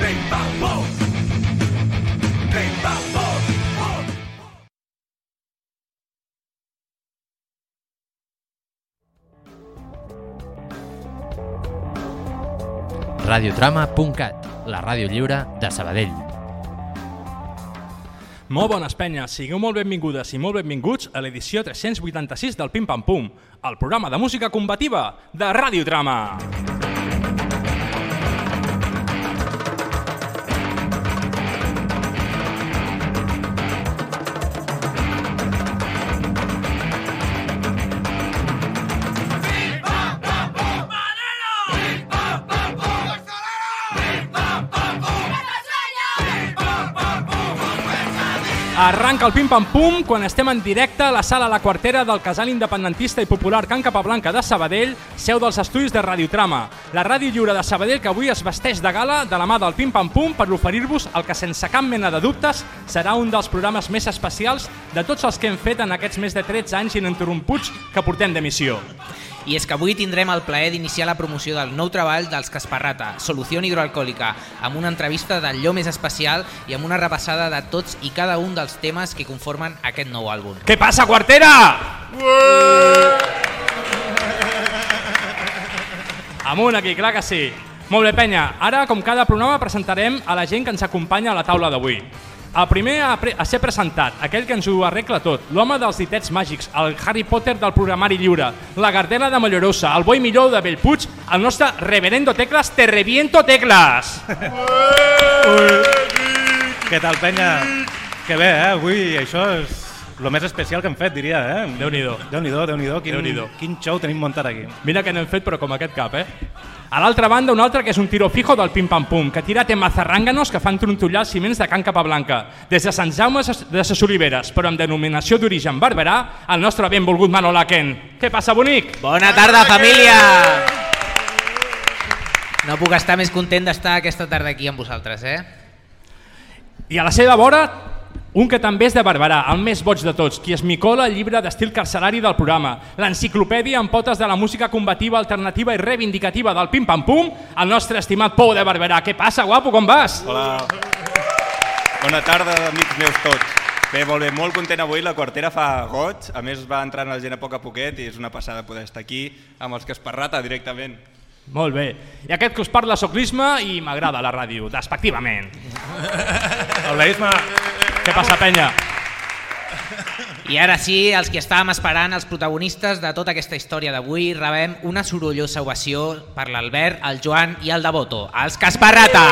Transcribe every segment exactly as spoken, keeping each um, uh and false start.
radiotrama punt cat, la ràdio lliure de Sabadell. Molt bones penyes, sigueu molt benvingudes i molt benvinguts a l'edició tres-cents vuitanta-sis del Pim Pam Pum, el programa de música combativa de Radiotrama. Arranca el Pim Pam Pum quan estem en directe a la sala La Quartera del casal independentista i popular Can Capablanca de Sabadell, seu dels estudis de Radiotrama, la ràdio lliure de Sabadell que avui es vesteix de gala de la mà del Pim Pam Pum per oferir-vos el que sense cap mena de dubtes serà un dels programes més especials de tots els que hem fet en aquests més de tretze anys ininterromputs que portem d'emissió. I és que avui tindrem el plaer d'iniciar la promoció del nou treball dels Casparrata, Solució Hidroalcohòlica, amb una entrevista d'allò més especial i amb una repassada de tots i cada un dels temes que conformen aquest nou àlbum. Què passa, Quartera? Amunt aquí, clar que sí. Molt bé, penya. Ara, com cada programa, presentarem a la gent que ens acompanya a la taula d'avui. El primer a, pre a ser presentat, aquell que ens ho arregla tot, l'home dels ditets màgics, el Harry Potter del programari lliure, la Gardela de Mollerosa, el boi millor de Bellpuig, el nostre reverendo Tecles, te reviento Tecles! Què tal, penya? Que bé, eh? Avui això és el més especial que hem fet, diria, eh? Déu-n'hi-do. Déu-n'hi-do, Déu-n'hi-do. Quin, Déu-n'hi-do. Quin show tenim muntat aquí. Mira que n'hem fet, però com aquest cap, eh? A l'altra banda, un altre que és un tiro fijo del Pim Pam Pum, que tira temes zarrànganos que fan trontollar els ciments de Can Capablanca, des de Sant Jaume de ses Oliveres, però amb denominació d'origen barberà, el nostre benvolgut Manol Aken. Què passa, bonic? Bona tarda, família! No puc estar més content d'estar aquesta tarda aquí amb vosaltres, eh? I a la seva vora, un que també és de Barberà, el més boig de tots, qui es micola el llibre d'estil carcerari del programa, l'enciclopèdia amb potes de la música combativa, alternativa i reivindicativa del Pim Pam Pum, el nostre estimat Pou de Barberà. Què passa, guapo, com vas? Hola. Bona tarda, amics meus tots. Bé, molt bé, molt content avui, la Quartera fa goig, a més va entrant la gent a poc a poquet i és una passada poder estar aquí amb els Casparrata directament. Molt bé. I aquest que us parla soc l'Isma i m'agrada la ràdio, despectivament. Hola, Isma. Què passa, penya? I ara sí, els que estàvem esperant, els protagonistes de tota aquesta història d'avui, rebem una sorollosa ovació per l'Albert, el Joan i el Devoto, els Casparrata!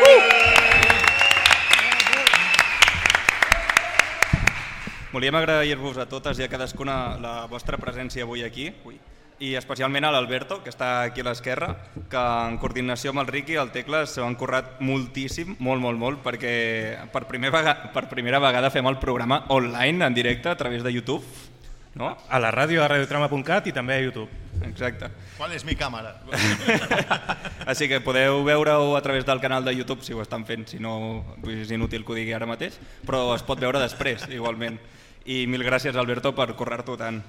Volíem agrair-vos a totes i a cadascuna la vostra presència avui aquí, Ui. i especialment a l'Alberto, que està aquí a l'esquerra, que en coordinació amb el Riqui i el Tecles s'ho han currat moltíssim, molt, molt, molt, perquè per, primer vegada, per primera vegada fem el programa online, en directe, a través de YouTube. No? A la ràdio, a radiotrama punt cat i també a YouTube. Exacte. ¿Cuál es mi cámara? Així que podeu veure-ho a través del canal de YouTube si ho estan fent, si no és inútil que ho digui ara mateix, però es pot veure després, igualment. I mil gràcies, Alberto, per currar-t'ho tant.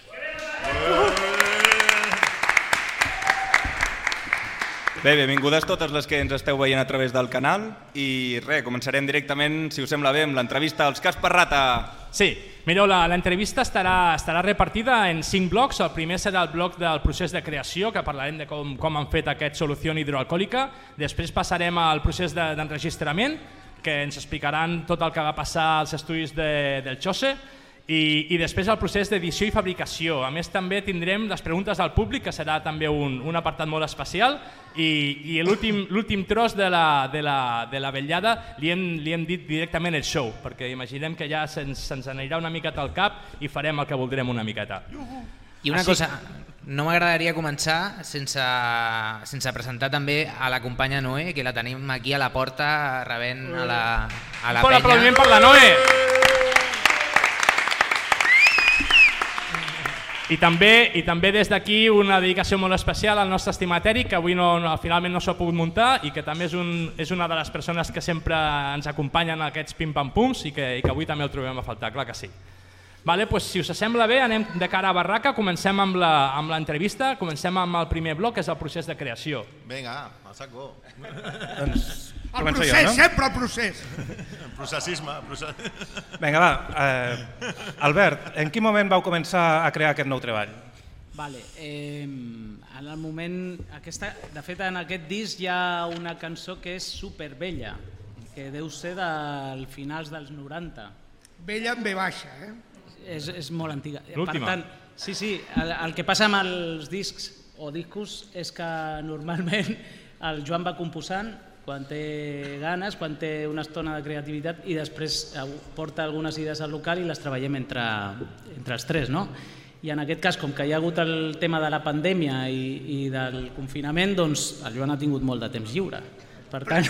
Bé, benvingudes totes les que ens esteu veient a través del canal i res, començarem directament, si us sembla bé, amb l'entrevista als Casparrata. Sí, mireu, l'entrevista estarà, estarà repartida en cinc blocs. El primer serà el bloc del procés de creació, que parlarem de com, com han fet aquest Solució Hidroalcohòlica. Després passarem al procés d'enregistrament, que ens explicaran tot el que va passar als estudis de, del Chose. I, i després el procés d'edició i fabricació. A més també tindrem les preguntes del públic, que serà també un, un apartat molt especial, i, i l'últim tros de la, de, la, de la vetllada li hem, li hem dit directament el show, perquè imaginem que ja se'ns se anirà una miqueta al cap i farem el que voldrem una miqueta. I una Així... cosa, no m'agradaria començar sense, sense presentar també a la companya Noé, que la tenim aquí a la porta rebent a la, a la penya. Un aplaudiment per la Noé! I també, i també des d'aquí una dedicació molt especial al nostre estimat Eric, que avui no, no, finalment no s'ha pogut muntar i que també és, un, és una de les persones que sempre ens acompanyen en aquests pim-pam-pums i que, i que avui també el trobem a faltar, clar que sí. Vale, pues, si us sembla bé, anem de cara a barraca, comencem amb l'entrevista, comencem amb el primer bloc, que és el procés de creació. Venga, a saco. Doncs El procés, no? Sempre el procés. El processisme. Process... Vinga, va. Eh, Albert, en quin moment vau començar a crear aquest nou treball? Vale, eh, en el moment... Aquesta, de fet, en aquest disc hi ha una cançó que és supervella, que deu ser dels finals dels noranta. Vella en ve baixa, eh? És, és molt antiga. L'última. Per tant, sí, sí, el, el que passa amb els discs o discos és que normalment el Joan va composant quan té ganes, quan té una estona de creativitat i després porta algunes idees al local i les treballem entre, entre els tres, no? I en aquest cas, com que hi ha hagut el tema de la pandèmia i, i del confinament, doncs el Joan ha tingut molt de temps lliure. Per tant,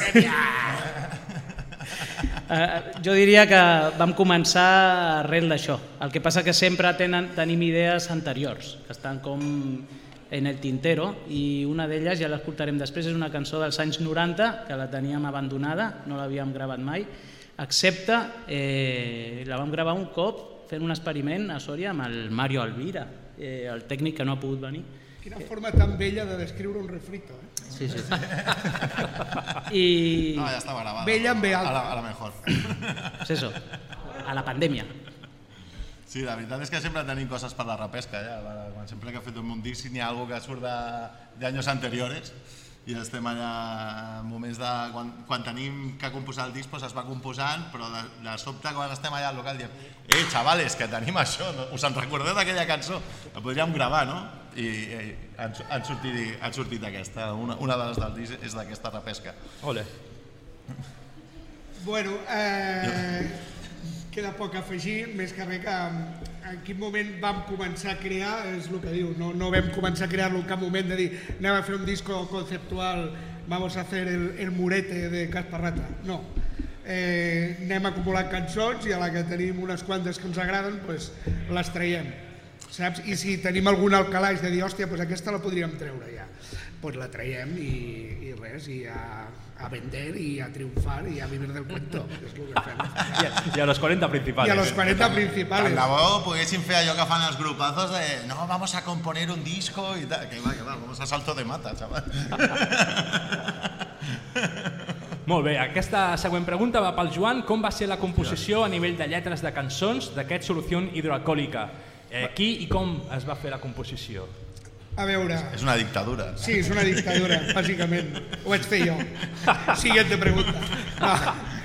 eh, jo diria que vam començar arrel d'això. El que passa que sempre tenen, tenim idees anteriors, que estan com en el tintero, i una d'elles, ja l'escoltarem després, és una cançó dels anys noranta, que la teníem abandonada, no l'havíem gravat mai, excepte eh, la vam gravar un cop fent un experiment a Sòria amb el Mario Alvira, eh, el tècnic que no ha pogut venir. Quina forma tan bella de descriure un refrito, eh? Sí, sí. I... No, ja estava gravada. Bella en ve alta. A la, a la mejor. És eso, a la pandèmia. Sí, la veritat és que sempre tenim coses per la repesca, ja. Quan sempre que he fet un disc n'hi ha alguna que surt d'anys anteriores i estem allà en moments de... Quan, quan tenim que composar el disc doncs es va composant, però de, de sobte quan estem allà al local diem «Ei, xavales, que tenim això, no? Us en recordeu d'aquella cançó? La podríem gravar, no?» I, i han, han, sortit, han sortit aquesta, una, una de les del disc és d'aquesta repesca. Ole. Bueno, eh, queda poc a afegir, més que res que en quin moment vam començar a crear, és el que diu, no, no vam començar a crear-lo en cap moment de dir anem a fer un disco conceptual, vamos a hacer el, el murete de Casparrata, no. Eh, anem acumulant cançons i a la que tenim unes quantes que ens agraden, pues, les traiem, saps? I si tenim algun al calaix de dir, hòstia, pues aquesta la podríem treure ja, pues la traiem i, i res, i a, a vender i a triomfar i a vivir del cuento, és el que fem. I a, i a los cuarenta principales. I a los cuarenta principales. Tant de bo poguéssim fer allò que fan els grupazos de no, vamos a componer un disco i tal, que va, que va, vamos a salto de mata, chaval. Molt bé, aquesta següent pregunta va pel Joan. Com va ser la composició a nivell de lletres de cançons d'aquest Solució Hidroalcohòlica? Eh, qui i com es va fer la composició? A veure... És una dictadura. Sí, és una dictadura, bàsicament. Ho vaig fer jo. Siguiente pregunta. No.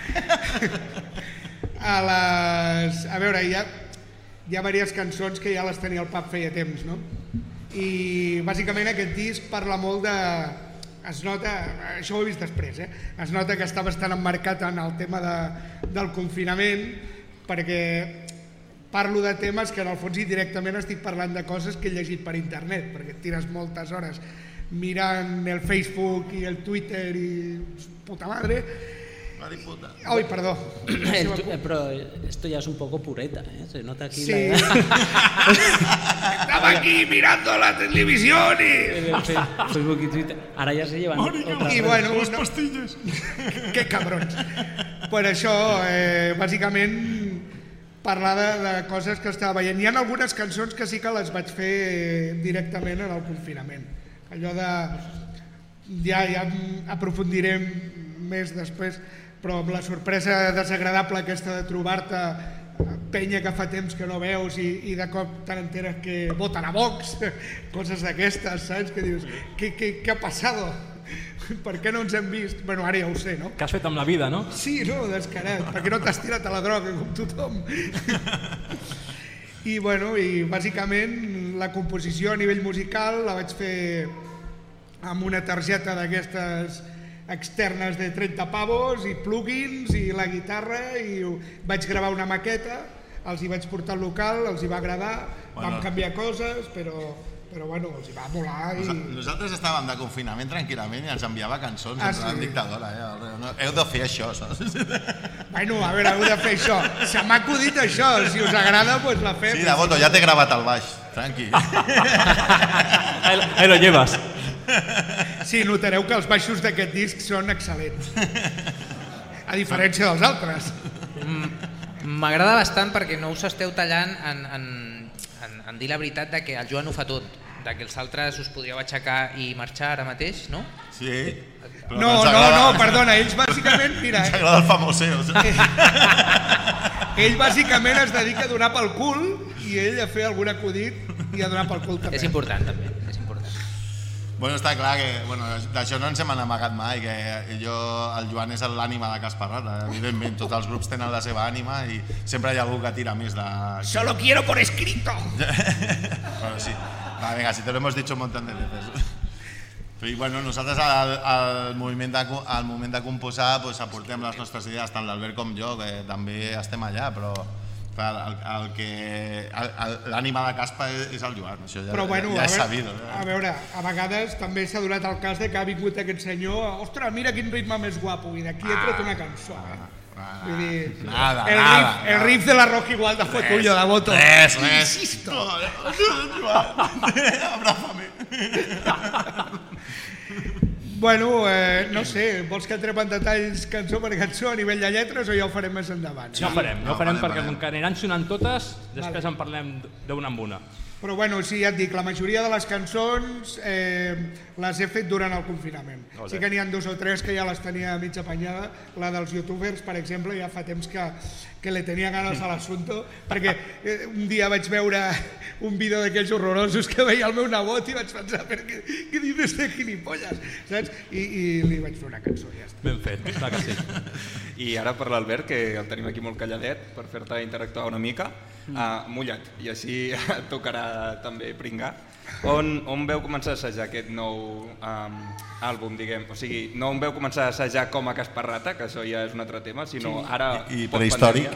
A, les... a veure, hi ha, hi ha diverses cançons que ja les tenia el Pap feia temps, no? I bàsicament aquest disc parla molt de... Es nota, això ho he vist després, eh? Es nota que està bastant emmarcat en el tema de, del confinament, perquè parlo de temes que en el fons directament estic parlant de coses que he llegit per internet, perquè et tires moltes hores mirant el Facebook i el Twitter i puta madre. La puta. Ai, perdó. El, però esto ya es un poco pureta, ¿eh? Se nota aquí sí. La... Estaba aquí mirando la televisión y... Facebook y Twitter. Ara ja se llevan otras I bueno, les no... pastilles. Que cabrons. Per això, eh, bàsicament, parlar de, de coses que estava veient. Hi ha algunes cançons que sí que les vaig fer directament en el confinament. Allò de... Ja, ja aprofundirem més després, però amb la sorpresa desagradable aquesta de trobar-te penya que fa temps que no veus i, i de cop te n'enteres que voten a Vox, coses d'aquestes, saps? Que dius, què, què, què ha passat? Per què no ens hem vist? Bueno, ara ja ho sé, no? Què has fet amb la vida, no? Sí, no, descarat, perquè no t'has tirat a la droga com tothom. I, bueno, i bàsicament la composició a nivell musical la vaig fer amb una targeta d'aquestes externes de trenta pavos i plugins i la guitarra i vaig gravar una maqueta, els hi vaig portar al local, els hi va agradar, bueno, vam canviar coses, però, però bueno, els hi va molar. I... Nosaltres estàvem de confinament tranquil·lament i ens enviava cançons, ah, en sí. Dictadora. Eh? No, heu de fer això, saps? Bueno, a veure, heu de fer això. Se m'ha acudit això, si us agrada, doncs la fem. Sí, de voto, ja t'he gravat al baix, tranqui. Ahí lo llevas. Sí, notareu que els baixos d'aquest disc són excel·lents, a diferència dels altres. M'agrada bastant perquè no us esteu tallant en, en, en, en dir la veritat de que el Joan ho fa tot, pregunta, que els altres us podríeu aixecar i marxar ara mateix, no? Sí. No, no, no, no, perdona, ells bàsicament, mira... Ens agrada el famoseo. Ell bàsicament es dedica a donar pel cul i ell a fer algun acudit i a donar pel cul també. És important també, és important. Bueno, està clar que bueno, d'això no ens hem amagat mai, que jo, el Joan és l'ànima de Casparrata, evidentment, tots els grups tenen la seva ànima i sempre hi ha algú que tira més de... Solo quiero por escrito! Bueno, sí. Va, venga, si te lo hemos dicho un montón de veces. I bueno, nosaltres al, al, moment de, al moment de composar pues, aportem les nostres idees, tant l'Albert com jo, que també estem allà, però clar, el, el que l'ànima de Caspa és, és el Joan, això ja, però, bueno, ja, ja és a sabido. Veure, a veure, a vegades també s'ha donat el cas de que ha vingut aquest senyor, ostres, mira quin ritme més guapo, i d'aquí he tret una cançó. Ah, ah, Vull dir, nada, el, nada, riff, nada. el riff de la rock igual de fotullo, de voto. Res, res. Insisto. Joan, abrázame. Bueno, eh, no sé, vols que entrem en detalls cançó per cançó a nivell de lletres o ja ho farem més endavant? Ja ho farem, ja ho No, farem farem, perquè farem. com que aniran sonant totes, després Vale. en parlem d'una amb una. Però bueno, sí, ja et dic, la majoria de les cançons eh, les he fet durant el confinament. Olé. Sí que n'hi ha dos o tres que ja les tenia mig apanyada, la dels youtubers, per exemple, ja fa temps que, que le tenia ganes a l'assumpte, perquè eh, un dia vaig veure un vídeo d'aquells horrorosos que veia el meu nebot i vaig pensar, però què, què dius de gilipolles, saps? I, I li vaig fer una cançó, ja està. Ben fet, clar que sí. I ara per l'Albert, que el tenim aquí molt calladet, per fer-te interactuar una mica, uh, mullat, i així et tocarà també pringar. On, on veu començar a assajar aquest nou um, àlbum, diguem? O sigui, no on veu començar a assajar com a Casparrata, que això ja és un altre tema, sinó sí. ara... I, i prehistòric.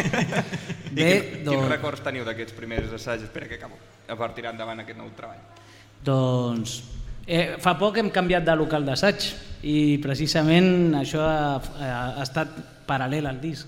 I Bé, quin, doncs... quins records teniu d'aquests primers assajos? Espera que acabo, per tirar endavant aquest nou treball. Doncs eh, fa poc hem canviat de local d'assaig i precisament això ha, ha estat paral·lel al disc.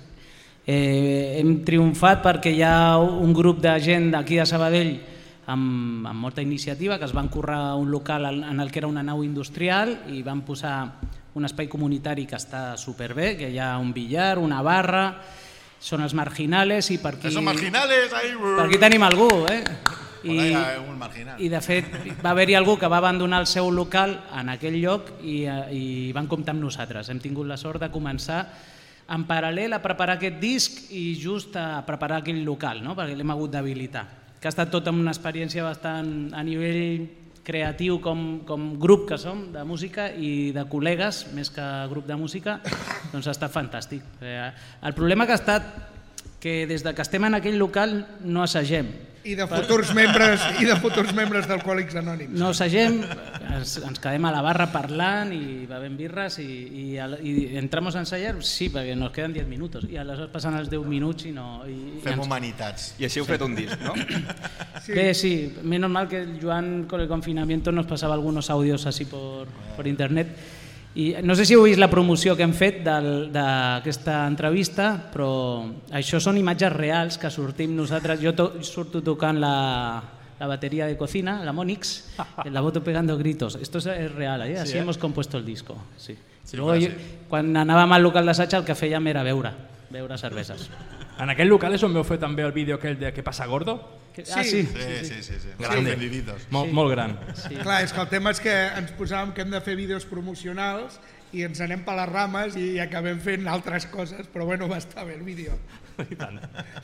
Eh, hem triomfat perquè hi ha un grup de gent d'aquí de Sabadell amb, amb molta iniciativa que es van currar un local en el que era una nau industrial i van posar un espai comunitari que està superbé, que hi ha un billar, una barra, són els marginales i per aquí, Esos marginales, ahí... per aquí tenim algú, eh? I, un marginal. i de fet va haver-hi algú que va abandonar el seu local en aquell lloc i, i van comptar amb nosaltres. Hem tingut la sort de començar en paral·lel a preparar aquest disc i just a preparar aquell local, no? Perquè l'hem hagut d'habilitar. Que ha estat tota una experiència bastant a nivell creatiu com, com grup que som de música i de col·legues, més que grup de música, doncs ha estat fantàstic. El problema que ha estat que des de que estem en aquell local no assagem. I de futurs membres i de futurs membres d'Alcohòlics Anònims. No assagem, ens, ens quedem a la barra parlant i bevem birres i, i, i entramos a ensayar, sí, perquè nos queden diez minutos i aleshores passen els deu minuts i no... I, Fem ens... humanitats. I així heu fet un disc, no? Sí. Bé, sí, menos mal que el Joan con el confinamiento nos pasaba algunos audios así por, por internet. I no sé si heu vist la promoció que hem fet d'aquesta entrevista, però això són imatges reals que sortim nosaltres. Jo to, surto tocant la, la batería de cocina, la Monix, la voto pegando gritos. Esto es real, ¿eh? Así sí, ¿eh? hemos compuesto el disco. Sí. Sí, Luego, clar, jo, sí. quan anàvem al local d'assaig el que fèiem era beure, beure cerveses. En aquell local és on veu fer també el vídeo aquell de Què passa, gordo? Que, ah, sí. Sí, sí, sí. sí. Grande. Ofendiditos. Molt, Sí. molt gran. Sí. Clar, és que el tema és que ens posàvem que hem de fer vídeos promocionals i ens anem per les rames i acabem fent altres coses, però bueno, va estar bé el vídeo. I tant.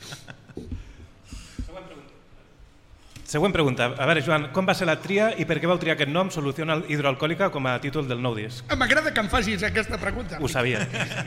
Següent pregunta. A veure, Joan, com va ser la tria i per què vau triar aquest nom, Solució Hidroalcohòlica, com a títol del nou disc? M'agrada que em facis aquesta pregunta. Ho sabia.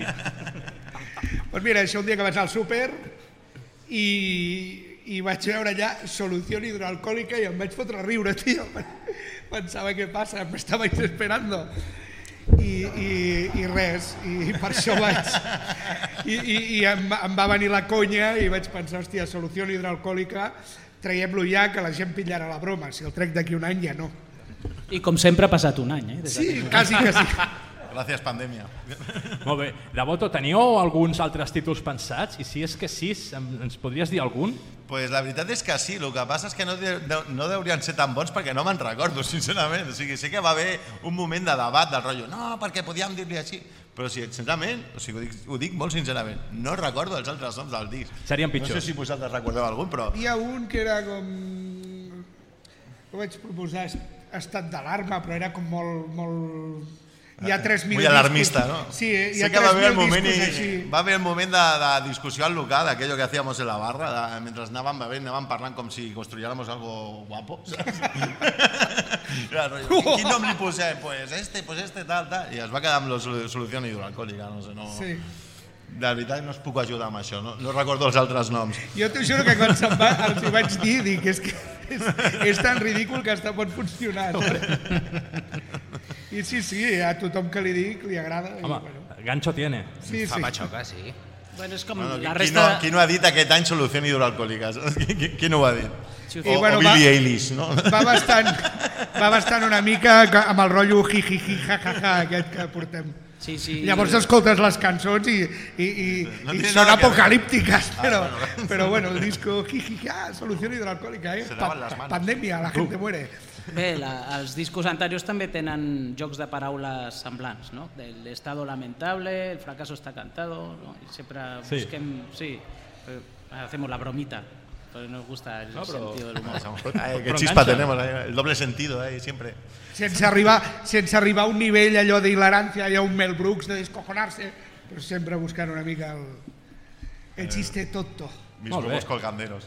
Doncs mira, això un dia que vaig al súper i, i vaig veure allà Solució Hidroalcohòlica i em vaig fotre a riure, tio. Pensava, què passa? Me estabais esperando. I, i, i res, i per això vaig... I, i, i em, em va venir la conya i vaig pensar, hòstia, Solució Hidroalcohòlica, traiem-lo ja, que la gent pillarà la broma. Si el trec d'aquí un any, ja no. I com sempre ha passat un any. Eh? Des Sí, d'aquí. quasi que sí. Gràcies, pandèmia. Molt bé. De Voto, teníeu alguns altres títols pensats? I si és que sí, ens podries dir algun? Pues la veritat és que sí, el que passa és que no, de, no deurien ser tan bons perquè no me'n recordo, sincerament. O sigui, sé que va haver un moment de debat del rotllo, no, perquè podíem dir-li així, però sí, sincerament, o sigui, ho, dic, ho dic molt sincerament, no recordo els altres noms del disc. Serien pitjors. No sé si vosaltres recordeu algun, però... Hi ha un que era com... jo vaig proposar estat d'alarma, però era com molt... molt... Hi ha tres mil muy alarmista, ¿no? Sí, hi sé ha que va a haber el tres mil moment, discos així. va a haber el moment de, de discussió al local, aquello que hacíamos en la barra, de, mentre anàvem bevent, anàvem parlant com si construyéramos algo guapo. Era rollo, quin nom li posem? Pues este, pues este, tal, tal. I es va quedar amb la solució hidroalcohòlica, no sé, no... Sí. De veritat no us puc ajudar amb això, no, no recordo els altres noms. Jo t'ho juro que quan se'n va els hi vaig dir, dic, és que és, és tan ridícul que hasta pot funcionar. I sí, sí, a tothom que li dic li agrada. Home, i, bueno. gancho tiene. Sí, Fa sí. patxoca, sí. Bueno, és com Bueno, la qui, resta... no, qui no ha dit aquest any solució hidroalcohòlica? Qui, qui, qui no ho ha dit? Sí, O, bueno, o Billie va- Eilish, no? Va bastant, va bastant una mica amb el rotllo jijiji, jajaja, aquest que portem. Sí, sí. Llavors escoltes les cançons i, i, i, No i tiene són nada que ver. apocalíptiques, però, Ah, bueno. però bueno, el disco jijiji, ah, solució hidroalcohòlica, eh? Se lavan las manos. Pandèmia, la gente muere. Bé, la, els discos anteriors també tenen jocs de paraules semblants, no? El estado lamentable, el fracaso está cantado, ¿no? Y sempre Sí. busquem... Sí, eh, hacemos la bromita, pero nos gusta el No, però- sentido del humor. Ay, qué Pero chispa engancha. tenemos, eh, el doble sentido, eh, siempre. Sense arribar, sense arribar a un nivell allò d'hilarància, hi ha un Mel Brooks de descojonarse, però sempre buscant una mica el, el chiste tonto. Mis Molt bé. huevos colganderos.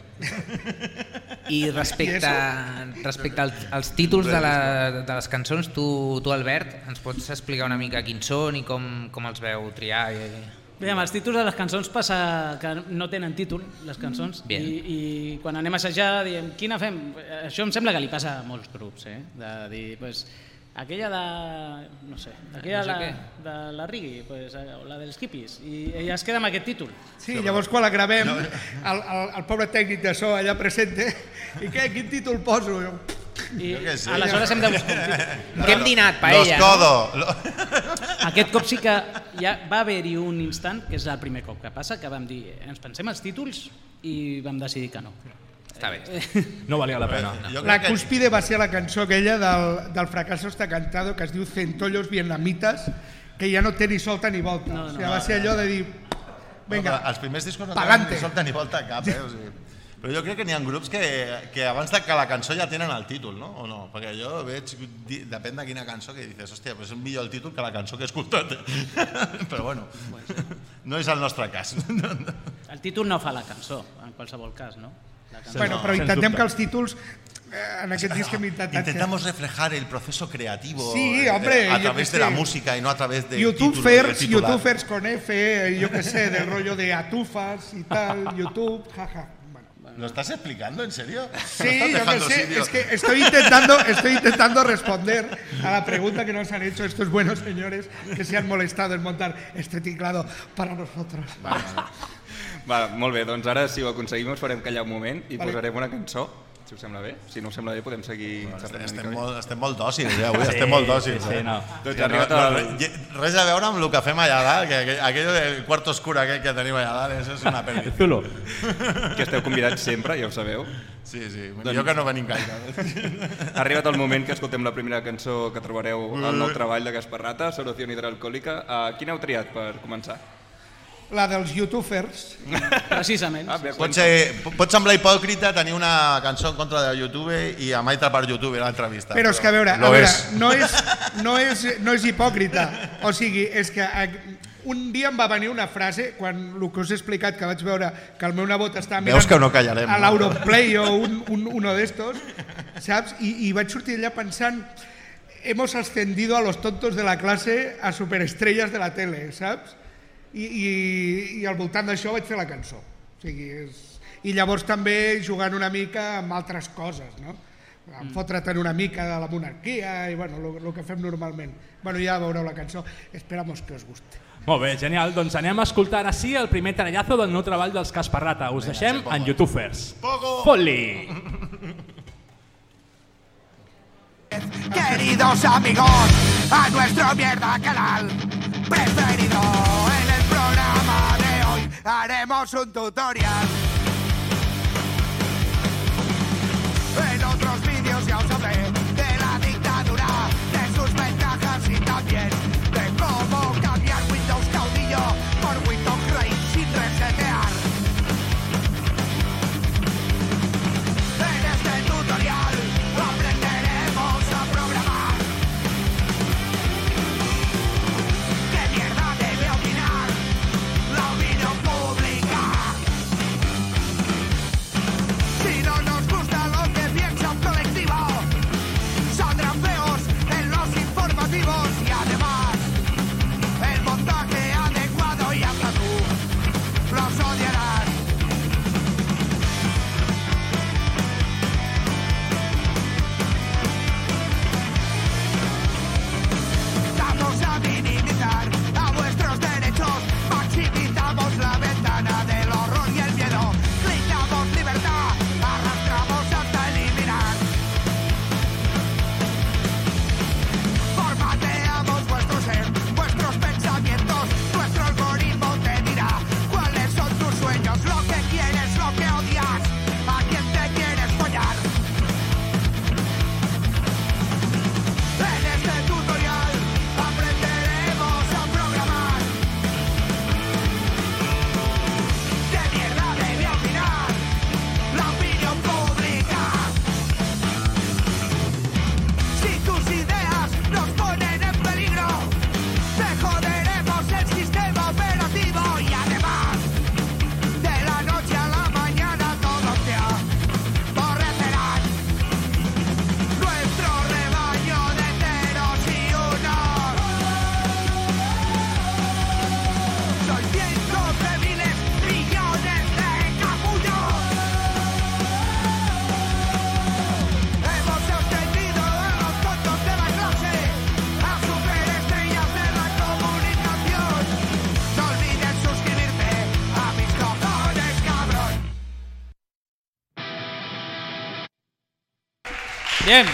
I respecte, respecte als, als títols de, la, de les cançons, tu, tu Albert, ens pots explicar una mica quins són i com, com els veu triar? I... Bé, amb els títols de les cançons passa que no tenen títol, les cançons, Bien. i, i quan anem a assajar diem, quina fem? Això em sembla que li passa a molts grups, eh? De dir, pues, aquella de... no sé, aquella No sé de, què. de la Rigui, pues, o la dels hippies, i ella es queda amb aquest títol. Sí, llavors quan la gravem, el, el, el pobre tècnic de so allà presente, i què, quin títol poso? Jo, I Jo què sé. aleshores hem de buscar un títol. Que hem dinat, Los paella, no? codo. Lo- Aquest cop sí que ja va haver-hi un instant, que és el primer cop que passa, que vam dir, ens pensem els títols i vam decidir que no. Està bé. No valia la pena. Jo La crec que... cúspide va ser la cançó aquella del, del fracaso está cantado, que es diu Centollos vietnamitas, que ja no té ni solta ni volta. No, no. O sigui, va ser allò de dir, Vinga, vinga, els primers discos no Pagante. tenen ni solta ni volta cap, eh? O sigui, però jo crec que n'hi ha grups que, que abans de que la cançó ja tenen el títol, no? O no? Perquè jo veig, di- depèn de quina cançó, que dices, hòstia, pues és millor el títol que la cançó que he escoltat. Però bueno, no és el nostre cas. El títol no fa la cançó, en qualsevol cas, no? La cançó. bueno, però Sens intentem dubte. que els títols, eh, en aquest disc hem intentat... que- Intentamos reflejar el proceso creativo Sí, eh, hombre, a yo través qué de la sé. música y no a través del Youtubers, título, del titular. youtubers con F, yo qué sé, del rollo de atufas y tal, YouTube, jaja. Bueno. ¿Lo estás explicando en serio? Sí, ¿Me estás yo qué dejando sé, sitio? es que estoy intentando, estoy intentando responder a la pregunta que nos han hecho estos buenos señores que se han molestado en montar este teclado para nosotros. Va, molt bé, doncs ara si ho aconseguim us farem callar un moment i Vale. posarem una cançó, si us sembla bé. Si no us sembla bé podem seguir Estem, xerrant una estem, mica més. molt, estem molt dòcils, eh? Avui estem molt dòcils. sí, sí, eh? no. Doncs Que ha arribat no, el... no, re- res a veure amb el que fem allà dalt, que, que aquell del quarto oscur aquell que tenim allà dalt, això és una pel·li. Zulo. que esteu convidats sempre, ja ho sabeu. Sí, sí, Doncs- jo que no venim gaire. Ha arribat el moment que escoltem la primera cançó que trobareu al nou treball de Gaspar Rata, Solució hidroalcohòlica. Uh, quina heu triat per començar? La dels youtubers. Precisament. Ah, bé, Pot, ser, pot semblar hipòcrita tenir una cançó en contra de YouTube i a Maita per YouTube a l'entrevista. Però és que a veure, a no veure és. no, és, no, és, no és hipòcrita. O sigui, és que eh, un dia em va venir una frase, quan el que us he explicat, que vaig veure que el meu nebot estava mirant Veus que no callarem, a no? l'Auroplay o un, un, uno d'estos, saps? I, I vaig sortir allà pensant, hemos ascendido a los tontos de la clase a superestrelles de la tele, saps? I, i, i al voltant d'això vaig fer la cançó. O sigui, és... I llavors també jugant una mica amb altres coses, no? Mm. Fotre't una mica de la monarquia i bueno, el que fem normalment. Bueno, ja veureu la cançó, esperamos que os guste. Molt bé, genial. Doncs anem a escoltar ara sí el primer tallazo del nou treball dels Gaspar Rata. Us deixem en youtubers. Fot-li! Queridos amigos, a nuestro mierda canal preferido. En el programa de hoy haremos un tutorial. En otros vídeos ya os hablé de la dictadura, de sus ventajas y también de cómo cambiar Windows caudillo por Windows Rey sin resetear. En este tutorial aprenderemos Bien.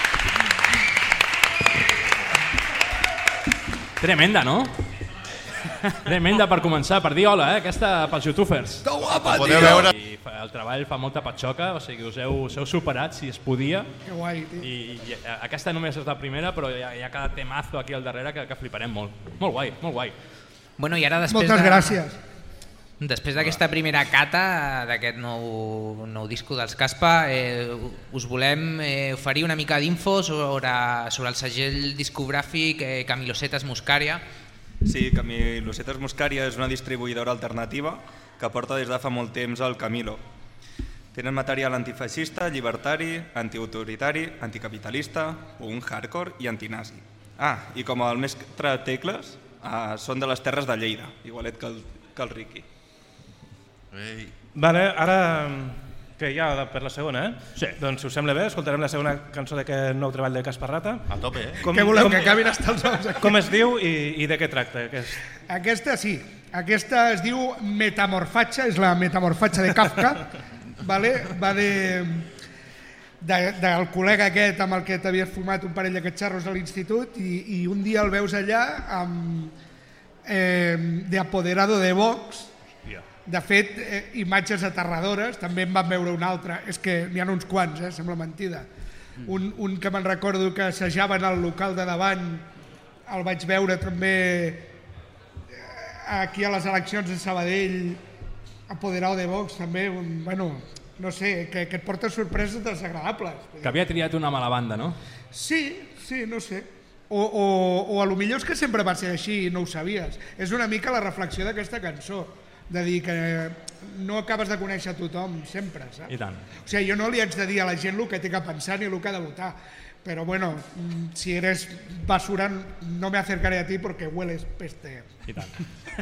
Tremenda, no? Tremenda per començar, per dir hola, eh? Aquesta pels youtubers. Que guapa, podeu veure. I el treball fa molta patxoca, o sigui, us heu, us heu superat, si es podia. Que guai, tio. I, i aquesta només és la primera, però hi ha, hi ha cada temazo aquí al darrere que, que fliparem molt. Molt guai, molt guai. Bueno, i ara després Moltes de... gràcies. Després d'aquesta primera cata d'aquest nou, nou disco dels Caspa, eh, us volem eh, oferir una mica d'info sobre, sobre el segell discogràfic eh, Camilosetas Muscaria. Sí, Camilosetas Muscaria és una distribuïdora alternativa que porta des de fa molt temps al Camilo. Tenen material antifeixista, llibertari, antiautoritari, anticapitalista, un hardcore i antinazi. Ah, i com el mestre Tecles, ah, són de les terres de Lleida, igualet que el, que el Riqui. Ei. Vale, ara que ja per la segona, eh? Sí. Doncs si us sembla bé, escoltarem la segona cançó d'aquest nou treball de Casparrata. A tope, eh? Com, Què voleu, com, que acabin hasta els ous aquí? com es diu i, i de què tracta? Que és... Aquesta sí, aquesta es diu Metamorfatxa, és la metamorfatxa de Kafka, vale? Va de, de, del col·lega aquest amb el que t'havies fumat un parell d'aquests xarros a l'institut i, i un dia el veus allà amb eh, de apoderado de Vox. De fet, eh, imatges aterradores, també en vam veure un altre, és que n'hi ha uns quants, eh, sembla mentida. Un, un que me'n recordo que assajaven al local de davant, el vaig veure també aquí a les eleccions de Sabadell, apoderado de Vox també, un, bueno, no sé, que, que et porta sorpreses desagradables. Que havia triat una mala banda, no? Sí, sí, no sé. O, o, o a lo millor és que sempre va ser així i no ho sabies. És una mica la reflexió d'aquesta cançó, de dir que no acabes de conèixer tothom sempre, saps? I tant. O sigui, jo no li haig de dir a la gent el que té que pensar ni el que ha de votar, però bueno, si eres basura no me acercaré a ti porque hueles peste. I tant.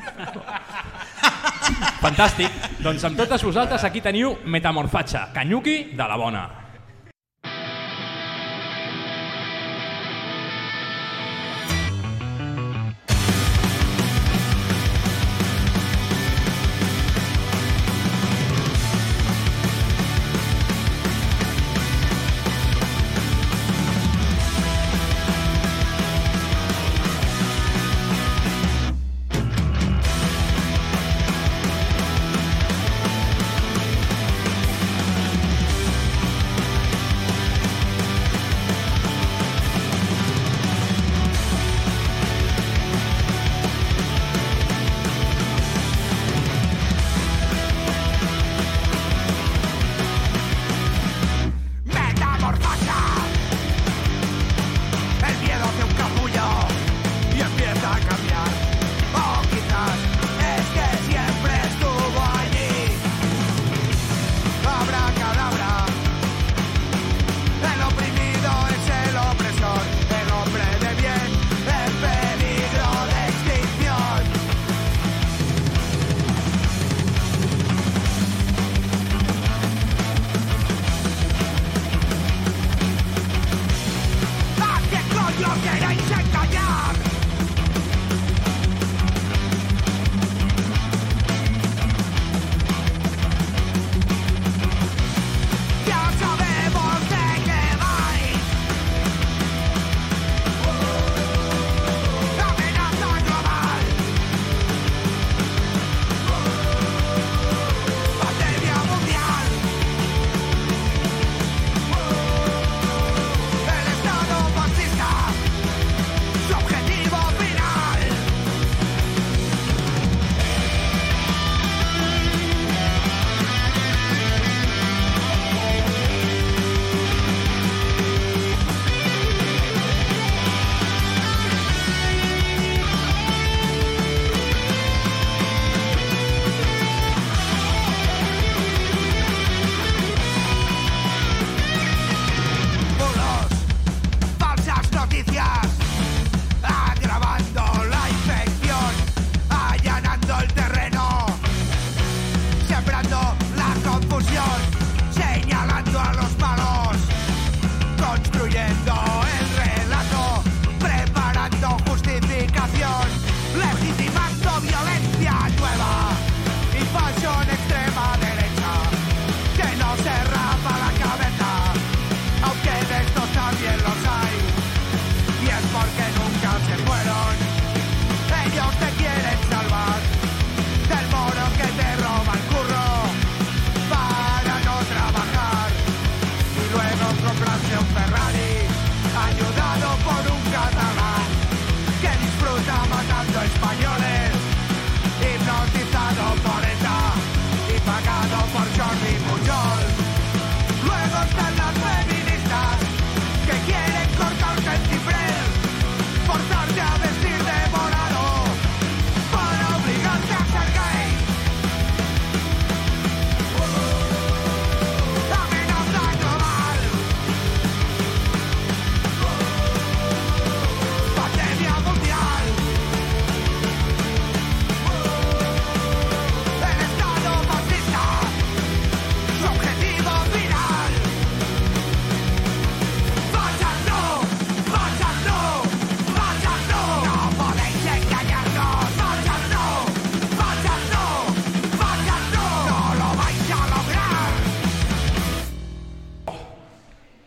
Fantàstic. Doncs amb totes vosaltres aquí teniu Metamorfatxa, Canyuqui de la bona.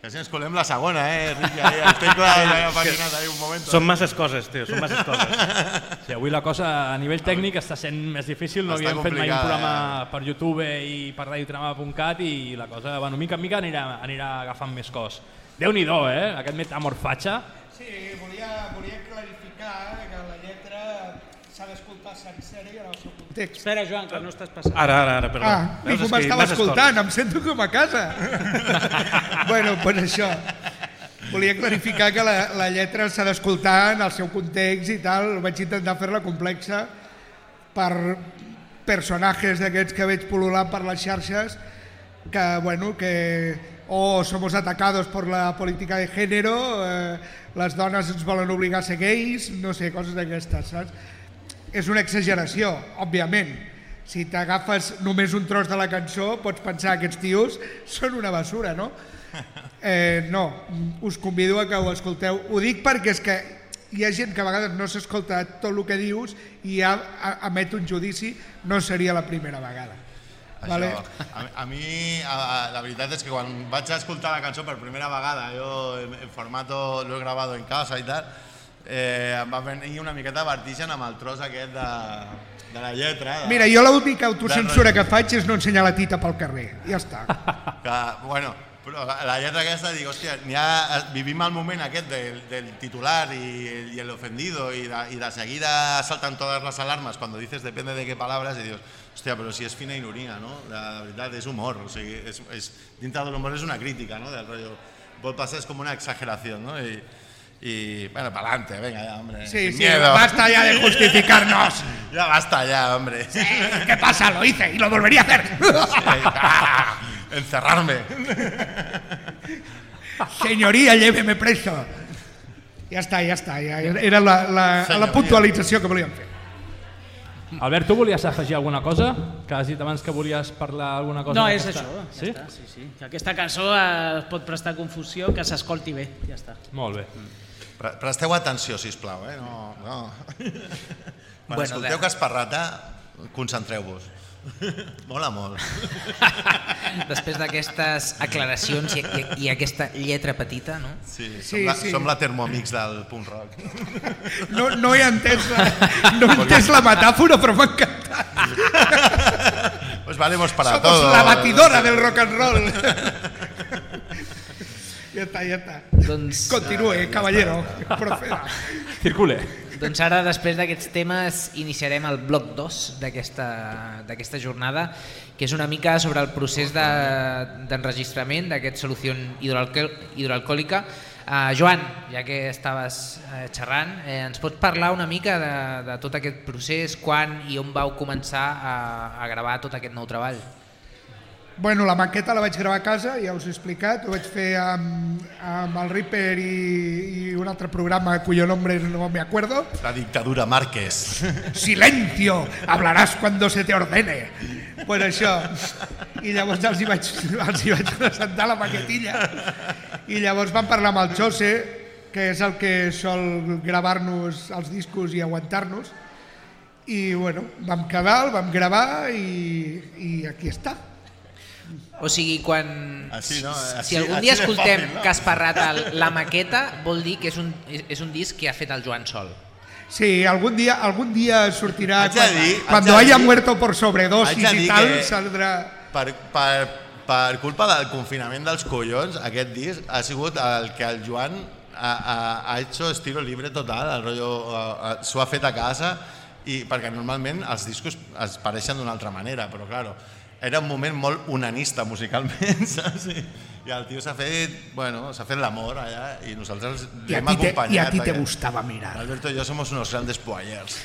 Quasi ens colem la segona, eh, Riqui? El tecle l'ha patinat ahí un moment. Són masses coses, tio, són masses coses. Sí, avui la cosa a nivell tècnic està sent més difícil, no havíem fet mai un programa per YouTube i per radiotrama punt cat i la cosa, bueno, mica en mica anirà, anirà agafant més cos. Déu-n'hi-do, eh, aquest metamorfatge. Sí, volia, volia clarificar que la lletra s'ha d'escoltar sencera i en el seu context. Espera, Joan, que no estàs passant. Ara, ara, ara, perdó. Ah, i com estava escoltant, em sento com a casa. Bueno, doncs això. Volia clarificar que la, la lletra s'ha d'escoltar en el seu context i tal. Vaig intentar fer-la complexa per personatges d'aquests que veig pol·lulant per les xarxes que, bueno, que o somos atacados por la política de género, eh, les dones ens volen obligar a ser gais, no sé, coses d'aquestes, saps? És una exageració, òbviament. Si t'agafes només un tros de la cançó, pots pensar que aquests tios són una basura, no? Eh, no, us convido a que ho escolteu. Ho dic perquè és que hi ha gent que a vegades no s'escolta tot el que dius i ja emet un judici, no seria la primera vegada. Això, vale. a, a mi a, a, la veritat és que quan vaig escoltar la cançó per primera vegada, jo en, en formato lo he grabado en casa i tal, eh, em va venir una miqueta de vertigen amb el tros aquest de, de la lletra. De, Mira, jo l'única autocensura que faig és no ensenyar la tita pel carrer, ja està. Que, bueno, però la lletra aquesta dic, hòstia, ha, vivim el moment aquest del, del titular i, y el ofendido y de, y de seguida saltan todas las alarmas cuando dices depende de qué palabras y dius, hòstia, però si és fina ironia, no? La veritat és humor, o sigui, és, és, dintre de l'humor és una crítica, no? Del rollo, vol passar és com una exageració, ¿no? Y, y bueno, pa'lante, venga ya, hombre, sí, sin sí, miedo. Basta ya de justificarnos. Ya basta ya, hombre. Sí, ¿qué pasa? Lo hice y lo volvería a hacer. Sí, ah, encerrarme. Señoría, lléveme preso. Ja està, ja està. Ja era la, la, la puntualització que volíem fer. Albert, tu volies afegir alguna cosa? Que has dit abans que volies parlar alguna cosa? No, és això. Ja sí? està, sí, sí. Aquesta cançó es pot prestar confusió, que s'escolti bé. Ja està. Molt bé. Pre Presteu atenció, sisplau, eh? No, no. Quan Bueno, escolteu de- Casparrata, concentreu-vos. Mola molt. Després d'aquestes aclaracions i, i, i aquesta lletra petita, no? Sí, som, Sí, la, sí. som la Thermomix del punk rock. No, no he entès la, no he entès la metàfora, però m'ha encantat. Pues valemos para Somos todo. la batidora del rock and roll. Ja està, ja està. Doncs, Continue, caballero. Proceda. Circule. doncs ara, després d'aquests temes, iniciarem el bloc dos d'aquesta d'aquesta jornada, que és una mica sobre el procés d'enregistrament de, d'aquest solució hidroalcohol, hidroalcohòlica. Uh, Joan, ja que estaves uh, xerrant, eh, ens pots parlar una mica de, de tot aquest procés, quan i on vau començar a, a gravar tot aquest nou treball? Bueno, la maqueta la vaig gravar a casa, ja us he explicat, ho vaig fer amb, amb el Reaper i, i un altre programa cuyo nombre no me acuerdo. La dictadura Márquez. Silencio, hablarás cuando se te ordene. Pues això. I llavors els hi vaig, els hi vaig presentar la maquetilla. I llavors vam parlar amb el Jose, que és el que sol gravar-nos els discos i aguantar-nos. I bueno, vam quedar, el vam gravar i, i aquí està. O sigui, quan Així, no? si, Així- si algun així dia de escoltem fàcil, no? Casparrata, la maqueta, vol dir que és un, és un disc que ha fet el Joan sol. Sí, algún día, algun dia sortirà Haig de cuando, dir- cuando haig de haya dir- muerto por sobredosis haig de y dir tal, que- saldrà... Per, per, per culpa del confinament dels collons, aquest disc ha sigut el que el Joan ha, ha, ha hecho estilo libre total, el rotllo uh, s'ho ha fet a casa, i perquè normalment els discos es pareixen d'una altra manera, però claro, era un moment molt unanista musicalment, saps? I, i el tio s'ha fet, bueno, s'ha fet l'amor allà i nosaltres Y a, l'hem ti te, acompanyat. y a ti te perquè gustaba mirar. Alberto y yo somos unos grandes poyers.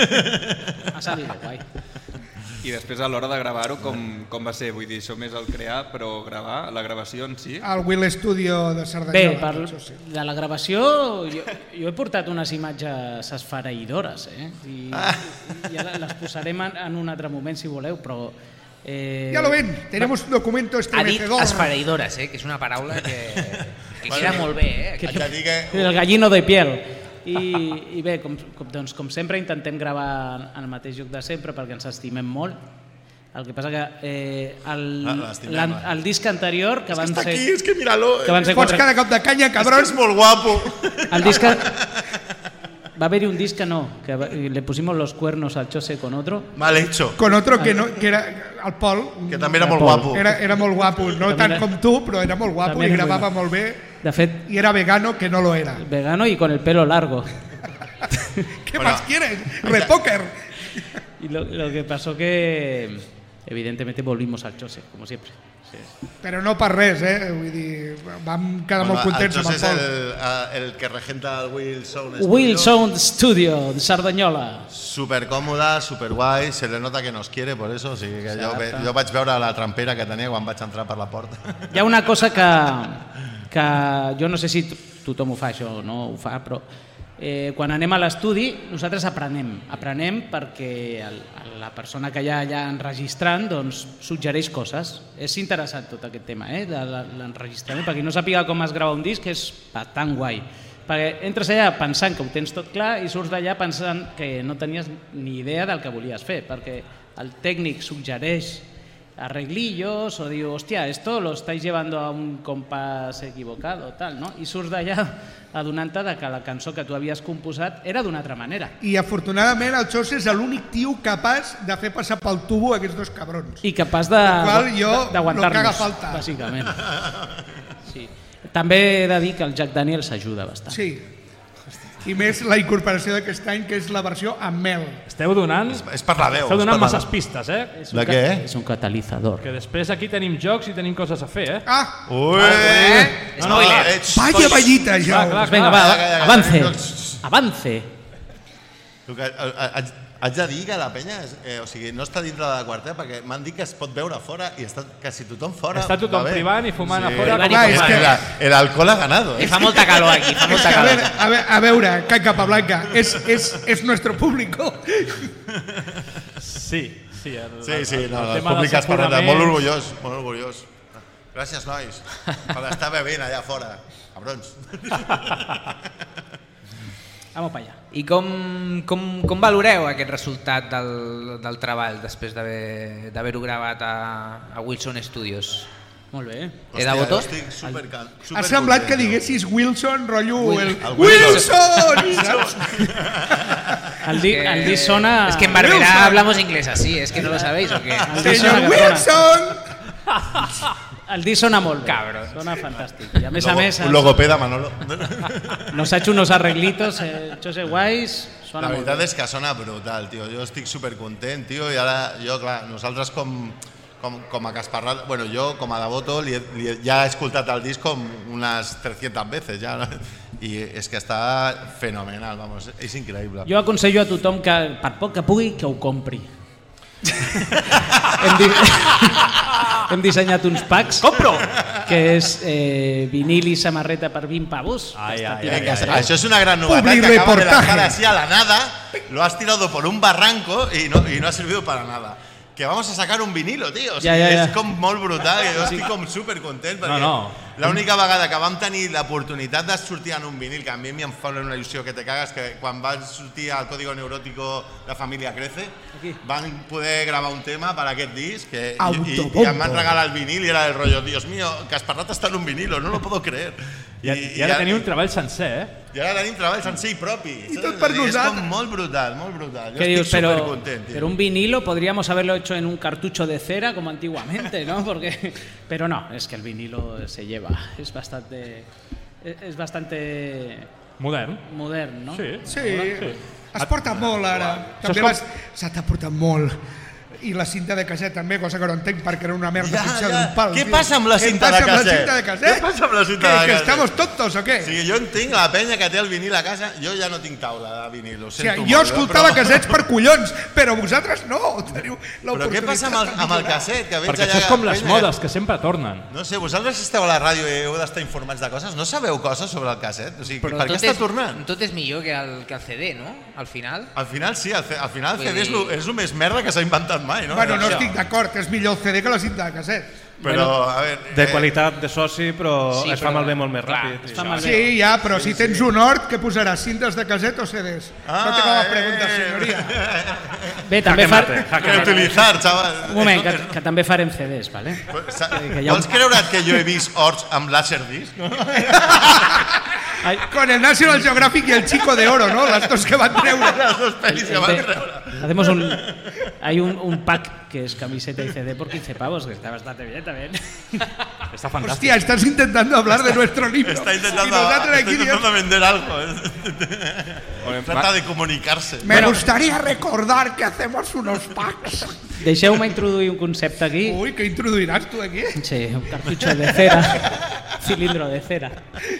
Ha salido guai. I després a l'hora de gravar-ho, com, com va ser? Vull dir, això més el crear, però gravar, la gravació en si? Al Will Studio de Bé, Cerdanyola. per, això sí. de la gravació jo, jo he portat unes imatges esfereïdores, eh? I, i ja les posarem en, en un altre moment si voleu, però... Eh, Ya lo ven, tenemos un documento Ha dit estremecedor. esfereïdores, eh? que és una paraula que, que queda molt bé. Eh? Haig de dir que El gallino de piel. I, i bé, com, com, doncs, com sempre intentem gravar en el mateix lloc de sempre perquè ens estimem molt. El que passa que eh, el, Ah, l'estimem, l'an- eh? el disc anterior que És que van està ser... aquí, és que míralo. que van ser Pots quatre- cada cop de canya, És que cabrón. és molt guapo. El disc que... Va haver-hi un disc que no, que va- le pusimos los cuernos al Chose con otro. Mal hecho. Con otro que, no, que era el Pol. Que també era molt Pol. guapo. Era, era molt guapo, no També tant era- com tu, però era molt guapo També i era gravava muy molt bé. De fet, Y era vegano, que no lo era. vegano y con el pelo largo. ¿Qué Bueno, más quieres? Repóker. Y lo, lo que pasó que, evidentemente, volvimos al Chose, como siempre. Sí. Però no per res, eh? Vull dir, vam quedar molt contents amb el és Pol. el, el que regenta el Will Sound Studio. Will Sound Studio de Cerdanyola. Super còmode, super guai, se le nota que nos quiere, por eso, o sigui que jo, Exacte. jo vaig veure la trampera que tenia quan vaig entrar per la porta. Hi ha una cosa que, que jo no sé si to- tothom ho fa això o no ho fa, però eh, quan anem a l'estudi nosaltres aprenem, aprenem perquè el, la persona que hi ha allà enregistrant doncs, suggereix coses. És interessant tot aquest tema eh, de la- l'enregistrament, perquè qui no sàpiga com es grava un disc és bastant guai. Perquè entres allà pensant que ho tens tot clar i surts d'allà pensant que no tenies ni idea del que volies fer, perquè el tècnic suggereix arreglillos o digo, hostia, esto lo estáis llevando a un compás equivocado, tal, no? I surts d'allà adonant-te de que la cançó que tu havies composat era d'una altra manera. I afortunadament el Xos és l'únic tio capaç de fer passar pel tubo aquests dos cabrons. I capaç de, qual jo, de- d'aguantar-nos, lo que haga falta. bàsicament. Sí. També he de dir que el Jack Daniels ajuda bastant. Sí. I més la incorporació d'aquest any, que és la versió amb mel. Esteu donant, És per la veu. esteu és donant per la masses veu. pistes, eh? És un De ca- què? És un catalitzador. Que després aquí tenim jocs i tenim coses a fer, eh? Ah, Ui! Eh? Spoiler. Ah, ets- vaya vallita, Clar, ja. clar, Vinga, va, Calla, calla, calla. avance, No, avance. Tu que, eh, haig, haig de dir que la penya és, eh, o sigui, no està dintre de la quartera perquè m'han dit que es pot veure fora i està quasi tothom fora. Està tothom Va bé. privant i fumant a Sí. fora. Privant i com fumant. a és que- mare. El, el alcohol ha ganado, I eh? fa molta calor aquí, fa molta A calor. veure, a veure, a veure Can Capablanca, és, és, és nuestro público. Sí, sí. El, Sí, sí, el, no, el el tema públic dels has parlat, molt aforaments. orgullós, molt orgullós. Gràcies, nois, per estar bevent allà fora, cabrons. Vamos para allá. I com, com, com valoreu aquest resultat del, del treball després d'haver- d'haver-ho gravat a, a Wilson Studios? Molt bé. He de voto? Estic super, super Ha semblat que content, diguessis Wilson, rotllo... Will- el, el Wilson. Wilson! saps? El di, el di sona... Es que en Barberá Wilson. hablamos inglés así, es que no lo sabéis o qué. El di Senyor sona, Wilson! el di sona molt bé. Cabrón. Sona fantàstic. I a més a Logo- més Un logopeda, Manolo. nos ha hecho unos arreglitos, eh, Jose Guais, sona La molt veritat bé. és que sona brutal, tio. Jo estic supercontent, tio, i ara, jo, clar, nosaltres com, com, com a Casparrat, bueno, jo com a devoto li, he- li, he- ja he escoltat el disc com unes trescientas veces, ja, no? I és que està fenomenal, vamos, és increïble. Jo aconsello a tothom que, per poc que pugui, que ho compri. hem, di hem dissenyat uns packs. Compro! Que és eh, vinil i samarreta per vint pavos. Ai, Està ai, tirat Venga, a això es una gran novedad Public que acaba de reportaje. lanzar así a la nada, lo has tirado por un barranco y no, y no ha servido para nada. Que vamos a sacar un vinilo, tío. O sigui, Ja, ja, ja. És com molt brutal, jo estic com supercontent perquè No, no. l'única vegada que vam tenir l'oportunitat de sortir en un vinil, que a mi em fa una il·lusió que te cagues, que quan va sortir al Código Neurótico La Familia Crece, van poder gravar un tema per aquest disc que, i, i, Autobombo. i em van regalar el vinil i era el rollo, Dios mío, Casparrat està en un vinilo, no lo puedo creer. I, I ara teniu un treball sencer, eh? I ara tenim treball sencer i propi. I saps? tot per És com nosaltres. molt brutal, molt brutal. Jo ¿Qué estic dius? Pero, supercontent, tio. pero un vinilo podríamos haberlo hecho en un cartucho de cera como antiguamente, ¿no? Porque, pero no, es que el vinilo se lleva, es bastante, es bastante Modern. moderno, ¿no? Sí. Sí, Sí. es porta molt ara. Això és També com- les... se t'ha portat molt. I la cinta de casset també, cosa que no entenc perquè era una merda Ja, fitxada ja. d'un pal. Què tio. passa amb la Què cinta passa de amb la casset? cinta de casset? Què passa amb la cinta ¿Qué, de que casset? estamos tontos o què? O sigui, jo entenc la penya que té el vinil a casa, jo ja no tinc taula de vinil, ho O sento sigui, jo molt, escoltava però- casets per collons, però vosaltres no. Teniu Però què passa amb el, amb el casset? Que veig Perquè allà això és com les penya- modes, que sempre tornen. No sé, vosaltres esteu a la ràdio i heu d'estar informats de coses, no sabeu coses sobre el casset? O sigui, Però per què tot està és, tornant? tot és millor que el, que el C D, no? Al final. Al final sí, al, al final el Vull C D és dir- el, és el més merda que s'ha inventat mai, no? Bueno, no Això. estic d'acord, és millor el C D que la cinta de casset. Però, a veure... De eh, qualitat de soci, però Sí, es fa però- malbé molt més clar, ràpid. es i fa això. malbé. Sí, ja, però si tens un hort, què posaràs? Cintes de caset o C Ds? Ah, no tengo más eh. preguntas, senyoria. Bé, també Jaque fa... mate, jaque Reutilitzar, xaval. Un moment, que, que també farem C Ds, vale? Sa- que hi ha un- Vols creure't que jo he vist horts amb Laserdisc? No? Ai, Con el National Geographic y el Chico de Oro, ¿no? Las dos que van treure. Les dues pel·lis que van Ve- treure. Hacemos un, hay un, un pack que es camiseta y C D por quince pavos, que está bastante bien también. Està fantàstic. Hostia, estás intentando hablar de nuestro libro. Está intentando, Y nosotros está aquí intentando vender algo. Bueno, Trata de comunicarse. Me gustaría recordar que hacemos unos packs. Deixeu-me introduir un concepte aquí. Uy, ¿qué introduirás tú aquí? Sí, un cartutxo de cera, cilindro de cera.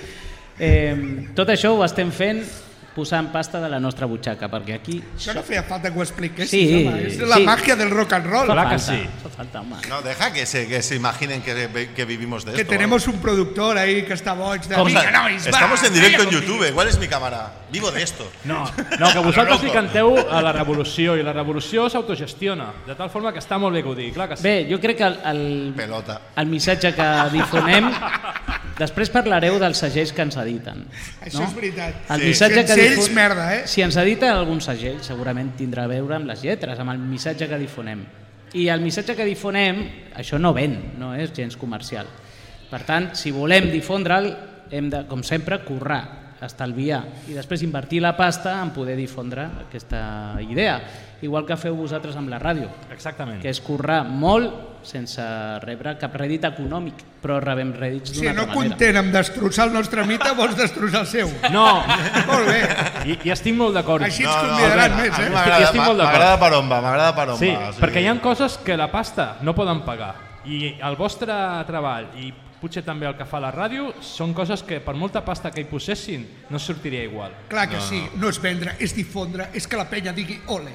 Eh, tot això ho estem fent posant pasta de la nostra butxaca, perquè aquí... Això no feia falta que ho expliquessis, Sí, home. És la sí. màgia del rock and roll. Fa Clar que falta, sí. fa falta, home. No, deja que se, que se imaginen que, que vivimos de Que esto. tenemos un productor ahí que está boig de... Com Vinga, nois, va, Estamos en directo en calla YouTube. ¿Cuál es mi cámara? Vivo de esto. No, no, que vosaltres loco. li canteu a la revolució i la revolució s'autogestiona, de tal forma que està molt bé que ho digui, clar que sí. Bé, jo crec que el, el, Pelota. el missatge que difonem... Després parlareu dels segells que ens editen. Això és veritat. El Sí. missatge que Sense ells, difon- merda, eh? Si ens edita algun segell, segurament tindrà a veure amb les lletres, amb el missatge que difonem. I el missatge que difonem, això no ven, no és gens comercial. Per tant, si volem difondre'l, hem de, com sempre, currar, estalviar i després invertir la pasta en poder difondre aquesta idea. Igual que feu vosaltres amb la ràdio, Exactament. que és currar molt sense rebre cap rèdit econòmic, però rebem rèdits Si d'una no altra manera. content amb destrossar el nostre mite, vols destrossar el seu. No, Molt bé. i, i estic molt d'acord. Així ens convidaran més, a mi eh? m'agrada estic molt d'acord. m'agrada per on va, m'agrada per on Sí, va. perquè hi ha coses que la pasta no poden pagar. I el vostre treball i potser també el que fa la ràdio són coses que per molta pasta que hi posessin no sortiria igual. Clar que sí, no és vendre, és difondre, és que la penya digui ole.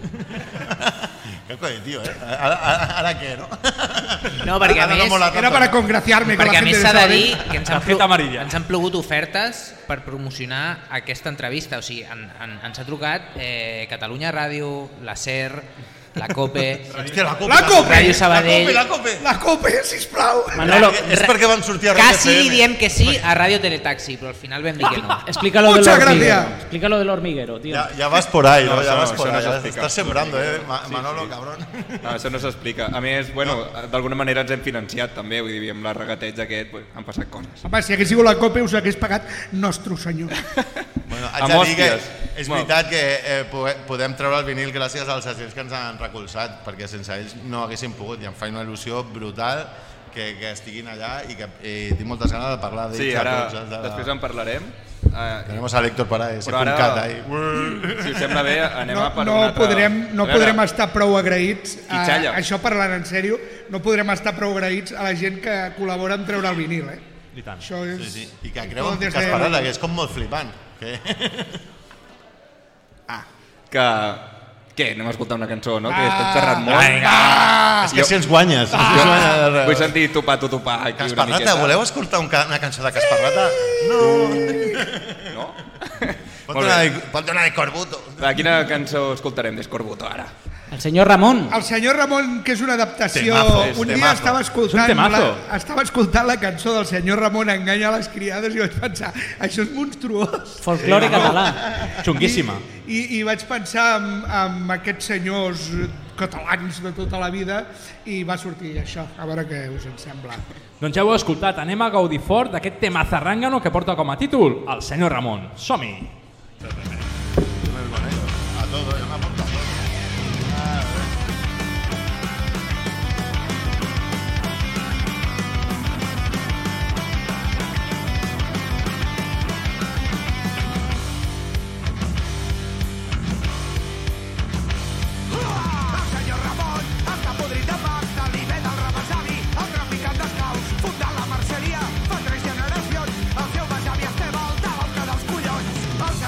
Qué coño, tío, eh? Ara, ara, ara què, no? No, perquè a Ara no més... mola Era para congraciarme con la Perquè a gente més de s'ha de Sabadell. dir que ens han, Tarjeta plo- amarilla. ens han plogut ofertes per promocionar aquesta entrevista. O sigui, en, en, ens ha trucat eh, Catalunya Ràdio, la SER, la COPE, Hòstia, la copa. La Cope! Ràdio Sabadell... La copa, La cope, sisplau! Manolo, És perquè van sortir a Rock Quasi F M. li diem que sí a Ràdio Teletaxi, però al final vam dir que no. explica lo del Muchas hormiguero. gracias. Explica lo del hormiguero, tío. Ya, ya vas por ahí, ¿no? No, ya eso vas no, por eso no ahí. se ya explica. estás sembrando, ¿eh? Ma- Manolo, cabrón. No, això no s'explica. A més, bueno, d'alguna manera ens hem financiat també, vull dir, amb la regateig aquest pues, han passat coses. Home, si hagués sigut la cope us hagués pagat nostre senyor. Bueno, Amb haig de dir que hòsties. és Bueno. veritat que eh, pode- podem treure el vinil gràcies als segells que ens han recolzat, perquè sense ells no haguéssim pogut, i em fa una il·lusió brutal que, que estiguin allà i que eh, tinc moltes ganes de parlar d'ells. Sí, a ara tots, eh, de- després en parlarem. Uh, Tenemos a Héctor Paraes, Però un ara- cat ahí. si us sembla bé, anem No, a per no, una altra... podrem, no A veure, podrem estar prou agraïts, a, Quitxalla. això parlant en sèrio, no podrem estar prou agraïts a la gent que col·labora en treure el vinil. Eh? I tant. Això és... Sí, sí. I que creuen Tot que des has de- parlat, que és com molt flipant. Que... Que... Què? Anem a escoltar una cançó, no? Que Ah. estem xerrant molt. Ah, és que si ens guanyes. Jo Ah, vull sentir topar, tu topar aquí una Casparrata, miqueta. voleu escoltar un ca una cançó de Casparrata? No. No? Pot Molt una, bé. de, pot una de Corbuto. Va, quina cançó escoltarem d'Escorbuto ara? El senyor Ramon. El senyor Ramon, que és una adaptació... Temazo, un dia temazo. estava És escoltant, un temazo. la, estava escoltant la cançó del senyor Ramon Enganya les criades i vaig pensar, això és monstruós. Folclore català. Xunguíssima. I, i vaig pensar en, en aquests senyors catalans de tota la vida i va sortir això, a veure què us en sembla. Doncs ja ho heu escoltat, anem a gaudir fort d'aquest tema zarrangano que porta com a títol el senyor Ramon. Som-hi! A todo, yo me apunto a todo. El senyor Ramon està podrit de pasta, li ven el rebesavi, el traficant d'esclaus, fundant la merceria fa tres generacions. El seu besavi Esteve el de l'oncle dels collons. El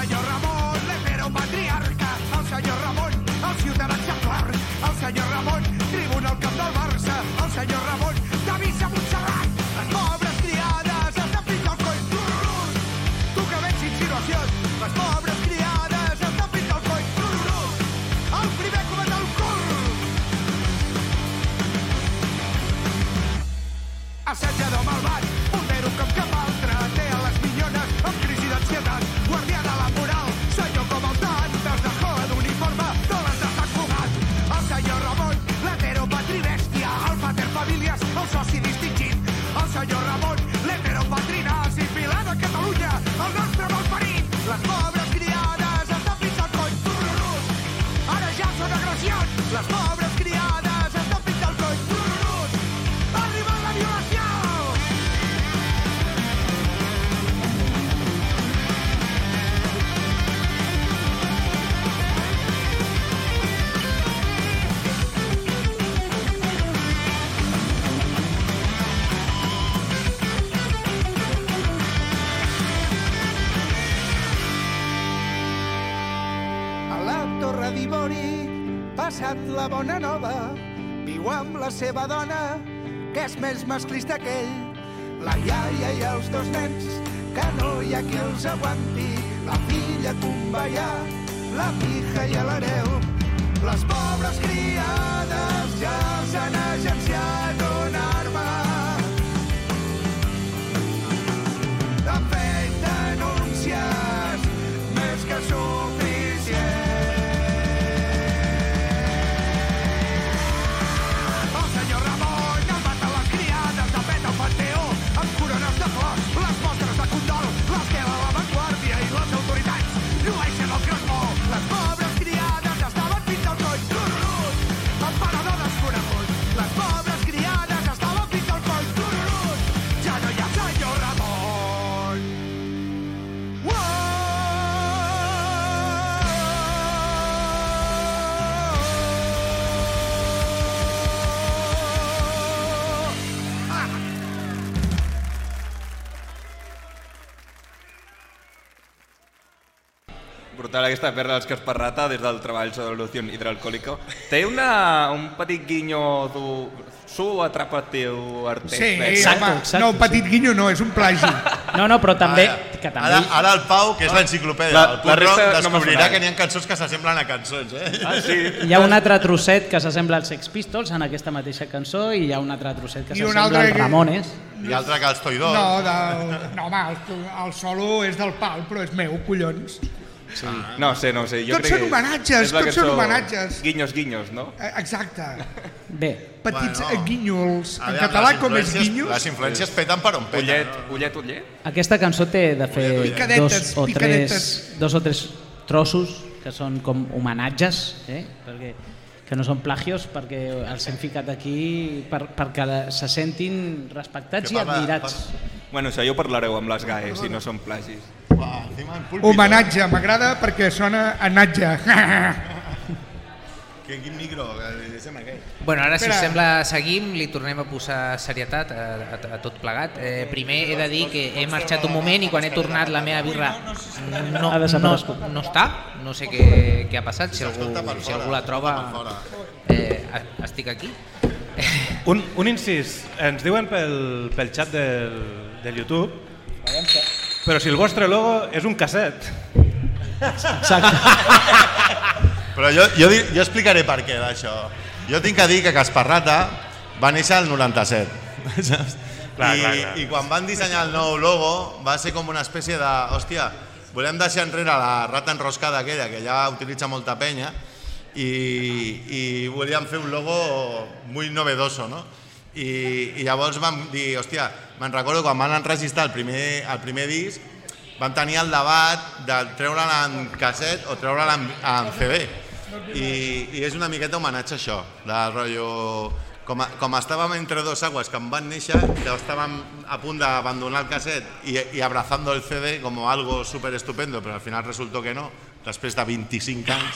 passat la bona nova, viu amb la seva dona, que és més masclista que ell. La iaia i els dos nens, que no hi ha qui els aguanti, la filla Cumballà, la pija i l'hereu. Les pobres criades ja els han agenciat una arma. Han fet denúncies més que suficients. El senyor Ramon el maten les criades de pet al Panteó amb corones de flors, les mostres de condol, l'esquela a l'avantguàrdia i les autoritats llueixen el cresmó. Les pobres criades estaven fins al coll, tururut, amb parador desconegut. Les pobres criades estaven fins al coll, tururut, ja no hi ha senyor Ramon. Uau! Brutal aquesta perla dels Casparrata des del treball sobre solució hidroalcohòlica. Té una, un petit guinyo du... Su atrapatiu artès. Sí, Exacte, home, exacte, no, sí. petit guinyo no, és un plagi. No, no, però també... Ara, que també... ara, ara el Pau, que és l'enciclopèdia La- del la punk rock, resta no m'ha descobrirà sonat. que n'hi ha cançons que s'assemblen a cançons, eh? Ah, sí? Hi ha un altre trosset que s'assembla als Sex Pistols en aquesta mateixa cançó i hi ha un altre trosset que I un s'assembla altre als que- Ramones. I altre que els Toy Dolls. No, de... no home, el, el solo és del Pau, però és meu, collons. Sí. No sé, no sé. Jo Tots crec són que homenatges, és la tots són cançó homenatges. Guinyos, guinyos, no? Eh, Exacte. Bé, Petits Bueno. bueno, guínyols. En Aviam, català les com és influències- guinyos? Les influències peten per on peten. Ullet, no? ullet, ullet. aquesta cançó té de fer Picadetes, dos o, tres, picadetes. dos o tres trossos que són com homenatges, eh? perquè, que no són plagios, perquè els hem ficat aquí per, perquè se sentin respectats Que i parla- admirats. Bueno, això ja ho parlareu amb les GAE, si no són plagis. Va, encima en púlpit. Homenatge, m'agrada perquè sona a natge. Que quin micro, que deixem aquell. Bueno, ara, si us Espera. sembla, seguim, li tornem a posar serietat a, a, a tot plegat. Eh, primer he de dir que he marxat un moment i quan he tornat la meva birra no, Ha no, desaparegut. no està, no sé què, què ha passat, si algú, S'escolta per si fora, algú la troba, s'escolta eh, estic aquí. Un, un incís, ens diuen pel, pel xat del, del YouTube, però si el vostre logo és un casset. Exacte. Però jo, jo, di- jo explicaré per què d'això. Jo tinc que dir que Casparrata va néixer el noranta-set. Saps? Clar, I, clar, clar. I quan van dissenyar el nou logo va ser com una espècie de... Hòstia, volem deixar enrere la rata enroscada aquella que ja utilitza molta penya i, i volíem fer un logo muy novedoso, no? I, i llavors vam dir, hòstia, me'n recordo quan van enregistrar el primer, el primer disc, vam tenir el debat de treure'l en casset o treure'l en, en C D. I, I és una miqueta homenatge a això, del rotllo... Com, a, com estàvem entre dos aguas que em van néixer, que estàvem a punt d'abandonar el casset i, i abrazando el C D com algo súper estupendo, però al final resultó que no, després de vint-i-cinc anys.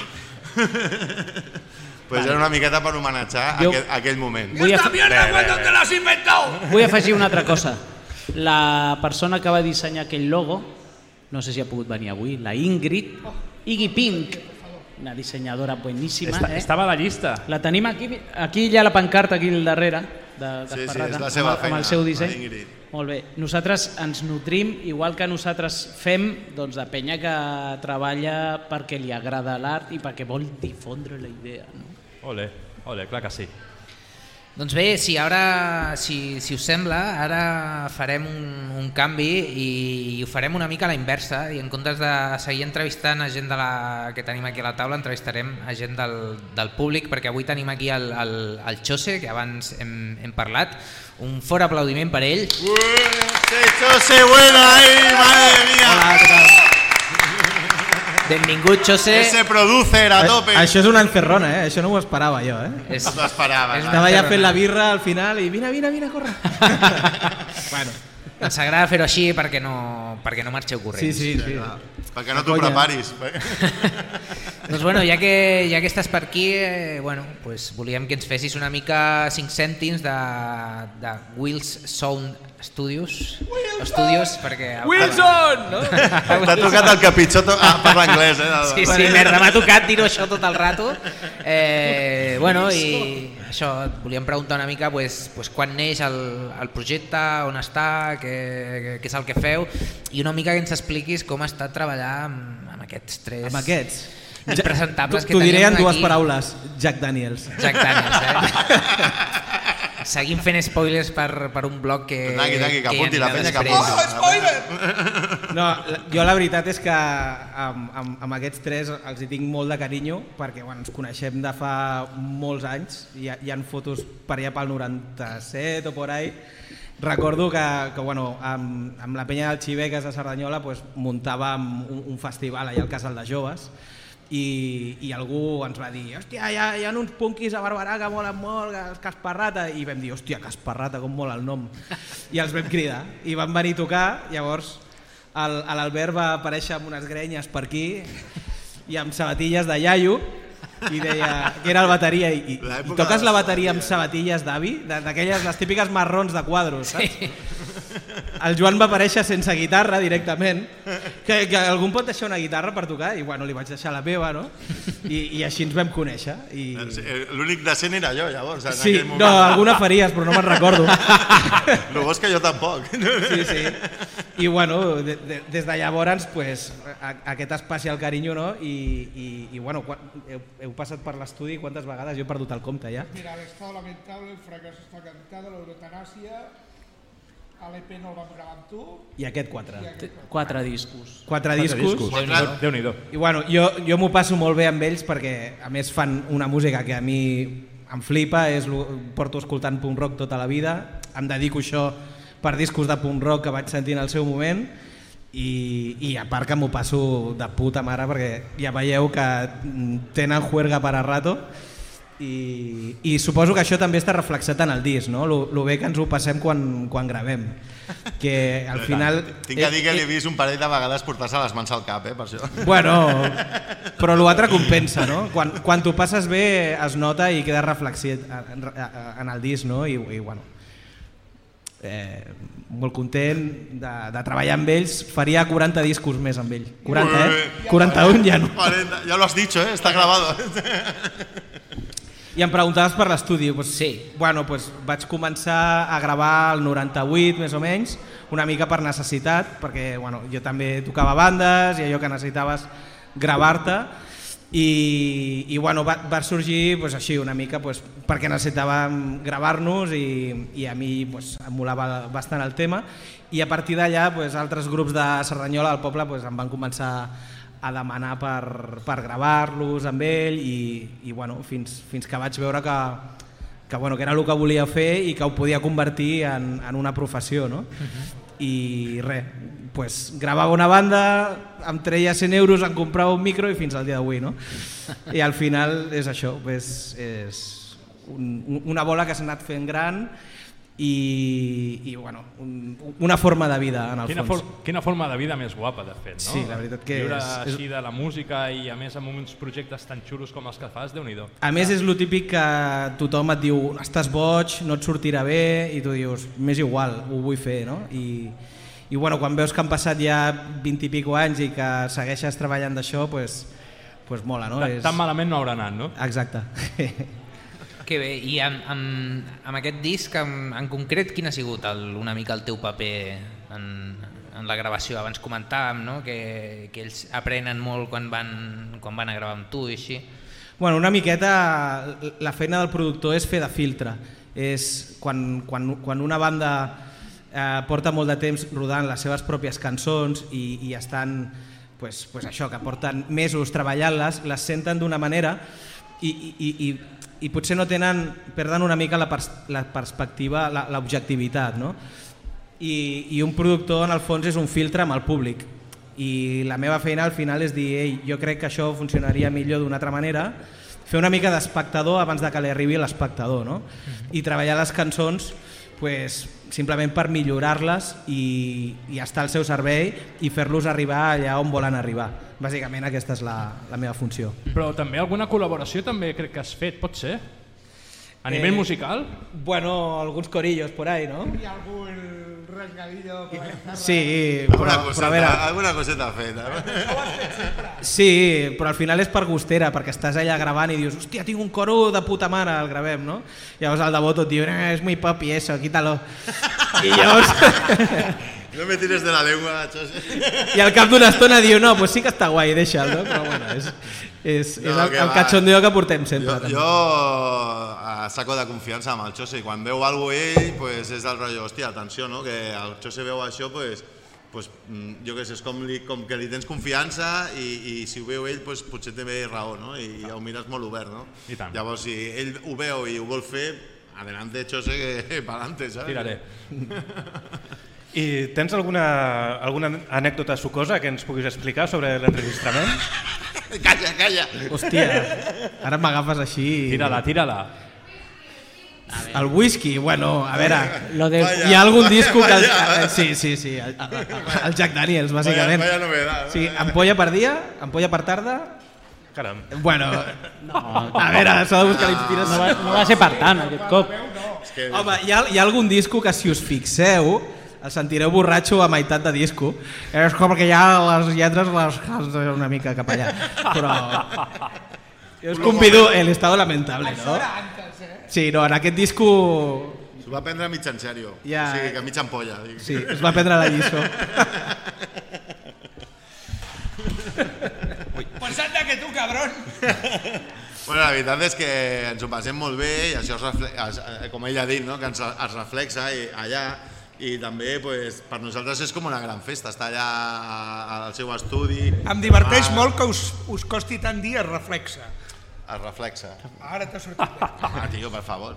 Pues era una miqueta per homenatjar Jo- aquell, aquell moment. Vull, af mierda cuándo te la has inventado? vull afegir una altra cosa. La persona que va dissenyar aquell logo, no sé si ha pogut venir avui, la Ingrid, Iggy Pink, una dissenyadora bueníssima. Està, eh? estava a la llista. La tenim aquí, aquí hi ha la pancarta aquí al darrere de Sí, sí, Casparrata, és la seva amb, el- feina, amb el seu la disseny. Ingrid. Molt bé, nosaltres ens nutrim, igual que nosaltres fem, doncs, de penya que treballa perquè li agrada l'art i perquè vol difondre la idea. No? Ole, ole, clar que sí. Doncs bé, si, ara, si, si us sembla, ara farem un, un canvi i, i ho farem una mica a la inversa i en comptes de seguir entrevistant a gent de la, que tenim aquí a la taula, entrevistarem a gent del, del públic perquè avui tenim aquí el, el, el Chose, que abans hem, hem parlat. Un fort aplaudiment per ell. ¡Qué chose buena ahí, madre mía! Hola, què tal? Benvingut, Chose. Ese producer a tope. Això és una encerrona, eh? Això no ho esperava jo, eh? És, No t'ho esperava. és no? Estava ja encerrona. fent la birra al final i vine, vine, vine, corre. Bueno, Ens agrada fer-ho així perquè no, perquè no marxeu corrents. Sí, sí, sí. Perquè no t'ho preparis. Doncs bueno, ja que, ja que estàs per aquí, eh, bueno, pues volíem que ens fessis una mica cinc cèntims de, de Wills Sound Studios. Studios perquè... Wilson! No? T'ha tocat el capitxó to... ah, per l'anglès, eh? Sí, sí, merda, m'ha tocat dir-ho això tot el rato. Eh, bueno, i això, et volíem preguntar una mica pues, pues, quan neix el, el projecte, on està, què, què és el que feu, i una mica que ens expliquis com ha estat treballar amb, amb aquests tres... Amb aquests? Impresentables que T'ho diré en dues aquí. paraules, Jack Daniels. Jack Daniels, eh? Seguim fent spoilers per, per un blog que... Tranqui, tranqui, que apunti la penya, que després. apunti. Oh, spoiler! No, jo la veritat és que amb, amb, amb aquests tres els hi tinc molt de carinyo perquè bueno, ens coneixem de fa molts anys, hi ha, hi ha fotos per allà pel noranta-set o por ahí. Recordo que, que bueno, amb, amb la penya del Xiveques de Cerdanyola pues, muntàvem un, un festival allà al Casal de Joves i, i algú ens va dir hòstia, hi ha, hi ha uns punquis a Barberà que molen molt, Casparrata, i vam dir hòstia, Casparrata, com mola el nom, i els vam cridar i van venir a tocar. Llavors l'Albert va aparèixer amb unes grenyes per aquí i amb sabatilles de iaio i deia que era el bateria i, i, i toques la bateria amb sabatilles d'avi, d'aquelles, les típiques marrons de quadros, saps? Sí. El Joan va aparèixer sense guitarra directament, que, que algú em pot deixar una guitarra per tocar i bueno, li vaig deixar la meva, no? I, i així ens vam conèixer. I... L'únic decent era jo, llavors. En sí, moment. no, alguna faries, però no me'n recordo. El bo és que jo tampoc. Sí, sí. I bueno, de, de, des de llavors, pues, a, aquest especial carinyo, no? I, i, i bueno, quan, heu, heu passat per l'estudi quantes vegades? Jo he perdut el compte ja. Mira, l'estado lamentable, el fracàs està cantada, l'eurotanàsia, a l'E P no el vam gravar amb tu. I aquest quatre. Quatre discos. Quatre discos. Déu-n'hi-do. I bueno, jo, jo m'ho passo molt bé amb ells perquè a més fan una música que a mi em flipa, és, porto escoltant punk rock tota la vida, em dedico això per discos de punk rock que vaig sentir en el seu moment i, i a part que m'ho passo de puta mare perquè ja veieu que tenen juerga per a rato. I, i suposo que això també està reflexat en el disc, no? Lo, lo bé que ens ho passem quan, quan gravem, que al final... Tinc que dir que l'he vist un parell de vegades portar-se les mans al cap, eh, per això. Bueno, però l'altre compensa, no? Quan, quan t'ho passes bé es nota i queda reflexit en, en el disc, no? I, i bueno, eh, molt content de, de treballar amb ells, faria quaranta discos més amb ell. quaranta, eh? quaranta-un ja no. quaranta, ya lo has dicho, eh? Está grabado. I em preguntaves per l'estudi. Pues, sí. Bueno, pues, vaig començar a gravar el noranta-vuit, més o menys, una mica per necessitat, perquè bueno, jo també tocava bandes i allò que necessitaves gravar-te. I, i bueno, va, va sorgir pues, així una mica pues, perquè necessitàvem gravar-nos i, i a mi pues, em molava bastant el tema. I a partir d'allà pues, altres grups de Cerdanyola del poble pues, em van començar a demanar per, per gravar-los amb ell i, i bueno, fins, fins que vaig veure que, que, bueno, que era el que volia fer i que ho podia convertir en, en una professió, no? Uh-huh. I res, pues, gravava una banda, em treia cent euros, em comprava un micro i fins al dia d'avui, no? I al final és això, pues, és un, una bola que s'ha anat fent gran i, i bueno, un, una forma de vida en el quina fons. For, quina forma de vida més guapa de fet, no? Sí, la veritat que Viure és, així de la música i a més amb uns projectes tan xulos com els que fas, Déu-n'hi-do. A més és lo típic que tothom et diu estàs boig, no et sortirà bé i tu dius m'és igual, ho vull fer, no? I, i bueno, quan veus que han passat ja vint i pico anys i que segueixes treballant d'això, pues, pues mola, no? Tan, és... tan malament no haurà anat, no? Exacte. Que bé, i amb, amb, amb aquest disc en, en concret quin ha sigut el, una mica el teu paper en, en la gravació? Abans comentàvem, no? que, que ells aprenen molt quan van, quan van a gravar amb tu i així. Bueno, una miqueta la feina del productor és fer de filtre. És quan, quan, quan una banda eh, porta molt de temps rodant les seves pròpies cançons i, i estan, pues, pues això, que porten mesos treballant-les, les senten d'una manera i, i, i i potser no tenen, perden una mica la, pers la perspectiva, l'objectivitat, no? I, i un productor en el fons és un filtre amb el públic i la meva feina al final és dir ei, jo crec que això funcionaria millor d'una altra manera, fer una mica d'espectador abans de que li arribi l'espectador, no? I treballar les cançons pues, simplement per millorar-les i, i estar al seu servei i fer-los arribar allà on volen arribar. Bàsicament aquesta és la, la meva funció. Però també alguna col·laboració també crec que has fet, pot ser? A nivell Eh, musical? Bueno, alguns corillos por ahí, ¿no? Hi ha algun rasgadillo per la guitarra? Sí, Alguna però, coseta, però a veure... alguna coseta feta. Sí, però al final és per gustera, perquè estàs allà gravant i dius, hòstia, tinc un coro de puta mare, el gravem, no? Llavors el Debot et diu, eh, és muy papi eso, quítalo. I llavors... No me tires de la lengua, José. I al cap d'una estona diu, no, pues sí que està guai, deixa'l, no? Però bueno, és, és, és No, el, que el va. cachondeo que portem sempre. Jo, també. jo a saco de confiança amb el José i quan veu alguna cosa ell pues, és del rotllo, hòstia, atenció, no? Que el José veu això, pues, pues, mm, jo què sé, és com, li, com que li tens confiança i, i si ho veu ell pues, potser té raó, no? I ja ho mires molt obert, no? I tant. Llavors, si ell ho veu i ho vol fer, adelante, José, que pa'lante, saps? Tiraré. I tens alguna, alguna anècdota sucosa que ens puguis explicar sobre l'enregistrament? Calla, calla! Hòstia, ara m'agafes així... Tira-la, tira-la. El whisky, bueno, a veure, Lo de- hi ha algun disco que... Vaya. El, sí, sí, sí, el, el Jack Daniels, bàsicament. Vaya, vaya novedad. Sí, ampolla per dia, ampolla per tarda... Caram. Bueno, a veure, s'ha de buscar la inspiració. No va, no va ser per tant, aquest cop. Que... Home, hi ha, hi ha algun disco que si us fixeu el sentireu borratxo a meitat de disco. És com que ja les lletres les has una mica cap allà. Però jo us convido el estado lamentable, no? Sí, no, en aquest disco S'ho va prendre mig en sèrio. Ja. O sigui, que mig ampolla. sí, es va prendre la lliçó. Pues anda que tu, cabrón. Bueno, la veritat és que ens ho passem molt bé i això, es refle... es, eh, com ell ha dit, no? Que ens es reflexa i, allà i també pues, per nosaltres és com una gran festa, estar allà al seu estudi. Em diverteix Ah, molt que us, us costi tant dir es reflexa. Es reflexa. Ara t'ha sortit bé. Ah, tio, per favor.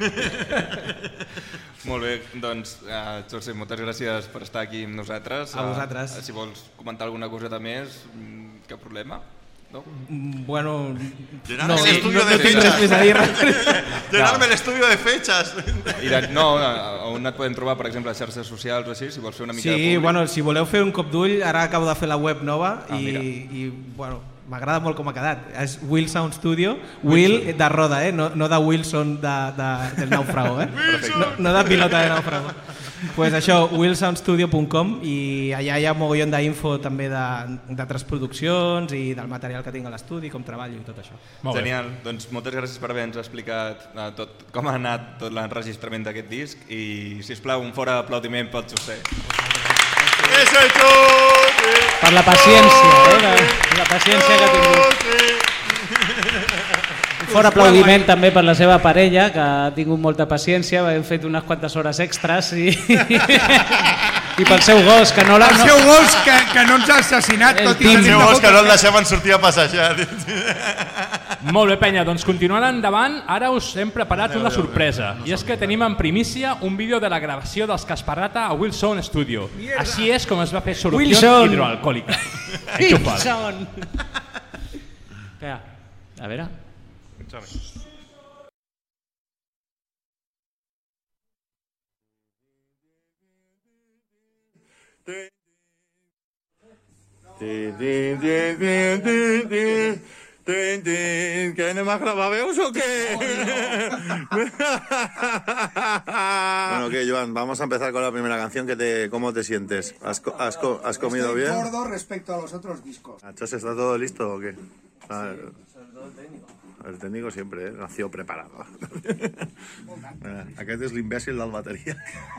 Molt bé, doncs, uh, José, moltes gràcies per estar aquí amb nosaltres. A vosaltres. Uh, si vols comentar alguna coseta més, mm, cap problema. No? Bueno, Llenarme no, el estudio no, de no tinc res més a dir. Llenarme el estudio de fechas. I de, no, a- on et podem trobar, per exemple, a xarxes socials o així, si vols fer una mica de Sí, públic? bueno, si voleu fer un cop d'ull, ara acabo de fer la web nova Ah, i, mira. i bueno, m'agrada molt com ha quedat. És Will Sound Studio, Will de roda, eh? no, no de Wilson de, de, del naufrago, eh? no, no de pilota de naufrago. Pues això, will sound studio punt com, i allà hi ha un mogollon d'info també de- d'altres produccions i del material que tinc a l'estudi, com treballo i tot això. Molt bé. Genial, doncs moltes gràcies per haver-nos explicat uh, tot, com ha anat tot l'enregistrament d'aquest disc i, sisplau, un fort aplaudiment pel José. Eso es todo. Per la paciència, eh? La, la paciència que ha tingut. Un fort aplaudiment també per la seva parella, que ha tingut molta paciència, hem fet unes quantes hores extras i, i pel seu gos, que no l'ha... El seu gos que, que no ens ha assassinat, El tot i El tenir seu una gos que boca- no el deixaven sortir a passejar. Molt bé, penya, doncs continuant endavant, ara us hem preparat una sorpresa. I és que tenim en primícia un vídeo de la gravació dels Casparrata a Wilson Studio. Així és com es va fer solució Wilson. hidroalcohòlica. Enxufat. Wilson! Espera, a veure... Tin, tin, tin, tin, tin, tin. Tin, tin. ¿Que no me has grabado veus o qué? Bueno, ¿qué, Joan? Vamos a empezar con la primera canción. Que te, ¿Cómo te sientes? ¿Has, co- has, co- has comido Estoy bien? gordo respecto a los otros discos. Nachos, ¿está todo listo o qué? Ah, el técnico siempre, ¿eh? Nació preparado. Mira, aquest és l'imbècil del bateria.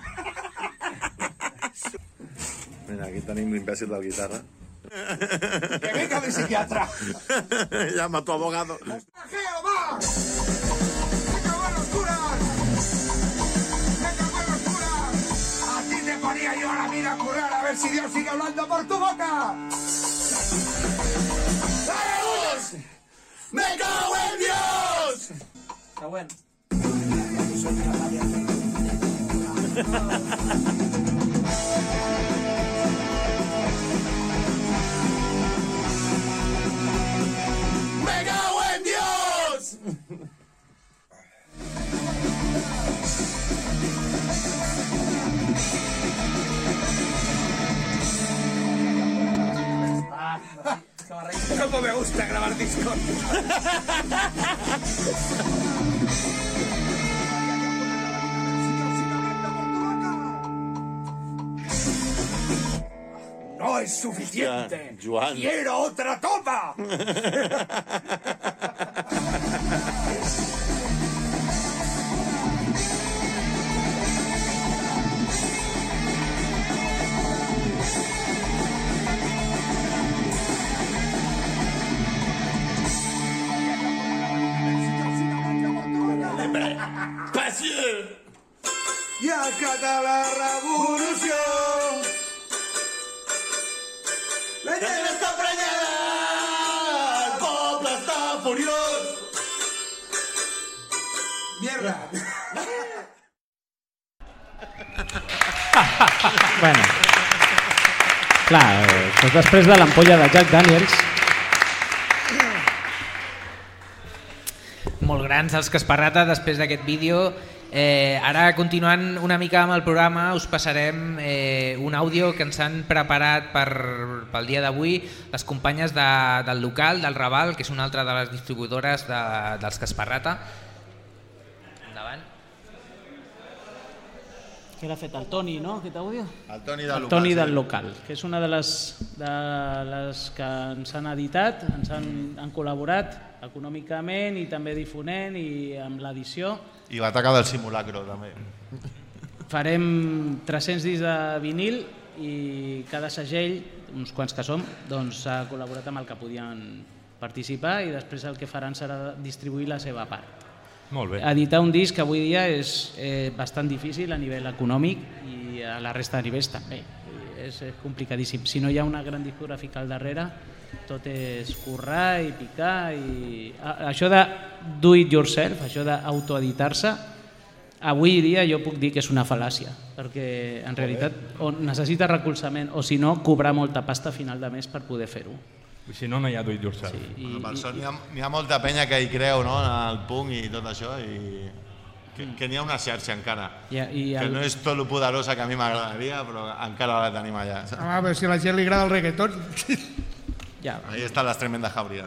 Mira, aquí tenim l'imbècil del guitarra. Que venga mi psiquiatra. Llama a tu abogado. ¡Ajeo, va! ¡Me cago en los curas! ¡Me cago en los curas! A ti te ponía yo a la vida a currar a ver si Dios sigue hablando por tu boca. ¡Vamos! ¡Me cago en Dios! Està bueno. ¡Me cago en Dios! cómo me gusta grabar discos. No es suficiente. Joan. ¡Quiero otra toma! Pacient! I acatar la revolució. La gent està prenyada! El poble està furiós! Mierda! Bueno. Clar, doncs després de l'ampolla de Jack Daniels... Molt grans els Casparrata després d'aquest vídeo. Eh, ara, continuant una mica amb el programa, us passarem eh, un àudio que ens han preparat per, pel dia d'avui les companyes de, del local, del Raval, que és una altra de les distribuïdores de, dels Casparrata. Endavant. Que l'ha fet el Toni, no? Aquest àudio? El Toni del el local. Toni sí. del local, que és una de les, de les que ens han editat, ens han, han col·laborat econòmicament i també difonent i amb l'edició. I va atacar del simulacro també. Farem tres-cents discs de vinil i cada segell, uns quants que som, doncs ha col·laborat amb el que podien participar i després el que faran serà distribuir la seva part. Molt bé. Editar un disc avui dia és eh, bastant difícil a nivell econòmic i a la resta de nivells també. És, és complicadíssim. Si no hi ha una gran discogràfica al darrere, tot és currar i picar i... Això de do it yourself, això d'autoeditar-se, avui dia jo puc dir que és una fal·làcia, perquè en realitat o necessita recolzament o si no cobrar molta pasta a final de mes per poder fer-ho. I si no, no hi ha do it yourself. Sí, i, Per i, sort n'hi ha, n'hi ha molta penya que hi creu, no?, en el punk i tot això, i que, que n'hi ha una xarxa encara, i, i que el, no és tot lo poderosa que a mi m'agradaria, però encara la tenim allà. Ah, però si a la gent li agrada el reggaeton... ja. Ahí está la tremenda jauría.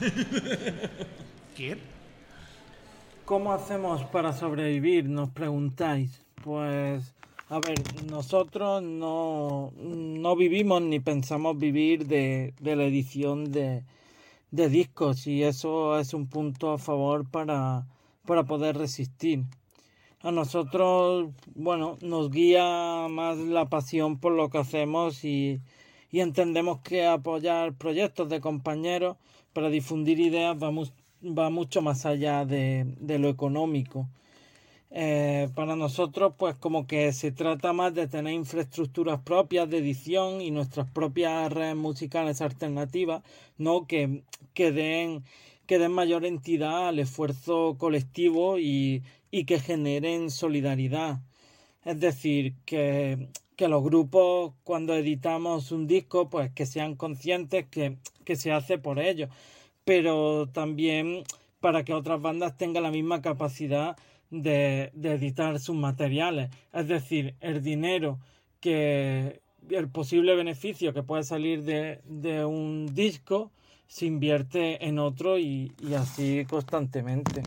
¿Quién? ¿Cómo hacemos para sobrevivir? Nos preguntáis. Pues, a ver, nosotros no, no vivimos ni pensamos vivir de, de la edición de, de discos y eso es un punto a favor para, para poder resistir. A nosotros, bueno, nos guía más la pasión por lo que hacemos y, y entendemos que apoyar proyectos de compañeros para difundir ideas va, mu- va mucho más allá de, de lo económico. Eh, para nosotros, pues como que se trata más de tener infraestructuras propias de edición y nuestras propias redes musicales alternativas, ¿no? que, que, den, que den mayor entidad al esfuerzo colectivo y, y que generen solidaridad. Es decir, que, que los grupos cuando editamos un disco, pues que sean conscientes que, que se hace por ellos, pero también para que otras bandas tengan la misma capacidad de, de editar sus materiales. Es decir, el dinero que el posible beneficio que puede salir de, de un disco se invierte en otro y, y así constantemente.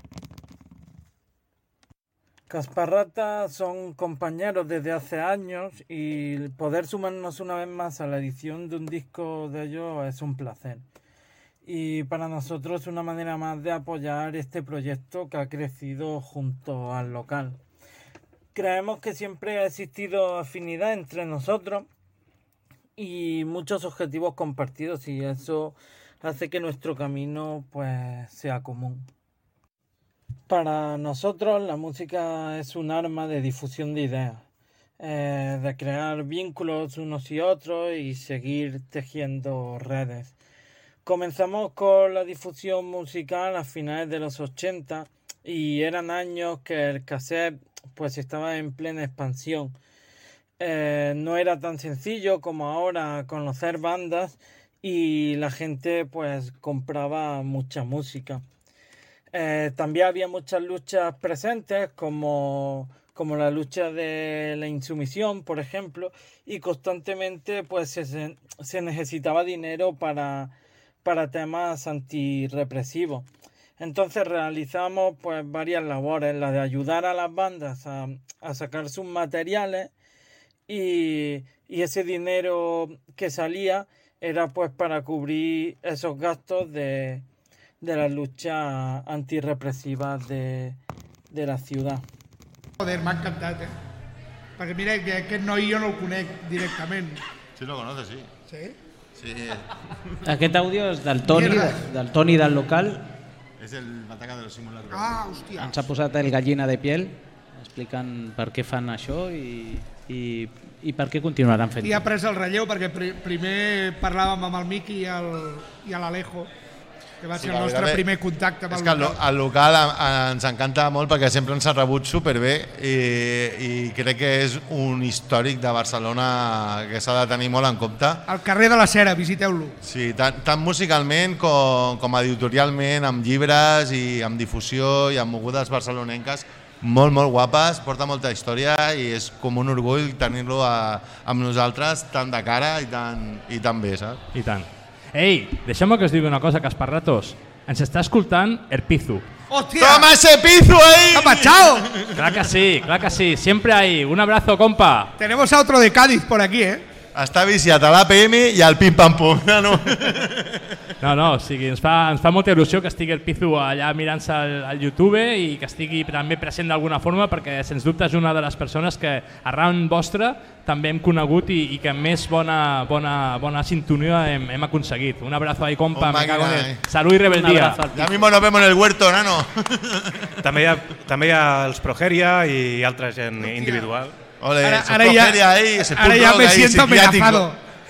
Casparrata son compañeros desde hace años y poder sumarnos una vez más a la edición de un disco de ellos es un placer. Y para nosotros es una manera más de apoyar este proyecto que ha crecido junto al local. Creemos que siempre ha existido afinidad entre nosotros y muchos objetivos compartidos y eso hace que nuestro camino pues sea común. Para nosotros la música es un arma de difusión de ideas, eh, de crear vínculos unos y otros y seguir tejiendo redes. Comenzamos con la difusión musical a finales de los ochenta y eran años que el cassette pues estaba en plena expansión. Eh, no era tan sencillo como ahora conocer bandas y la gente pues compraba mucha música. Eh, también había muchas luchas presentes como, como la lucha de la insumisión, por ejemplo, y constantemente pues se, se necesitaba dinero para para temas antirrepresivos. Entonces realizamos pues varias labores, la de ayudar a las bandas a, a sacar sus materiales y, y ese dinero que salía era pues para cubrir esos gastos de, de las luchas antirrepresivas de, de la ciudad. Joder, m'ha encantat, eh? Perquè mira, que aquest noi jo no el conec directament. Sí, lo conoces, sí. Sí? Sí. Aquest àudio és del Toni, del Toni del local. És el Mataca de los Simuladores. Ah, hòstia. Ens ha posat el gallina de piel explicant per què fan això i, i, i per què continuaran fent. I ha pres el relleu perquè pri primer parlàvem amb el Miqui i el, i l'Alejo, que va ser sí, el nostre primer contacte amb el local. És que el local ens encanta molt perquè sempre ens ha rebut superbé i, i crec que és un històric de Barcelona que s'ha de tenir molt en compte. Al carrer de la Cera, visiteu-lo. Sí, tant, tant musicalment com, com editorialment, amb llibres i amb difusió i amb mogudes barcelonenques molt, molt guapes, porta molta història i és com un orgull tenir-lo amb nosaltres tan de cara i tan, i tan bé, saps? I tant. Ei, deixeu-me que us digui una cosa, Casparratos. Ens està escoltant el Pizu. ¡Hostia! ¡Toma ese Pizu ahí! ¡Ha machado! Claro que sí, claro que sí. Siempre ahí. Un abrazo, compa. Tenemos a otro de Cádiz por aquí, ¿eh? Està viciat a l'A P M i al pim-pam-pum. No, no, no, o sigui, ens fa, ens fa molta il·lusió que estigui el Pizu allà mirant-se al, al YouTube i que estigui també present d'alguna forma perquè, sens dubte, és una de les persones que arran vostra també hem conegut i, i que més bona, bona, bona sintonia hem, hem aconseguit. Un abrazo ahí, compa. Oh, me cago en el... Salud i rebeldía. Ya mismo nos vemos en el huerto, nano. També hi ha, també hi ha els Progeria i altra gent individual. Ole, ara, ese ara Progeria ja, ahí, ese ara ja me siento amenazado.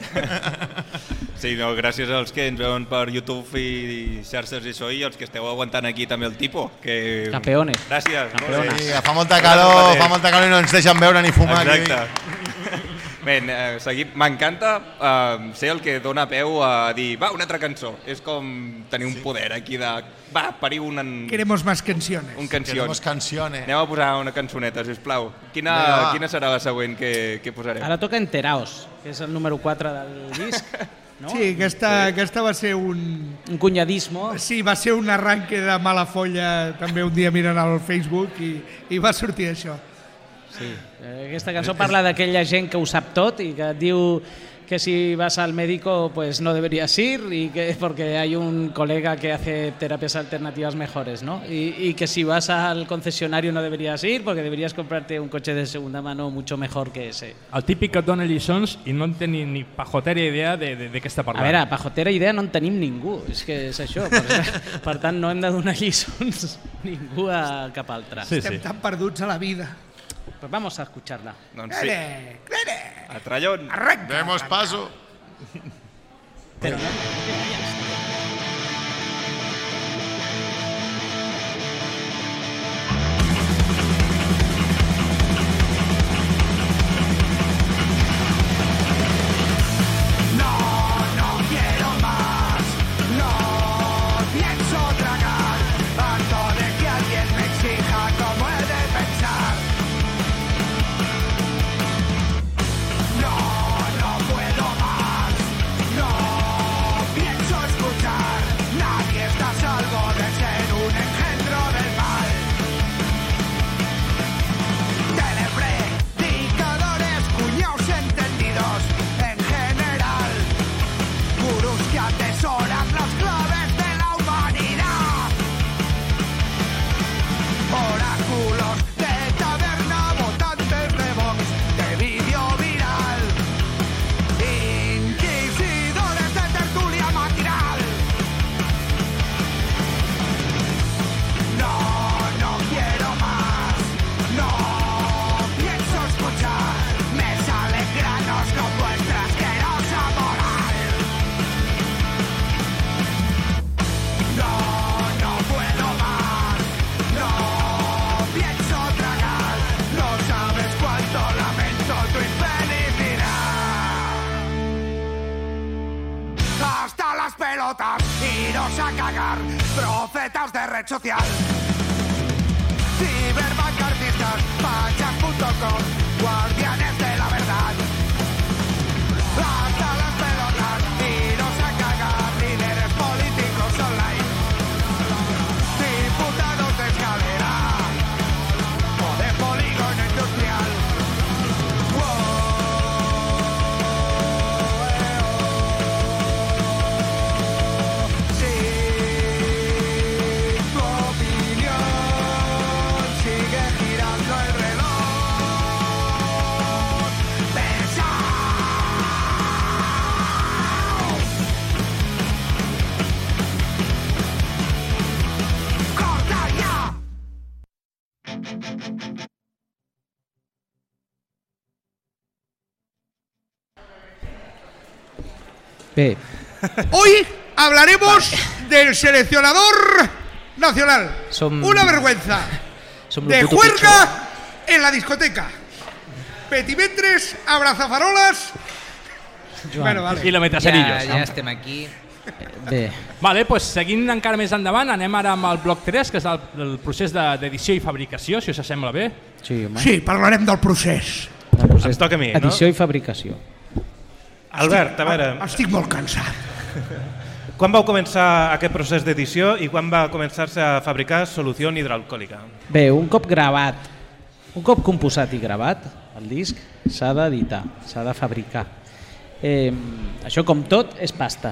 Sí, no, gràcies als que ens veuen per YouTube i xarxes i això i els que esteu aguantant aquí també el tipo. Que... Campeones. Gràcies. Campeones. Sí, fa molta calor, fa molta calor i no ens deixen veure ni fumar. Exacte. Aquí. Bé, eh, seguim. M'encanta eh, ser el que dona peu a dir va, una altra cançó. És com tenir un poder aquí de va, parir un... Queremos más canciones. Un canción. Queremos canciones. Anem a posar una cançoneta, sisplau. Quina, Venga, quina serà la següent que, que posarem? Ara toca Enteraos, que és el número quatre del disc. No? Sí, aquesta, aquesta va ser un... Un cunyadismo. Sí, va ser un arranque de mala folla també un dia mirant al Facebook i, i va sortir això. Sí, aquesta cançó parla d'aquella gent que ho sap tot i que diu que si vas al médico pues no deberías ir y que porque hay un colega que hace terapias alternativas mejores, ¿no? Y, y que si vas al concesionario no deberías ir porque deberías comprarte un coche de segunda mano mucho mejor que ese. El típic que et dona lliçons i no en té ni, ni pajotera idea de, de, de què està parlant. A veure, pajotera idea no en tenim ningú, és que és això. Per, per tant, no hem de donar lliçons ningú a cap altre. Sí, Estem sí. tan perduts a la vida. Pues vamos a escucharla. Doncs sí. Clare, clare. A trallón. Arranca. Demos paso. Pero no, iros a cagar, profetas de red social, ciberbancartistas, fachas punto com, guardianes de la verdad. Hasta las pelotas, iros a cagar, líderes políticos. Bé. Hoy hablaremos del seleccionador nacional. Som... Una vergüenza. Som de juerga en la discoteca. Petimetres, abrazafarolas... Bueno, vale. Kilometraserillos. Ja, ja estem aquí. Bé. Vale, pues, seguint encara més endavant, anem ara amb el bloc tres, que és el, el procés d'edició i fabricació, si us sembla bé. Sí, home. Sí, parlarem del procés. El procés Em toca a mi, no? Edició i fabricació. Albert, a veure... Estic molt cansat. Quan vau començar aquest procés d'edició i quan va començar-se a fabricar solució hidroalcohòlica? Bé, un cop gravat, un cop composat i gravat, el disc s'ha d'editar, s'ha de fabricar. Eh, això, com tot, és pasta.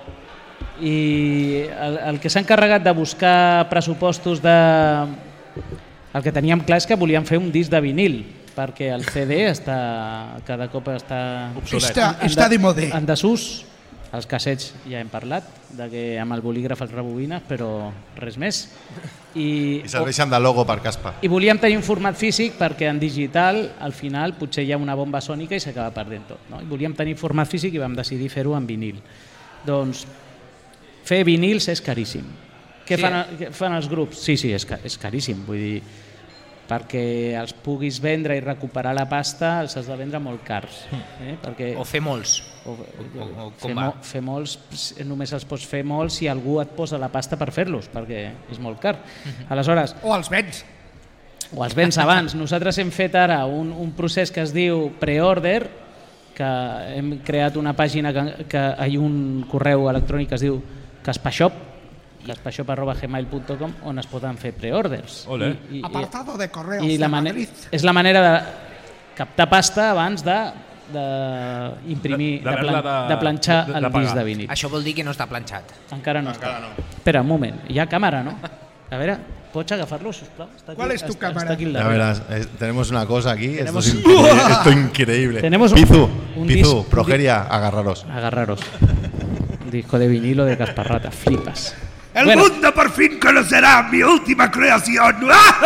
I el, el que s'ha encarregat de buscar pressupostos de... El que teníem clar és que volíem fer un disc de vinil, perquè el C D està, cada cop està... Obsolet. Està, està de modé. En desús. Els cassets ja hem parlat, de que amb el bolígraf els rebobines, però res més. I, I serveixen de logo per Caspa. I volíem tenir un format físic perquè en digital, al final, potser hi ha una bomba sònica i s'acaba perdent tot. No? I volíem tenir format físic i vam decidir fer-ho en vinil. Doncs fer vinils és caríssim. Què Sí. fan, què fan els grups? Sí, sí, és, és caríssim. Vull dir, perquè els puguis vendre i recuperar la pasta els has de vendre molt cars. Eh? Perquè, O fer molts. O, o, o fer, com va? mo, fer molts, només els pots fer molts si algú et posa la pasta per fer-los, perquè és molt car. Aleshores, O els vens. o els vens abans. Nosaltres hem fet ara un, un procés que es diu pre-order, que hem creat una pàgina, que, que hi ha un correu electrònic que es diu caspashop, caspashop arroba gmail punt com, on es poden fer pre-orders. Ole. I, i, Apartado de correos i de la mane- Madrid. és la manera de captar pasta abans de d'imprimir, de, De- de, d'haver-la plan, de- de planxar de- de el pagar. disc de vinil. Això vol dir que no està planxat. Encara no Encara està. no. Espera un moment, hi ha càmera, no? A veure, pots agafar-lo, sisplau? Està aquí, ¿Cuál es tu està, cámara? Està aquí al Ya darrere. verás, eh, tenemos una cosa aquí, Tenemos- esto es increíble. Esto es increíble. Tenemos un- Pizu, un Pizu, dis- Progeria, agarraros. Agarraros. Un disco de vinilo de Casparrata, flipas. El Bueno. mundo por fin conocerá mi última creación.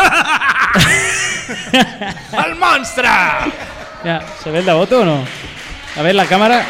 El monstre! Ya, ¿se ve el de voto o no? A ver, la cámara.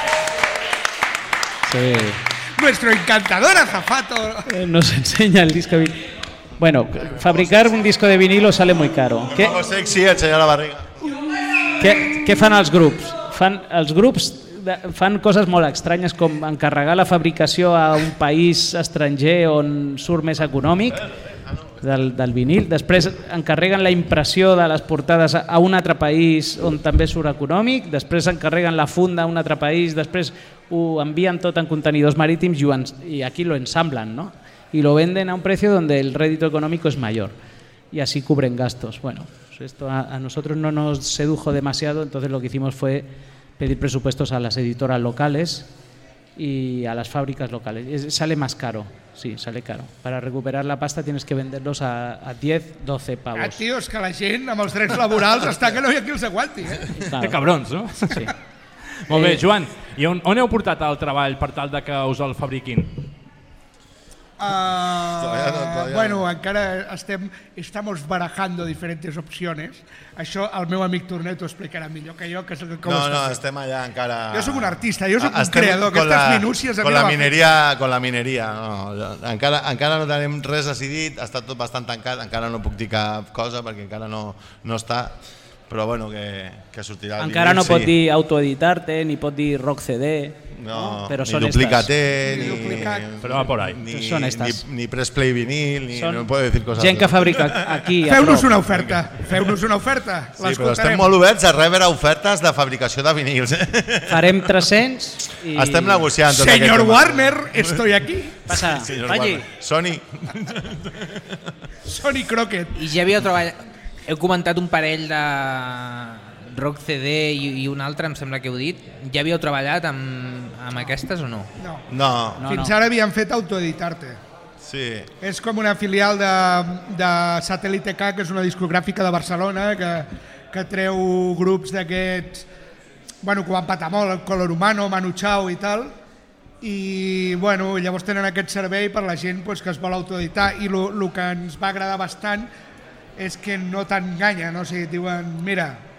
Sí. Nuestro encantador azafato. Eh, Nos enseña el disco de vinilo. Bueno, fabricar un disco de vinilo sale muy caro. Un ¿Qué, poco sexy, enseñar la barriga. què, què fan els grups? Fan, els grups de, fan coses molt estranyes, com encarregar la fabricació a un país estranger on surt més econòmic del, del vinil. Després encarreguen la impressió de les portades a un altre país on també surt econòmic. Després encarreguen la funda a un altre país. Després ho envien tot en contenidors marítims i, ho ens, i aquí lo ensamblan, ¿no? Y lo venden a un precio donde el rédito económico es mayor. Y así cubren gastos. Bueno, pues esto a, a nosotros no nos sedujo demasiado, entonces lo que hicimos fue pedir presupuestos a las editoras locales y a las fábricas locales. Es, sale más caro, sí, sale caro. Para recuperar la pasta tienes que venderlos a, a diez, doce Ah, pavos. tio, és que la gent amb els drets laborals està que no hi ha qui els aguanti. Eh? Claro. Que cabrons, no? Sí. Molt bé, Eh, Joan, i on, on heu portat el treball per tal de que us el fabriquin? Uh, Todavía no, todavía no. bueno, encara estem, estamos barajando diferentes opciones. Això el meu amic Tornet ho explicarà millor que jo, que és el que com No, està no, fent. estem allà encara... Jo sóc un artista, jo sóc un Estem creador, con aquestes la- minúcies a con mi la no mineria, con la mineria, no, encara, encara no tenim res decidit, està tot bastant tancat, encara no puc dir cap cosa perquè encara no, no està, però bueno, que, que sortirà el Encara vinil, no pot sí. dir autoeditar-te, ni pot dir rock C D, No, però ni són duplicate, estas. ni, Ni duplicat. Però va por ahí. ni, Són estas. ni, ni press play vinil, ni, Són no puedo decir cosas. gent que fabrica aquí a Feu-nos prop. una oferta, feu-nos una oferta. Sí, però estem L'escoltarem. molt oberts a rebre ofertes de fabricació de vinils. Farem tres-cents i... Estem negociant tot aquest Senyor tema. Warner, estoy aquí. Passa, Senyor Valli. Warner. Sony. Sonny Crockett. I ja havíeu treballat... Heu comentat un parell de rock C D i, i un altre, em sembla que heu dit. Ja havíeu treballat amb, amb aquestes o no? No. No, No, Fins no. ara havíem fet autoeditar-te. sí. És com una filial de, de Satellite K, que és una discogràfica de Barcelona, que, que treu grups d'aquests, bueno, que van patar molt, el Color Humano, Manu Chao i tal, i bueno, llavors tenen aquest servei per la gent pues, que es vol autoeditar, i el que ens va agradar bastant és que no t'enganyen, no? O sigui, et diuen, mira,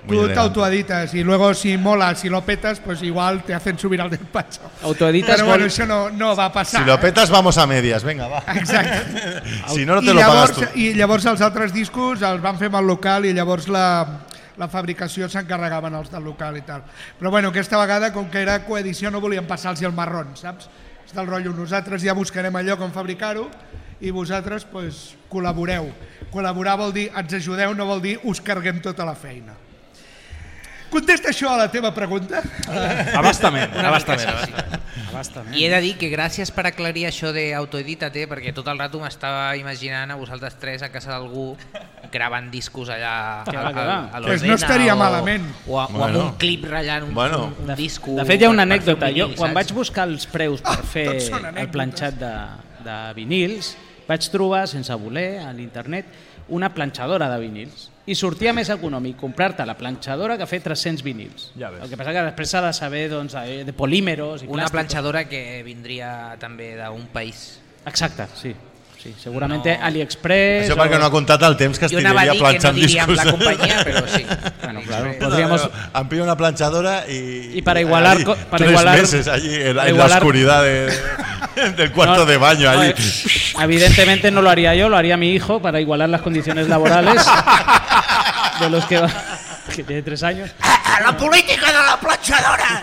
muy Tú te elegante. autoeditas y luego si molas, si lo petas, pues igual te hacen subir al despacho. Autoeditas Pero bueno, vol- això no, no va passar. Si lo petas, vamos a medias, venga, va. Exacte. Si no, no te I lo llavors, pagas tu. I llavors els altres discos els van fer amb el local i llavors la, la fabricació s'encarregaven els del local i tal. Però bueno, aquesta vegada, com que era coedició, no volíem passar-los el marrón, saps? És del rotllo, nosaltres ja buscarem allò com fabricar-ho i vosaltres pues, col·laboreu. Col·laborar vol dir ens ajudeu, no vol dir us carguem tota la feina. Contesta això a la teva pregunta? Abastament. Una Abastament. mica, sí, sí. Abastament. I he de dir que gràcies per aclarir això d'autoedita-te, perquè tot el rato m'estava imaginant a vosaltres tres a casa d'algú gravant discos allà Que a, va, que a, va. a Pues l'Ordena no estaria o, malament. o, a, o amb Bueno. un clip ratllant un, Bueno. un, un disco. De fet, hi ha una per- per fer un anècdota. Jo, vinil, quan saps? vaig buscar els preus per fer tots són el anècdotes. planxat de, de vinils, vaig trobar, sense voler, a l'internet, una planxadora de vinils. I sortia més econòmic comprar-te la planxadora que fer tres-cents vinils. Ja ves. El que passa que després s'ha de saber doncs, de, de polímeros i Una plàsticos. planxadora que vindria també d'un país. Exacte, sí. sí segurament No. AliExpress... Això perquè no ha comptat el temps que Jo anava a estigueria dir que no planxant diríem discos. la companyia, però sí. Bueno, claro, AliExpress. podríamos... No, no, em pillo una planchadora y... Y para igualar allí, co- para tres igualar- meses allí en, para en igualar- la oscuridad de, del cuarto No, de baño allí. no, evidentemente no lo haría yo, lo haría mi hijo para igualar las condiciones laborales de los que va, que tiene tres años. La política de la planxadora!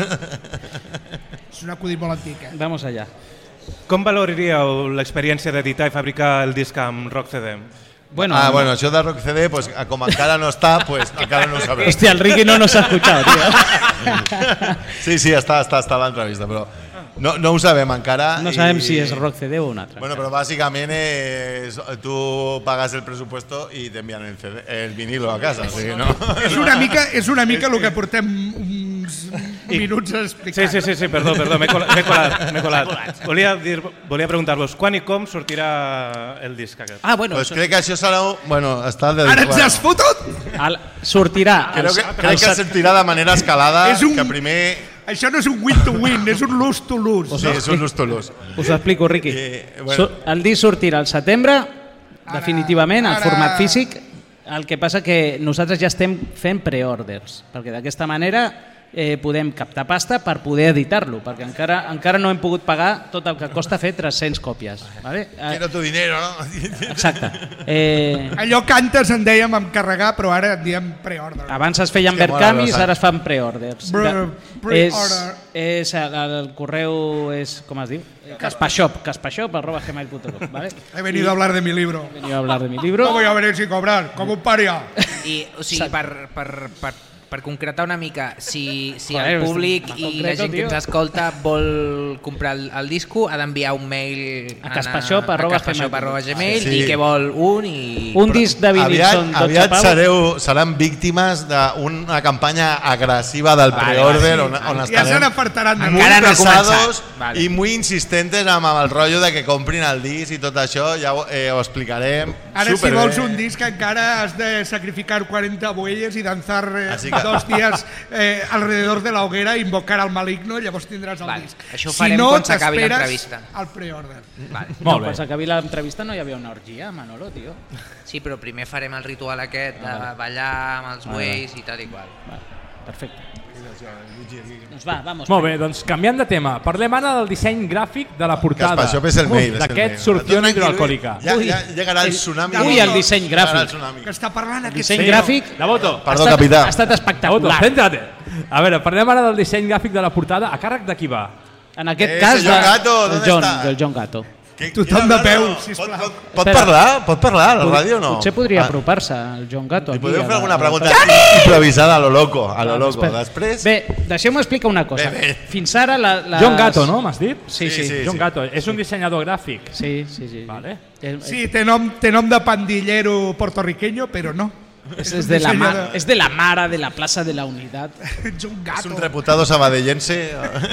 És un acudit molt antic, eh? Vamos allá. Com valoraríeu l'experiència d'editar i fabricar el disc amb Rock C D? Bueno, ah, no. bueno, això de Rock C D, pues, como encara no está, pues encara no ho sabem. Hostia, el Ricky no nos ha escuchado, tío. Sí, sí, està, està, està a l'entrevista, però no, no ho sabem encara. No sabem i- si és Rock C D o un altre. Bueno, pero básicamente es, tú pagas el presupuesto y te envían el, C D, el vinilo a casa, ¿sí? ¿No? És una mica, és una mica el que portem uns minuts Sí, explicant. sí, sí, sí, perdó, perdó, m'he colat. M'he colat, m'he colat. Volia, dir, volia preguntar-vos quan i com sortirà el disc aquest? Ah, bueno, Pues crec que això serà... un- Bueno, està de... Ara ens bueno, has fotut? al, sortirà... Crec els- que, crec els- que sortirà de manera escalada, És un- que primer... Això no és un win to win, és un lose to lose. Sí, és un lustolós. Us ho explico, Riqui. Eh, bueno. Su- El disc sortirà al setembre, definitivament, en ara- format físic. El que passa que nosaltres ja estem fent preorders, perquè d'aquesta manera eh, podem captar pasta per poder editar-lo, perquè encara encara no hem pogut pagar tot el que costa fer tres-cents còpies. Vale? Eh, Quiero tu dinero, ¿no? Exacte. Eh, Allò que antes en dèiem encarregar, però ara en diem pre-order. abans es feien És que mola, vercamis, Rosa. ara es fan preorders. Bre- De- pre-order. és, és, el, el correu és, com es diu? Caspashop, caspashop arroba gmail punto com, ¿vale? He venido a hablar de mi libro. He venido a hablar de mi libro. No voy a venir sin cobrar, como un paria. I, o sigui, per, per, per, per concretar una mica, si, si Joder, el públic más i la concreto, gent que tio. ens escolta vol comprar el, el disco, ha d'enviar un mail A caspashop arroba a caspashop arroba gmail Sí. i que vol un i... Un disc de vinil Aviat, són dotze aviat paus. sereu, seran víctimes d'una campanya agressiva del Vale, preorder vale, on, on Ja se estarem n'afartaran de muy Encara no ha pesados començat. Vale. i muy insistentes amb, amb el rotllo de que comprin el disc i tot això, ja ho, eh, ho explicarem Ara si superbé. vols un disc encara has de sacrificar cuarenta bueyes y danzar eh, Así que- dos días eh, alrededor de la hoguera, invocar al maligno, llavors tindràs el Vale. disc. Això ho si farem no, quan s'acabi t'esperes l'entrevista. al pre-order. Vale. No, Molt bé. quan s'acabi l'entrevista no hi havia una orgia, Manolo, tio. Sí, però primer farem el ritual aquest de Ah, vale. ballar amb els Vale, bueis i tal i qual. Vale, perfecte. Doncs va, vamos. Molt bé, doncs canviant de tema, parlem ara del disseny gràfic de la portada. Caspashop és el mail, és el D'aquest mail. solució Tu tranquil, hidroalcohòlica. Ja, Ui, ja llegarà el el- tsunami. ui, el disseny Llegarà gràfic. el tsunami. Que està parlant aquest Disseny senyor. gràfic De voto. Perdó, ha estat, capità. ha estat De voto, espectacular. céntrate. A veure, parlem ara del disseny gràfic de la portada. A càrrec de qui va? En aquest Eh, cas, senyor de- Gato, del ¿dónde John, está? del John Gato. Que- Tothom quiere de peu, hablar, no? sisplau. Pot, pot, pot Espera. parlar? Pot parlar a la Pot- ràdio o no? Potser podria Ah, apropar-se al John Gato. Li aquí, podeu a fer la- alguna a la pregunta taula. improvisada a lo loco, a lo Ah, loco. espera. Després... Bé, deixeu-me explicar una cosa. Bé, bé. Fins ara... La, les... John Gato, no? M'has dit? Sí, sí. Sí, sí. sí. John Gato. És un dissenyador gràfic. Sí, sí, sí. Vale. Eh, Sí, té nom, té nom de pandillero puertorriqueño, però no. És, un és, de la dissenyador. ma, és de la mare de la plaça de la Unitat. John És Gato. un reputado sabadellense.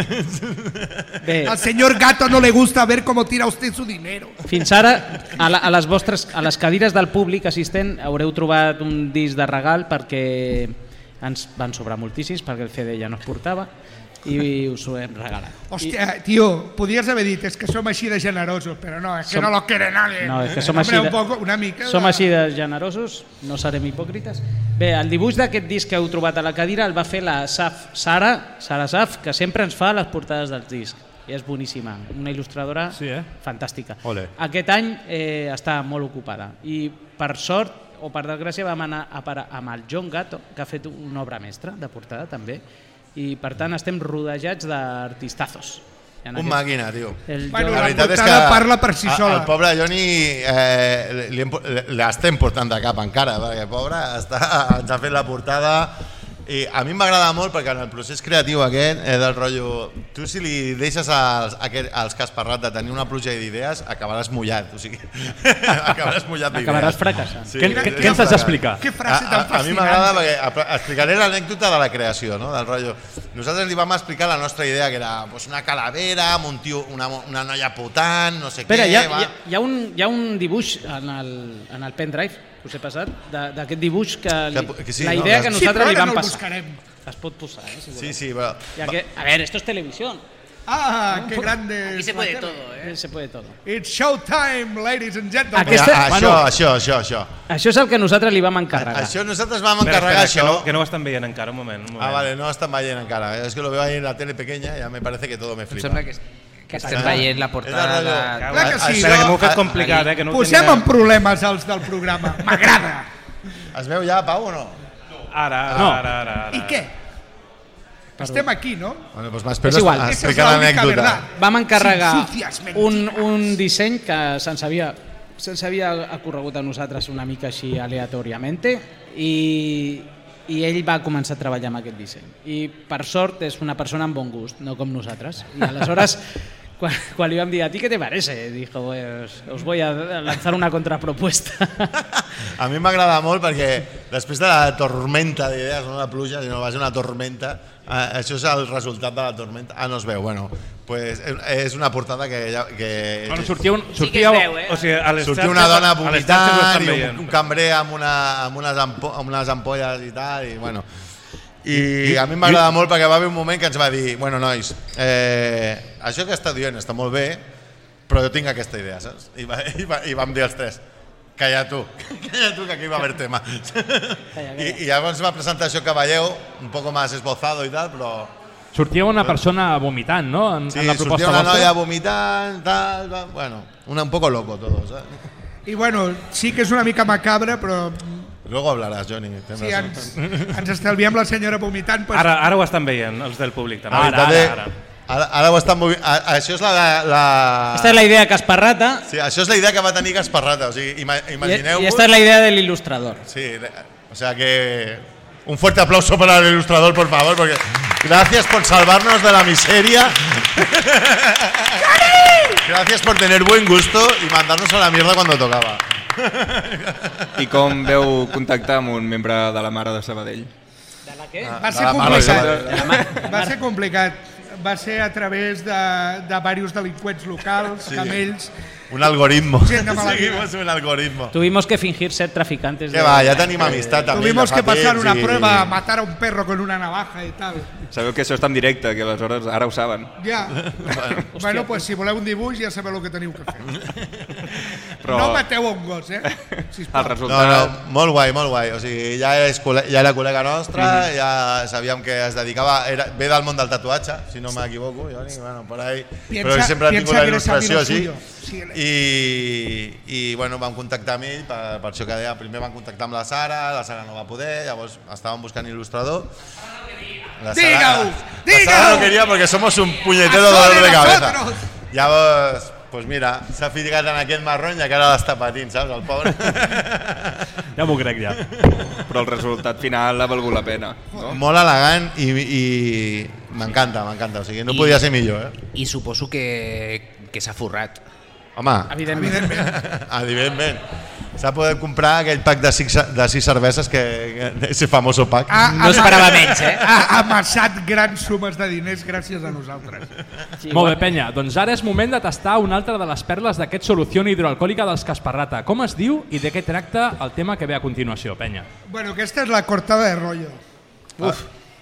Bé, Al señor Gato no le gusta ver cómo tira usted su dinero. fins ara, a, la, a les vostres, a les cadires del públic assistent haureu trobat un disc de regal perquè ens van sobrar moltíssims, perquè el C D ja no es portava. i us ho hem regalat. Hòstia, tio, podies haver dit és que som així de generosos, però no, és que Som- no lo quiere nadie. No, és que som així Hombre, de, un poco, una mica som de- així de generosos, no serem hipòcrites. Bé, el dibuix d'aquest disc que heu trobat a la cadira el va fer la Saf Sara, Sara Saf, que sempre ens fa les portades dels discs. I és boníssima, una il·lustradora sí, eh? fantàstica. Ole. Aquest any eh, està molt ocupada i per sort o per desgràcia vam anar a parar amb el John Gatto, que ha fet una obra mestra de portada també, i per tant estem rodejats d'artistazos. En Un aquest- màquina, tio. El Bueno, John- la veritat és portada que parla per si a- sola. El pobre Johnny eh, li hem po- l'estem portant de cap encara, perquè pobre està, ens ha fet la portada i a mi m'agrada molt perquè en el procés creatiu aquest és del rotllo, tu si li deixes als, aquest, als Casparrat de tenir una pluja d'idees acabaràs mullat, o sigui, acabaràs mullat d'idees. Acabaràs fracassant. Què- què- què ens has d'explicar? Que frase A, tan a, a mi fascinant. m'agrada perquè apl- explicaré l'anècdota de la creació, no? Del rotllo. Nosaltres li vam explicar la nostra idea, que era pues, una calavera amb un tio, una, una noia potant, no sé Espera, què. hi ha, va. hi, ha, hi, ha un, hi ha un dibuix en el, en el pendrive, us he passat, de- d'aquest dibuix que, li, Que- que sí, la no? idea que Sí, nosaltres però li ara vam no el passar. buscarem. Es pot posar, eh? Si Sí, voleu. sí, però... Ya que, a ver, esto es televisión. Ah, qué grande. Aquí es se la puede tele. todo, ¿eh? Se puede todo. It's showtime, ladies and gentlemen. Aquesta- Mira, això, bueno. això, això, això. Això és el que nosaltres li vam encarregar. Això nosaltres vam Espera, encarregar espera, que això. no, que no ho estan veient encara, un moment. Un moment. Ah, vale, no estan veient encara. És que lo veo ahí en la tele pequeña, ya me parece que todo me Em flipa. sembla que, que estem Ah. veient la portada És el de... rotllo- Clar que sí. Espera, que m'ho heu fet Ah, complicat, eh? Que no ho Posem tenia- en problemes els del programa. M'agrada. Es veu ja, Pau, o no? Ara, ara, No. ara, ara, ara. I què? Estem aquí, no? Bueno, doncs m'espero És igual. a Esa es explicar la única l'anècdota. verdad. Vam encarregar Sin sucias mentiras. un, un disseny que se'ns havia, se'ns havia ocorregut a nosaltres una mica així aleatòriament i, i ell va començar a treballar amb aquest disseny. I per sort és una persona amb bon gust, no com nosaltres. I aleshores, quan, quan li vam dir, ¿a ti qué te parece? Dijo, pues, os voy a lanzar una contrapropuesta. A mi m'agrada molt perquè després de la tormenta d'idees, no la pluja, sinó va ser una tormenta, eh, això és el resultat de la tormenta. Ah, no es veu, bueno, pues és una portada que... Ja, que Bueno, sortia, un, Sí que sortia, es veu, eh? O sigui, a les sortia xarxes- una dona a les xarxes ho vomitant estan i veient. un, un cambrer amb, una, amb, unes ampo, amb unes ampolles i tal, i bueno... I a mi m'agrada molt perquè va haver un moment que ens va dir, bueno, nois, eh, això que està dient està molt bé, però jo tinc aquesta idea, saps? I, va, i, va, i vam dir els tres, calla tu, calla tu que aquí va haver tema. I, I llavors va presentar això que veieu, un poco más esbozado i tal, però... sortia una persona vomitant, no? En, Sí, en la proposta sortia una vostra. noia vomitant, tal, va, bueno, una, un poco loco todo, ¿sabes? I bueno, sí que és una mica macabre, però Luego hablarás, Johnny. tens si razón. ens, ens estalviem la senyora vomitant... Pues, Ara, ara ho estan veient, els del públic. També. La veritat és- ara. Ara, ara ho estan movint. a- Això és la, la... Esta es la idea de Casparrata Sí, això és la idea que va tenir Gasparrata. O sigui, ima, y, imagineu-vos... y esta es la idea del ilustrador. Sí, o sea que... Un fuerte aplauso para el ilustrador, por favor, porque gracias por salvarnos de la miseria. Gracias por tener buen gusto y mandarnos a la mierda cuando tocaba. I com veu contactar amb un membre de la Mare de Sabadell? ¿De la qué? Va ser la mare de complicat. Va ser complicat. Va ser a través de, de diversos delinqüents locals, Sí. camells... Un algoritmo. Gent de mala vida. Seguimos un algoritmo. Tuvimos que fingir ser traficantes. Que de- va, ya tenim amistad también. Tuvimos ja que fa pasar temps una i- prueba a matar a un perro con una navaja y tal. Sabeu que això està en directe, que aleshores ara ho saben. Ja. Bueno, pues si voleu un dibuix ja sabeu el que teniu que fer. Però No mateu un gos, eh? el Sisplau. No, resultat... no, molt guai, molt guai. O sigui, ja, és, col·le- ja era col·lega nostra, mm -hmm. ja sabíem que es dedicava, era, ve del món del tatuatge, si no m'equivoco, Joni, bueno, por ahí. Piensa- però sempre ha tingut piensa la que eres il·lustració amigo així. suyo. Sí, I, i bueno, vam contactar amb ell, per, per això que deia, primer vam contactar amb la Sara, la Sara no va poder, llavors estàvem buscant il·lustrador. La Sara- Digue-ho, La Sara digue-ho. no quería porque somos un puñetero A dolor sobre de cabeza. nosotros. Llavors, pues mira, s'ha ficat en aquest marrón i que ara l'està patint, saps, el pobre. Ja m'ho crec, ja. Però el resultat final ha valgut la pena. No? Molt elegant i, i m'encanta, m'encanta. O sigui, no I- podia ser millor, eh? I suposo que, que s'ha forrat. Home, Evidentment. evidentment. S'ha pogut comprar aquell pack de sis, de sis cerveses, que, que ese famoso pack. Ha, No esperava menys, eh? Ha amassat grans sumes de diners gràcies a nosaltres. Sí, Molt bé, igual- penya. Doncs ara és moment de tastar una altra de les perles d'aquest solució hidroalcohòlica dels Casparrata. Com es diu i de què tracta el tema que ve a continuació, penya? Bueno, aquesta és la cortada de rollo. Uf.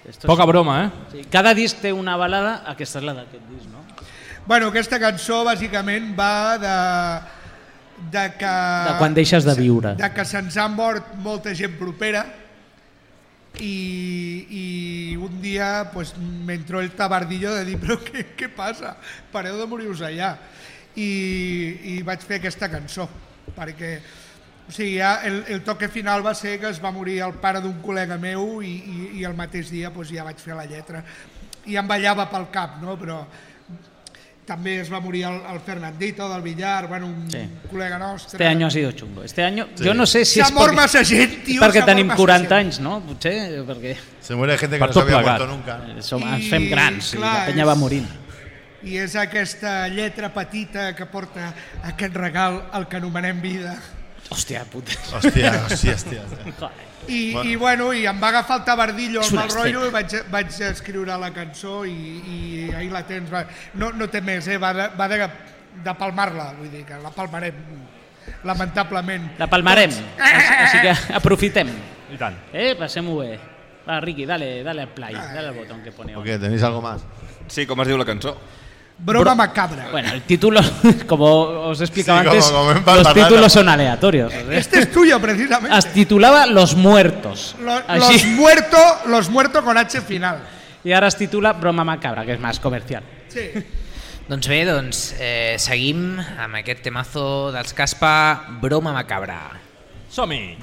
Poca broma, eh? Sí, cada disc té una balada, aquesta és la d'aquest disc, no? Bueno, aquesta cançó bàsicament va de... de que... De quan deixes de viure. De que se'ns ha mort molta gent propera i, i un dia pues, me entró el tabardillo de dir però què, què passa? Pareu de morir-vos allà. I, i vaig fer aquesta cançó perquè o sigui, ja el, el toque final va ser que es va morir el pare d'un col·lega meu i, i, i el mateix dia pues, ja vaig fer la lletra i em ballava pel cap, no? Però també es va morir el, el Fernandito del Villar, bueno, un sí. col·lega nostre. Este año ha sido chungo. Este año, sí. jo no sé si s'ha és mort perquè, massa gent, tio. perquè tenim quaranta anys, no? Potser, perquè... Se muere gente que no s'havia muerto nunca. Som, ens fem grans i la penya va morint. I és aquesta lletra petita que porta aquest regal al que anomenem vida. Hòstia, puta. Hòstia, hòstia, hòstia. I, bueno. i bueno, i em va agafar el tabardillo al mal rotllo i vaig, vaig escriure la cançó i, i ahir la tens. Va, no, no té més, eh? va, de, va de, de palmar-la, vull dir que la palmarem, lamentablement. La palmarem, Tots... així que aprofitem. I tant. Eh, passem-ho bé. Va, Riqui, dale, dale al play, dale al botón que pone. ¿O qué? ¿Tenéis algo más? Sí, com es diu la cançó? Broma macabra. Bueno, el título, como os explicaba sí, antes, como, como los títulos son aleatorios. Este es tuyo, precisamente. Es titulaba Los Muertos. Lo, los Muertos los muerto con H final. I ara es titula Broma macabra, que és més comercial. Sí. Doncs bé, doncs, eh, seguim amb aquest temazo dels Caspa, Broma macabra. Som-hi!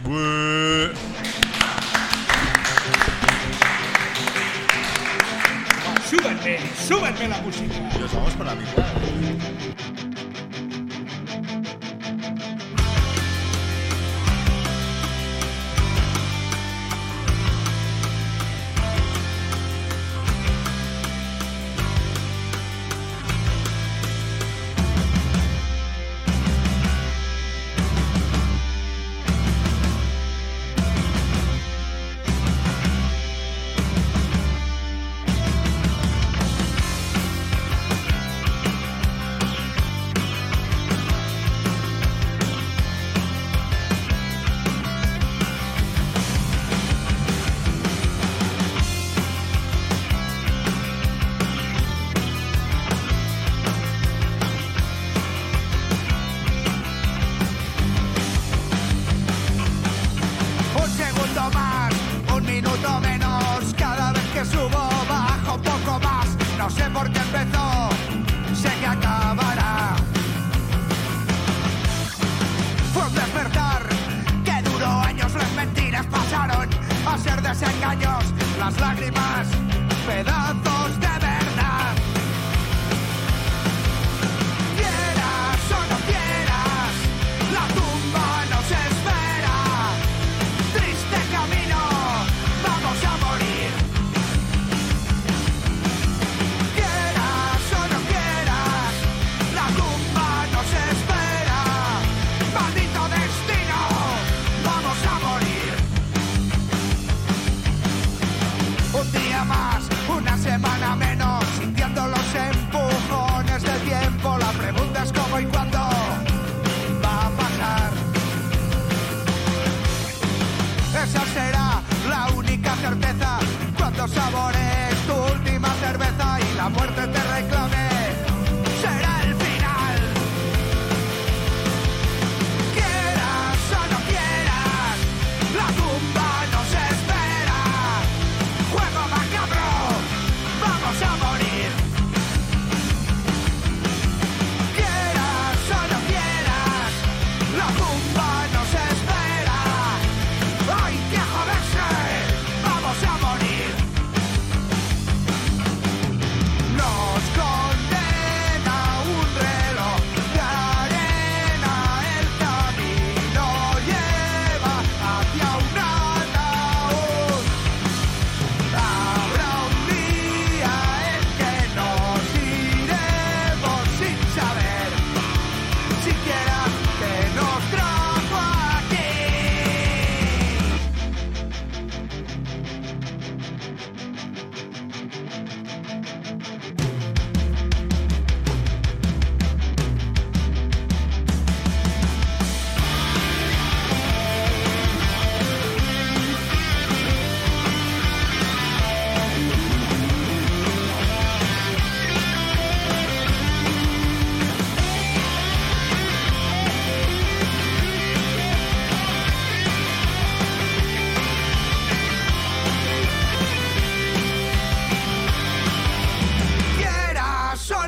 Súbanme, súbanme la música. Nos vamos por la mitad. Una semana menos.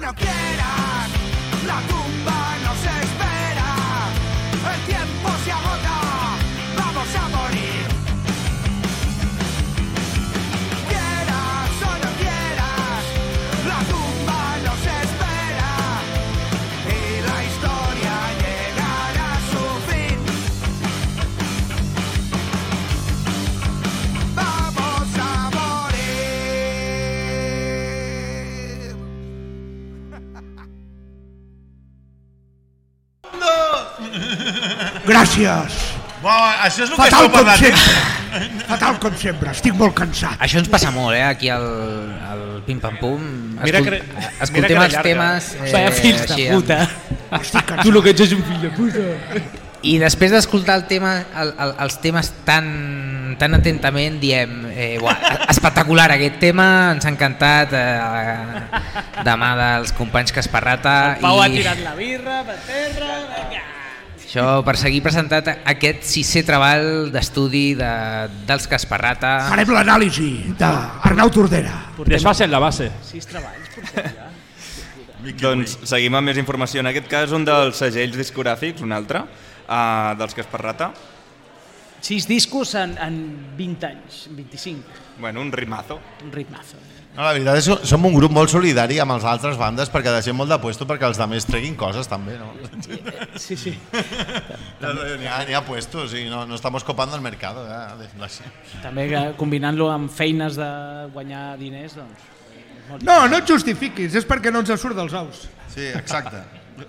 no quieras, la tumba nos espera. El tiempo se agota, vamos a morir. Quieras o no quieras, la tumba nos espera y la historia llegará a su fin. Vamos a morir. Gràcies. Buah, això és el que Fatal esteu com parlant. sempre. Fatal com sempre. Estic molt cansat. Això ens passa molt, eh, aquí al, al Pim Pam Pum. Mira Escol que- escoltem mira que els llarga. temes... Vaya fills de així, puta. Estic cansat. Tu lo que ets és un fill de puta. I després d'escoltar el tema, el, el, els temes tan, tan atentament, diem, eh, uah, espectacular aquest tema, ens ha encantat, eh, demà dels companys Casparrata. Pau ha i tirat la birra per terra, vinga. això per seguir presentat aquest sisè treball d'estudi de, dels Casparrata. Farem l'anàlisi d'Arnau Tordera. Desfase en la base. Sis treballs, portem ja. Doncs seguim amb més informació. En aquest cas, un dels segells discogràfics, un altre, uh, dels Casparrata. Sis discos en, en vint anys, vint-i-cinc. Bueno, un ritmazo. Un ritmazo. No, la veritat és que som un grup molt solidari amb les altres bandes perquè deixem molt de puesto perquè els altres treguin coses també, no? Sí, sí. N'hi ha, n'hi ha puestos i no, no estamos copando el mercado. Eh? També que combinant-lo amb feines de guanyar diners, doncs... molt- No, no et justifiquis, és perquè no ens surt dels ous. Sí, exacte.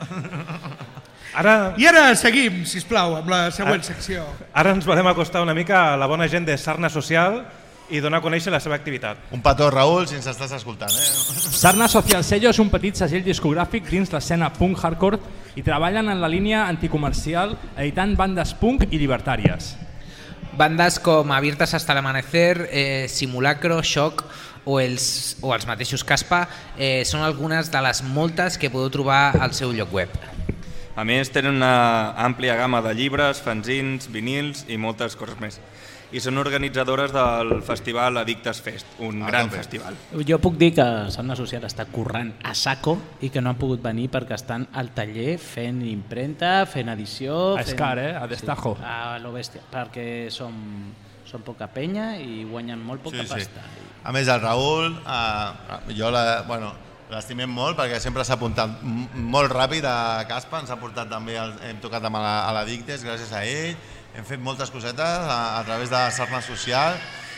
Ara, I ara seguim, sisplau, amb la següent Ara- secció. ara ens volem acostar una mica a la bona gent de Sarna Social i donar a conèixer la seva activitat. Un petó, Raül, si ens estàs escoltant. Eh? Sarna Social Sello és un petit segell discogràfic dins l'escena punk hardcore i treballen en la línia anticomercial editant bandes punk i llibertàries. Bandes com Abiertas hasta el amanecer, eh, Simulacro, Shock o els, o els mateixos Caspa eh, són algunes de les moltes que podeu trobar al seu lloc web. A més, tenen una àmplia gamma de llibres, fanzins, vinils i moltes coses més. I són organitzadores del festival Addictes Fest, un Ah, gran també. festival. Jo puc dir que Sarna Social està currant a saco i que no han pogut venir perquè estan al taller fent impremta, fent edició... A fent... escar, eh? A destajo. Sí, a lo bèstia, perquè som, som poca penya i guanyen molt poca Sí, sí. pasta. A més, el Raül, eh, jo la, bueno, l'estimem molt perquè sempre s'ha apuntat m- molt ràpid a Caspa, ens ha portat també, el, hem tocat amb la- a l'Addictes gràcies a ell, hem fet moltes cosetes a, a través de Sarna Social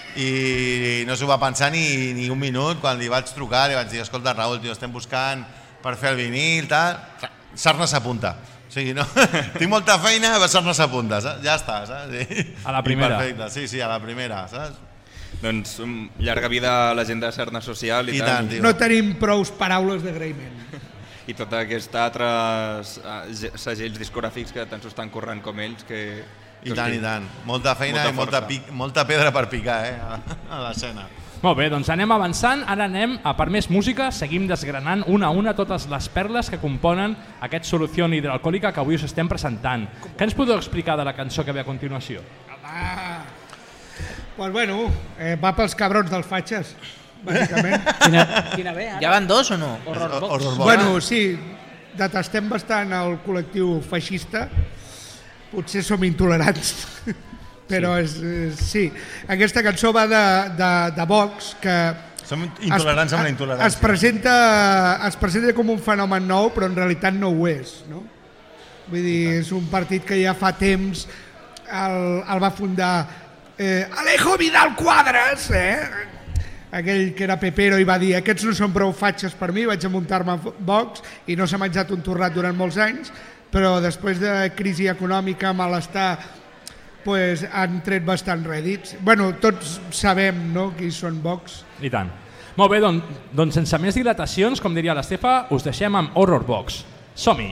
i no s'ho va pensar ni, ni un minut quan li vaig trucar, li vaig dir, escolta Raül, tio, estem buscant per fer el vinil, tal, Sarna s'apunta. O sigui, no, tinc molta feina, però Sarna s'apunta, saps? Ja està, saps? Sí. A la primera. I perfecte, sí, sí, a la primera, saps? Doncs um, llarga vida a la gent de Sarna Social i, I tant. tant, tio. No tenim prous paraules d'agraïment. I tots aquests altres eh, segells discogràfics que tant s'ho estan corrent com ells. Que, I tant, i tant. Molta feina Molta i molta, força. pic, molta pedra per picar, eh, a, a l'escena. Molt bé, doncs anem avançant, ara anem a per més música, seguim desgranant una a una totes les perles que componen aquest Solució Hidroalcohòlica que avui us estem presentant. Què ens podeu explicar de la cançó que ve a continuació? Ah, pues bueno, eh, va pels cabrons dels fatxes, bàsicament. Quina, quina ve, ara? Ja van dos o no? Horror Box. Horror Box. Bueno, sí, detestem bastant el col·lectiu feixista, potser som intolerants, però és, és, sí. Aquesta cançó va de, de, de Vox, que Som intolerants amb la intolerància. es presenta, es presenta com un fenomen nou, però en realitat no ho és. No? Vull dir, és un partit que ja fa temps el, el va fundar eh, Alejo Vidal Quadras, eh? aquell que era pepero i va dir aquests no són prou fatxes per mi, vaig a muntar-me a Vox i no s'ha menjat un torrat durant molts anys, però després de crisi econòmica, malestar, pues, han tret bastant rèdits. Bueno, tots sabem, no?, qui són Vox. I tant. Molt bé, doncs, doncs sense més dilatacions, com diria l'Estefa, us deixem amb Horror Box. Som-hi!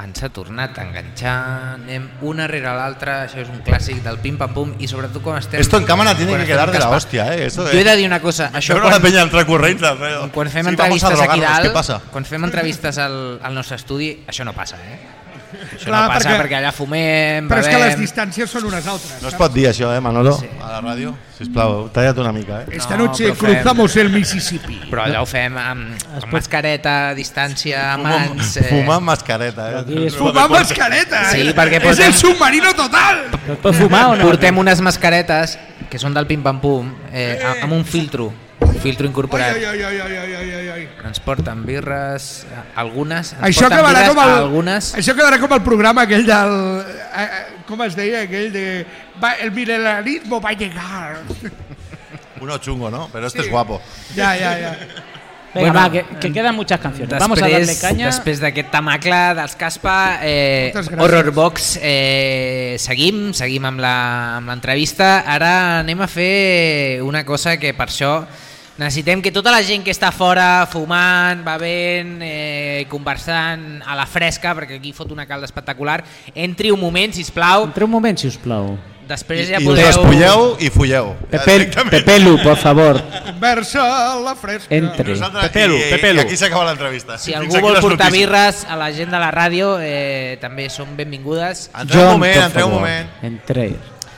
Ens ha tornat a enganxar, anem una rere l'altra, això és un clàssic del pim-pam-pum i sobretot quan estem... Esto en cámara tiene que quedar de la hostia, eh? Eso Jo he de dir una cosa, això quan... la penya entre corrents, quan fem sí, entrevistes aquí dalt, ¿qué pasa? quan fem entrevistes al, al nostre estudi, això no passa, eh? Això Clar, no passa perquè, perquè allà fumem, però és que les bevem... distàncies són unes altres. No es pot dir això, eh, Manolo? Sí. A la ràdio? Sisplau, talla't una mica, eh? Esta noche cruzamos el Mississippi. Però allò ho fem amb, amb mascareta, distància, mans... Eh... Fumar amb mascareta, eh? Fumar amb mascareta! Sí, perquè portem... És el submarino total! Pot fumar o no? Portem unes mascaretes que són del pim-pam-pum, eh, eh. amb un filtro. Un filtro incorporat. Ai, ai, ai, ai, ai, ai, ai, ai. Ens porten birres, algunes, ens això porten birres, com el, algunes... Això quedarà com el programa aquell del... Eh, com es deia? Aquell de... Va, el milenarismo va llegar. Uno chungo, ¿no? Pero este sí. es guapo. Ya, ya, ya. Venga, bueno, va, que, que quedan muchas canciones. Després, Vamos a darle caña. Després d'aquest tamacle dels Caspa, eh, Horror Box, eh, seguim, seguim amb l'entrevista. Ara anem a fer una cosa que per això necessitem que tota la gent que està fora fumant, bevent, eh, conversant a la fresca, perquè aquí fot una calda espectacular, entri un moment, sisplau. Entri un moment, sisplau. Després ja I, podeu... I despulleu i fulleu. Pepel, Pepelu, por favor. Conversa a la fresca. Entre. Pepelu, Pepelu. I aquí s'acaba l'entrevista. Si algú vol portar birres a la gent de la ràdio, eh, també són benvingudes. Entreu un moment, entreu un moment. Entreu.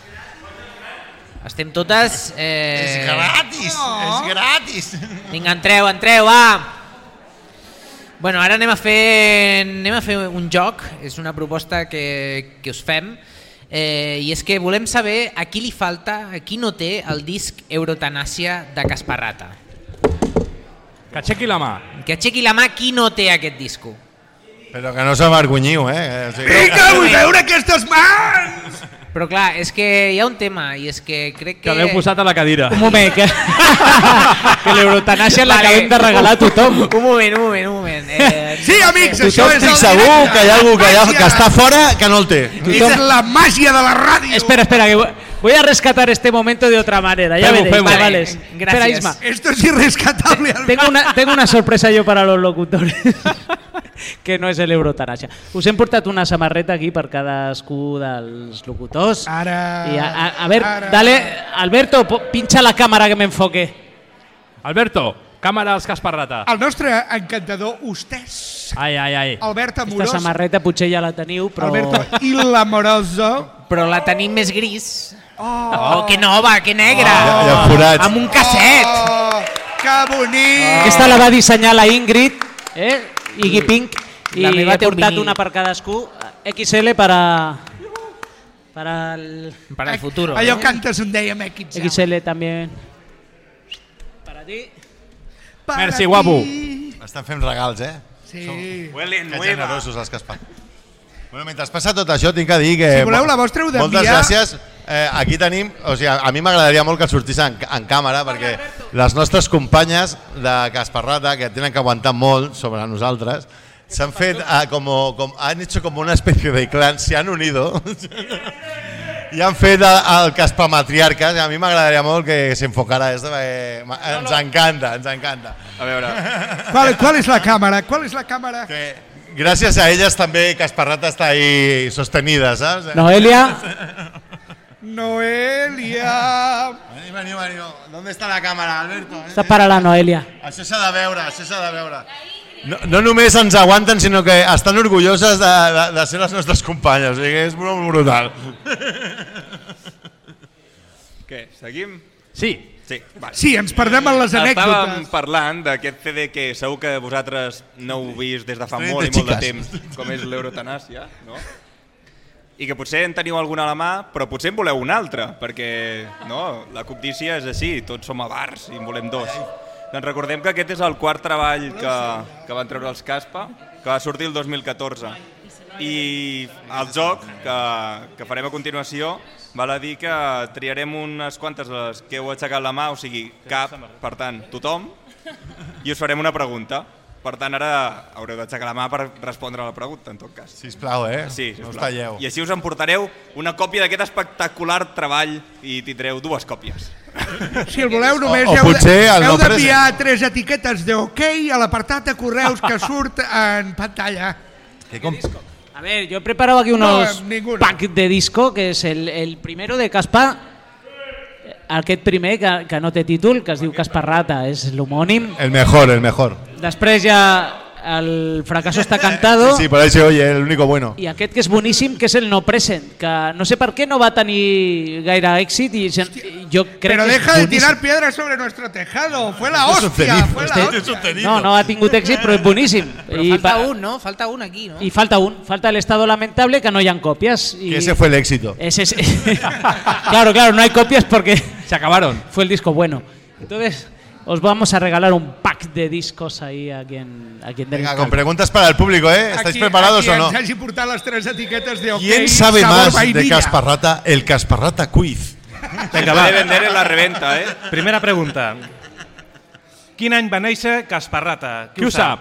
Estem totes... Eh... És gratis, oh. és gratis. Vinga, entreu, entreu, va! Bueno, ara anem a fer, anem a fer un joc, és una proposta que, que us fem, eh, i és que volem saber a qui li falta, a qui no té el disc Eurotanàsia de Casparrata. Que aixequi la mà. Que aixequi la mà qui no té aquest disco. Però que no s'avergonyiu, eh? O sigui... Vinga, vull veure aquestes mans! Però clar, és que hi ha un tema, i és que crec que... Que l'heu posat a la cadira. Un moment, que, que l'Eurotanàsia l'acabem de regalar a tothom. Un moment, un moment, un moment. Eh, sí, amics, tothom això és el segur directe. que hi ha algú que, ha, que està fora que no el té. És la màgia de la ràdio. Espera, espera, que voy a rescatar este momento de otra manera. Ya Femo, veréis, femo. chavales. Vale, Espera, gracias. Isma. Esto es irrescatable. Tengo una, tengo una sorpresa yo para los locutores. Que no és l'Eurotanàsia. Us hem portat una samarreta aquí per cadascú dels locutors. Ara... I a, a, a ver, ara. dale, Alberto, pincha la cámara que me enfoque. Alberto, càmera als Casparrata. El nostre encantador hostès, Ai, ai, ai. Albert Aquesta Amorós. samarreta potser ja la teniu, però... Alberto il·lamoroso. Però la tenim més gris. Oh, Oh, que nova, que negra. Hi ha, hi ha forats. Amb un casset. Oh, que bonic. Aquesta la va dissenyar la Ingrid, eh? Iggy Pink, i La meva he portat Turmini. una per cadascú, X L para... Para el... Para el futuro. Allò ¿no? cantes un dèiem X L. X L también. Para ti. Para Merci, ti. guapo. Estan fent regals, eh? Sí. Huelen Que nueva. generosos els Caspar. Bueno, mentre passa tot això, tinc que dir que... Si voleu la vostra, heu moltes d'enviar... gràcies. Eh, aquí tenim... O sigui, a mi m'agradaria molt que sortís en, en càmera, perquè les nostres companyes de Casparrata, que tenen que aguantar molt sobre nosaltres, s'han fet eh, como, como, han hecho como una especie de clan, se han unido i han fet el, el Caspamatriarcas, i a mi m'agradaria molt que s'enfocara esto, perquè ens encanta, ens encanta. A veure, ¿Cuál, ¿Cuál es la cámara? ¿Cuál es la cámara? Que gràcies a elles també Casparrata està ahí sostenida, saps? Noelia. Noelia. Veniu, veniu, veniu. ¿Dónde está la cámara, Alberto? Esta es para la Noelia. Això s'ha de veure, això s'ha de veure. No, no només ens aguanten, sinó que estan orgulloses de, de, de ser les nostres companyes. O sigui, és molt brutal. què, seguim? Sí. Sí, vale. Sí, ens perdem en les Estàvem anècdotes. parlant d'aquest C D que segur que vosaltres no heu vist des de fa Estoy molt de i molt de chicas. temps, com és l'Eurotanàsia, no? I que potser en teniu alguna a la mà, però potser en voleu una altra, perquè no, la cobdícia és així, tots som avars i en volem dos. Doncs recordem que aquest és el quart treball que, que van treure els Caspa, que va sortir el dos mil catorze. I el joc que, que farem a continuació val a dir que triarem unes quantes de les que heu aixecat la mà, o sigui, cap, per tant, tothom, i us farem una pregunta. Per tant, ara haureu d'aixecar la mà per respondre a la pregunta, en tot cas. Sisplau, eh? Sí, no us sisplau. talleu. I així us emportareu una còpia d'aquest espectacular treball i tindreu dues còpies. Si el voleu, només O- o heu de- potser el heu no d'enviar tres etiquetes de OK a l'apartat de correus que surt en pantalla. Que com... ver, yo he preparado aquí unos No, ninguna. pack de disco, que és el, el primero de Caspa, aquest primer que, que no té títol, que es diu Casparrata, és l'homònim. El mejor, el mejor. Després ja el fracaso está cantado. Sí, sí, por ahí se oye, el único bueno. I aquest que és boníssim, que és el no present, que no sé per què no va tenir gaire èxit i jo crec Pero que és deja de boníssim. tirar piedras sobre nuestro tejado. Fue la Esto es un hostia. cenizo, Fue la este- hostia. es un cenizo. No, no ha tingut èxit, però és boníssim. Però I falta pa- un, no? Falta un aquí, no? Y falta un, falta el estado lamentable, que no hayan copias. Y Que ese fue el éxito. ese es- claro, claro, no hay copias porque Se acabaron. fue el disco bueno. Entonces, os vamos a regalar un pack de discos ahí a quien, a quien Venga, con preguntas para el público, ¿eh? ¿Estáis Aquí- preparados aquí o no? ens hagi portat les tres etiquetes de OK, ¿Quién sabe sabor más de vainilla. Casparrata? El Casparrata Quiz. Vinga, Va va. de vender en la reventa, eh? Primera pregunta. Quin any va néixer Casparrata? Qui ho sap?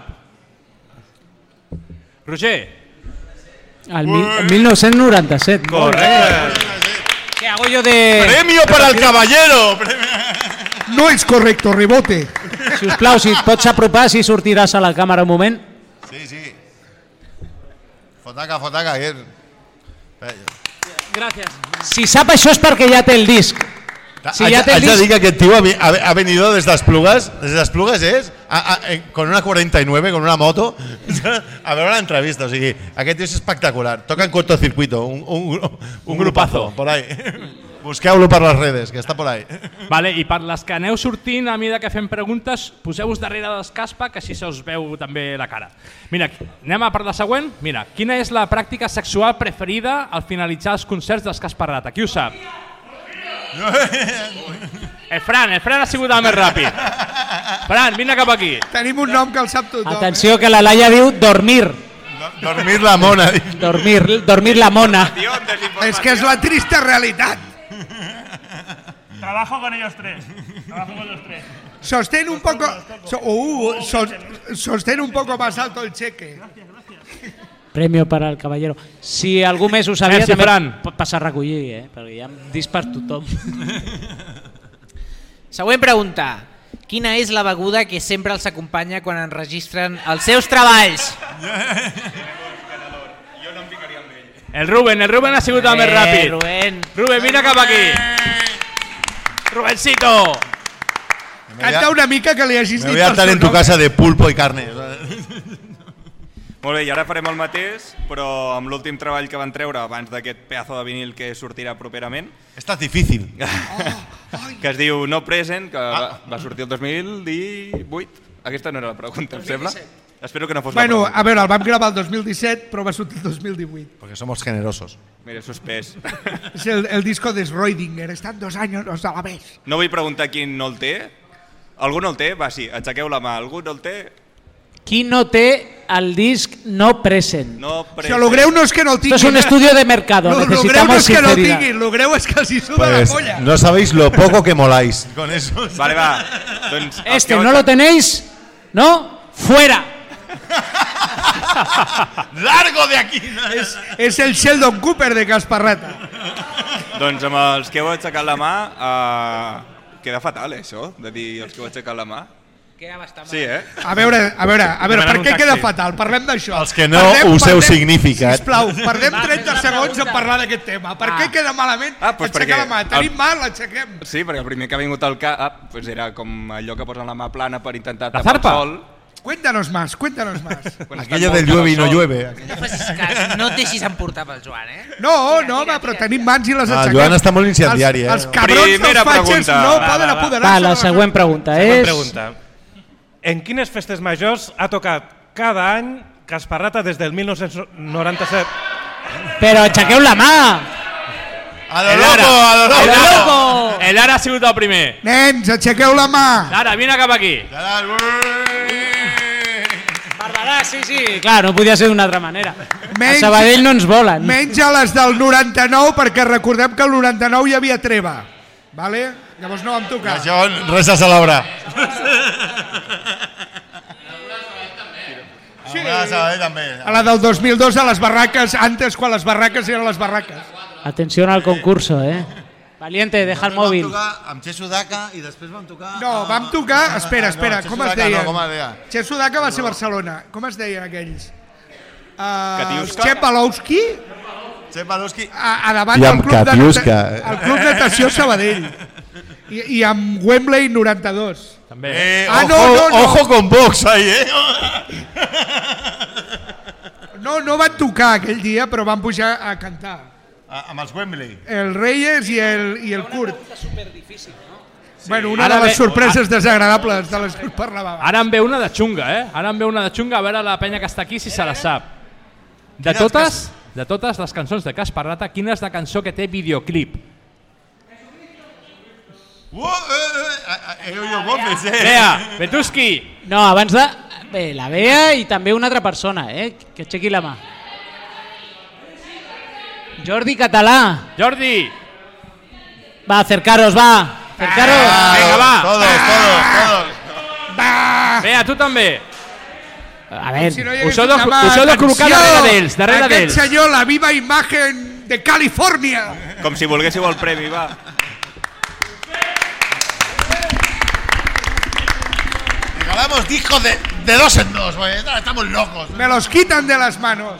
Roger. Al mil, mil novecientos noventa y siete. Correcte. ¿Qué hago yo de...? ¡Premio para el caballero! No és correcto, rebote. Si us plau, si et pots apropar, si sortiràs a la càmera un moment. Sí, sí. Fotaca, fotaca. Que... Gràcies. Si sap això és perquè ja té el disc. Si Haig, ja té el haig de disc... dir que aquest tio ha, vi- ha, ha venido desde Esplugues, desde Esplugues és, a, a, en- con una cuarenta y nueve, con una moto, a veure l'entrevista. O sigui, aquest tio és espectacular. Toca en cortocircuito, un, un, un, un grupazo, por ahí. Busqueu-lo per les redes, que està por ahí. Vale, i per les que aneu sortint, a mesura que fem preguntes, poseu-vos darrere dels Caspa, que així se us veu també la cara. Mira, anem a per la següent. Mira, quina és la pràctica sexual preferida al finalitzar els concerts dels Casparrata? Qui ho sap? El Fran, el Fran ha sigut el més ràpid. Fran, vine cap aquí. Tenim un nom que el sap tothom. Atenció, que la Laia diu dormir. Dormir la mona. Dormir, dormir la mona. És que és la trista realitat. Trabajo con ellos tres. Trabajo con los tres. Sostén un poco... so- uh, sos- sostén un poco más alto el cheque. Premio para el caballero. Si algú més ho sabia, Merci, també Fran. pot passar a recollir, eh? Perquè ja hem dit per tothom. Següent pregunta. Quina és la beguda que sempre els acompanya quan enregistren els seus treballs? El Ruben, el Ruben ha sigut el més Eh, ràpid. Rubén. Ruben, vine cap aquí. Rubencito. Canta una mica que li hagis Me dit voy a el estar seu en tu nom. casa de pulpo y carne. Molt bé, i ara farem el mateix, però amb l'últim treball que van treure abans d'aquest pedazo de vinil que sortirà properament. Està difícil. Que es diu No Present, que va, va sortir el dos mil divuit. Aquesta no era la pregunta, em sembla. Espero que no fos Bueno, la pregunta. a veure, el vam gravar el dos mil disset, però va sortir el dos mil divuit. Porque somos generosos. Mira, suspès. És el, el disco de Schrödinger. Estan dos anys a la vez. No vull preguntar quin no el té. Algú no el té? Va, sí, aixequeu la mà. Algú no el té? Qui no té el disc no present? No O sigui, lo greu no és que no el tinguin. Esto es un estudio de mercado. Lo, lo greu no Necesitamos és que no el sinceridad. tinguin, lo greu és que els hi suda Pues la polla. no sabéis lo poco que moláis. Con eso. Vale, va. Doncs, els Este, que ¿no vau- lo tenéis? ¿No? ¡Fuera! ¡Largo de aquí! És, és el Sheldon Cooper de Casparrata. Doncs amb els que heu aixecat la mà, uh, queda fatal, eh, això, de dir els que heu aixecat la mà. Queda bastant Sí, eh? A veure, a veure, a veure, per Demanem un què queda taxi. fatal? Parlem d'això. Els que no useu significat. Sisplau, perdem trenta segons en parlar d'aquest tema. Per què queda malament Ah, doncs aixecar perquè la mà? el- Tenim mà, l'aixequem. Sí, perquè el primer que ha vingut al cap pues era com allò que posen la mà plana per intentar La tapar el zarpa. sol. Cuéntanos más, cuéntanos más. Quan Aquello està del molt llueve y no al sol. llueve. No facis cas, no et deixis emportar pel Joan, eh? No, no, va, però tenim mans i les Ah, aixequem. Joan està molt incendiari, els, eh? Els cabrons Primera dels fatxes pregunta. no Va, poden va, va. apoderar-se. Va, la de les- següent pregunta Següent és... pregunta. En quines festes majors ha tocat cada any Casparrata des del mil nou-cents noranta-set? Però aixequeu la mà! A lo El loco, Lara. a lo El loco. Lara. loco! El Lara ha sigut el primer. Nens, aixequeu la mà. Lara, vine cap aquí. Barberà, sí, sí. Clar, no podia ser d'una altra manera. Menys- A Sabadell no ens volen. Menys a les del noranta-nou, perquè recordem que el noranta-nou hi havia treva. Vale? Llavors no vam tocar. Això res a celebrar. Sí. A Sabadell també. A la del dos mil dos a les barraques, antes quan les barraques eren les barraques. Atención al concurso, eh. Valiente, deja el móvil. Vam tocar amb Xesu Daca i després vam tocar... No, vam tocar... Espera, espera, no, com Xesu es Daca deia? no, com es deia? Xesu Daca va ser a Barcelona. Com es deien aquells? Uh, Chepalowski. Chepalowski. A, a davant I del amb club, de, Katiuska. el club de natació Sabadell. I, I amb Wembley noranta-dos. També. Eh, ah, ojo, no, no, no. ojo con Vox ahí, eh? No, no van tocar aquell dia, però van pujar a cantar. A, amb els Wembley. El Reyes i el, i el Kurt. Una pregunta superdifícil, no? Sí. Bueno, una Ara de les ve- sorpreses desagradables de les que us parlava. Ara em ve una de xunga, eh? Ara em ve una de xunga, a veure la penya que està aquí si se la sap. De Quines totes, de totes les cançons de Casparrata, quina és la cançó que té videoclip? Uh, eh, eh, he oído voces, eh? Bea, Betuski! No, abans de... Bé, la Bea i també una altra persona, eh? Que aixequi la mà. Jordi Català. Jordi! Va, acercaros, va. Acercaros. Ah, Vinga, va! Todos, todos, todos. Va! Bea, tu també! A veure, Si no hi Us hagués heu de, una mà, us heu de col·locar atenció! darrere d'ells, darrere Aquest d'ells. senyor, la viva imagen de Califòrnia. Com si volguéssiu el premi, va. Regalamos discos de, de dos en dos, güey. Estamos locos. Me los quitan de las manos.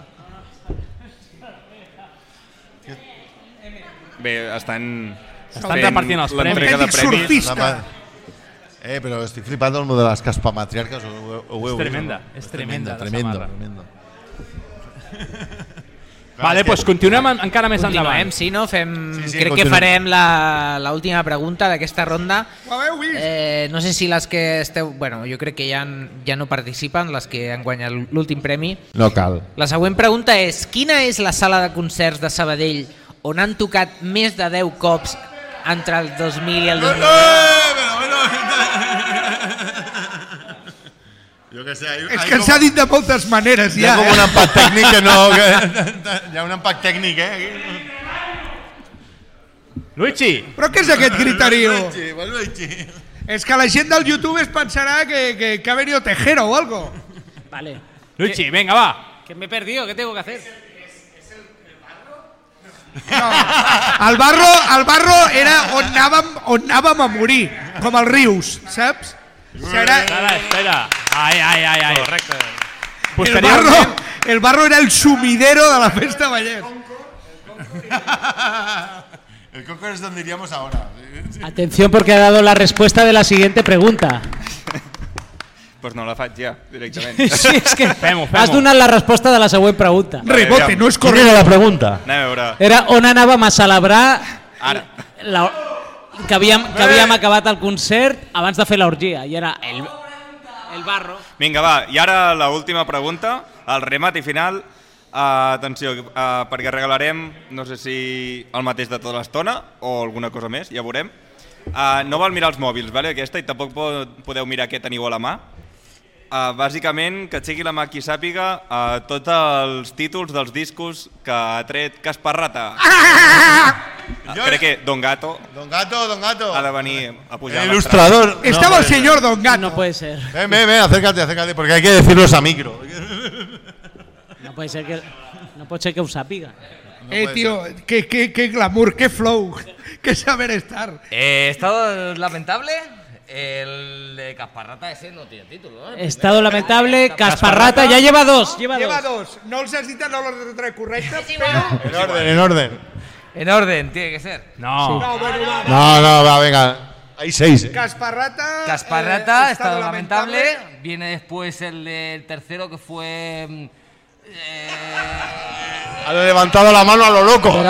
Bé, estan... Estan repartint els premis. l'entrega de Autèntic premis. surfista. Eh, pero estoy flipando el modelo de las caspamatriarcas. O, o, o, És tremenda, és tremenda la Tremendo, samarra. tremendo. Vale, doncs continuem en- encara més Continuem, endavant. sí, no? Fem, Sí, sí, crec que continuem. farem la, la última pregunta d'aquesta ronda. Ho haveu vist? Eh, no sé si les que esteu... Bueno, jo crec que ja, han- ja no participen, les que han guanyat l'últim premi. No cal. La següent pregunta és: quina és la sala de concerts de Sabadell on han tocat més de deu cops entre el dos mil i el dos mil deu? Yo que sé, hay, És hay que como- s'ha dit de moltes maneres hi ha ja. como un Eh? empat tècnic que no... Que, hi ha un empat tècnic, eh? Luigi! Però què és aquest gritario? Luigi, pues Luigi. És que la gent del YouTube es pensarà que, que, que ha venido Tejero o algo. Vale. Luigi, venga, va! Que me he perdido, ¿qué tengo que hacer? No, el barro, el barro era on anàvem, on anàvem a morir, com els rius, saps? Serà, Espera, espera. Ai, ai, ai, ai. Correcte. el, barro, el barro era el sumidero de la festa Vallès. El coco es donde iríamos ahora. Atención porque ha dado la respuesta de la siguiente pregunta. Pues no la faig ja, directament. Sí, és que Fem-ho, fem-ho. has donat la resposta de la següent pregunta. Rebote, no és Quina correcte. era la pregunta? Anem a veure. Era on anàvem a celebrar Ara. la, que, havíem, que havíem acabat el concert abans de fer l'orgia. I era el, el barro. Vinga, va, i ara la última pregunta, el remat i final. Uh, atenció, uh, perquè regalarem, no sé si el mateix de tota l'estona o alguna cosa més, ja veurem. Uh, no val mirar els mòbils, vale, aquesta, i tampoc po- podeu mirar què teniu a la mà. Uh, bàsicament, que aixequi la mà qui sàpiga uh, tots els títols dels discos que ha tret Casparrata. Uh, crec que Don Gato Don Gato, Don Gato. ha de venir a pujar El a l'estrada. ilustrador. Estaba el señor Don Gato. No puede ser. Ven, ven, ven, acércate, acércate, porque hay que decirlos a micro. No puede ser que, no puede ser que ho sàpiga. Eh, tío, qué, qué, qué glamour, qué flow, qué saber estar. Eh, estado lamentable. El de Casparrata ese no tiene título, ¿no? El Estado primero. lamentable, Casparrata ya lleva dos. Lleva, Lleva dos. dos. No els has dit en l'ordre correcte, però... En orden, en orden. En orden, tiene que ser. No. No, bueno, va. No, no, va, venga. Hay seis, eh. Casparrata... Casparrata, eh, estado lamentable. Viene después el del tercero que fue. mm, eh, Ha levantado la mano a lo loco.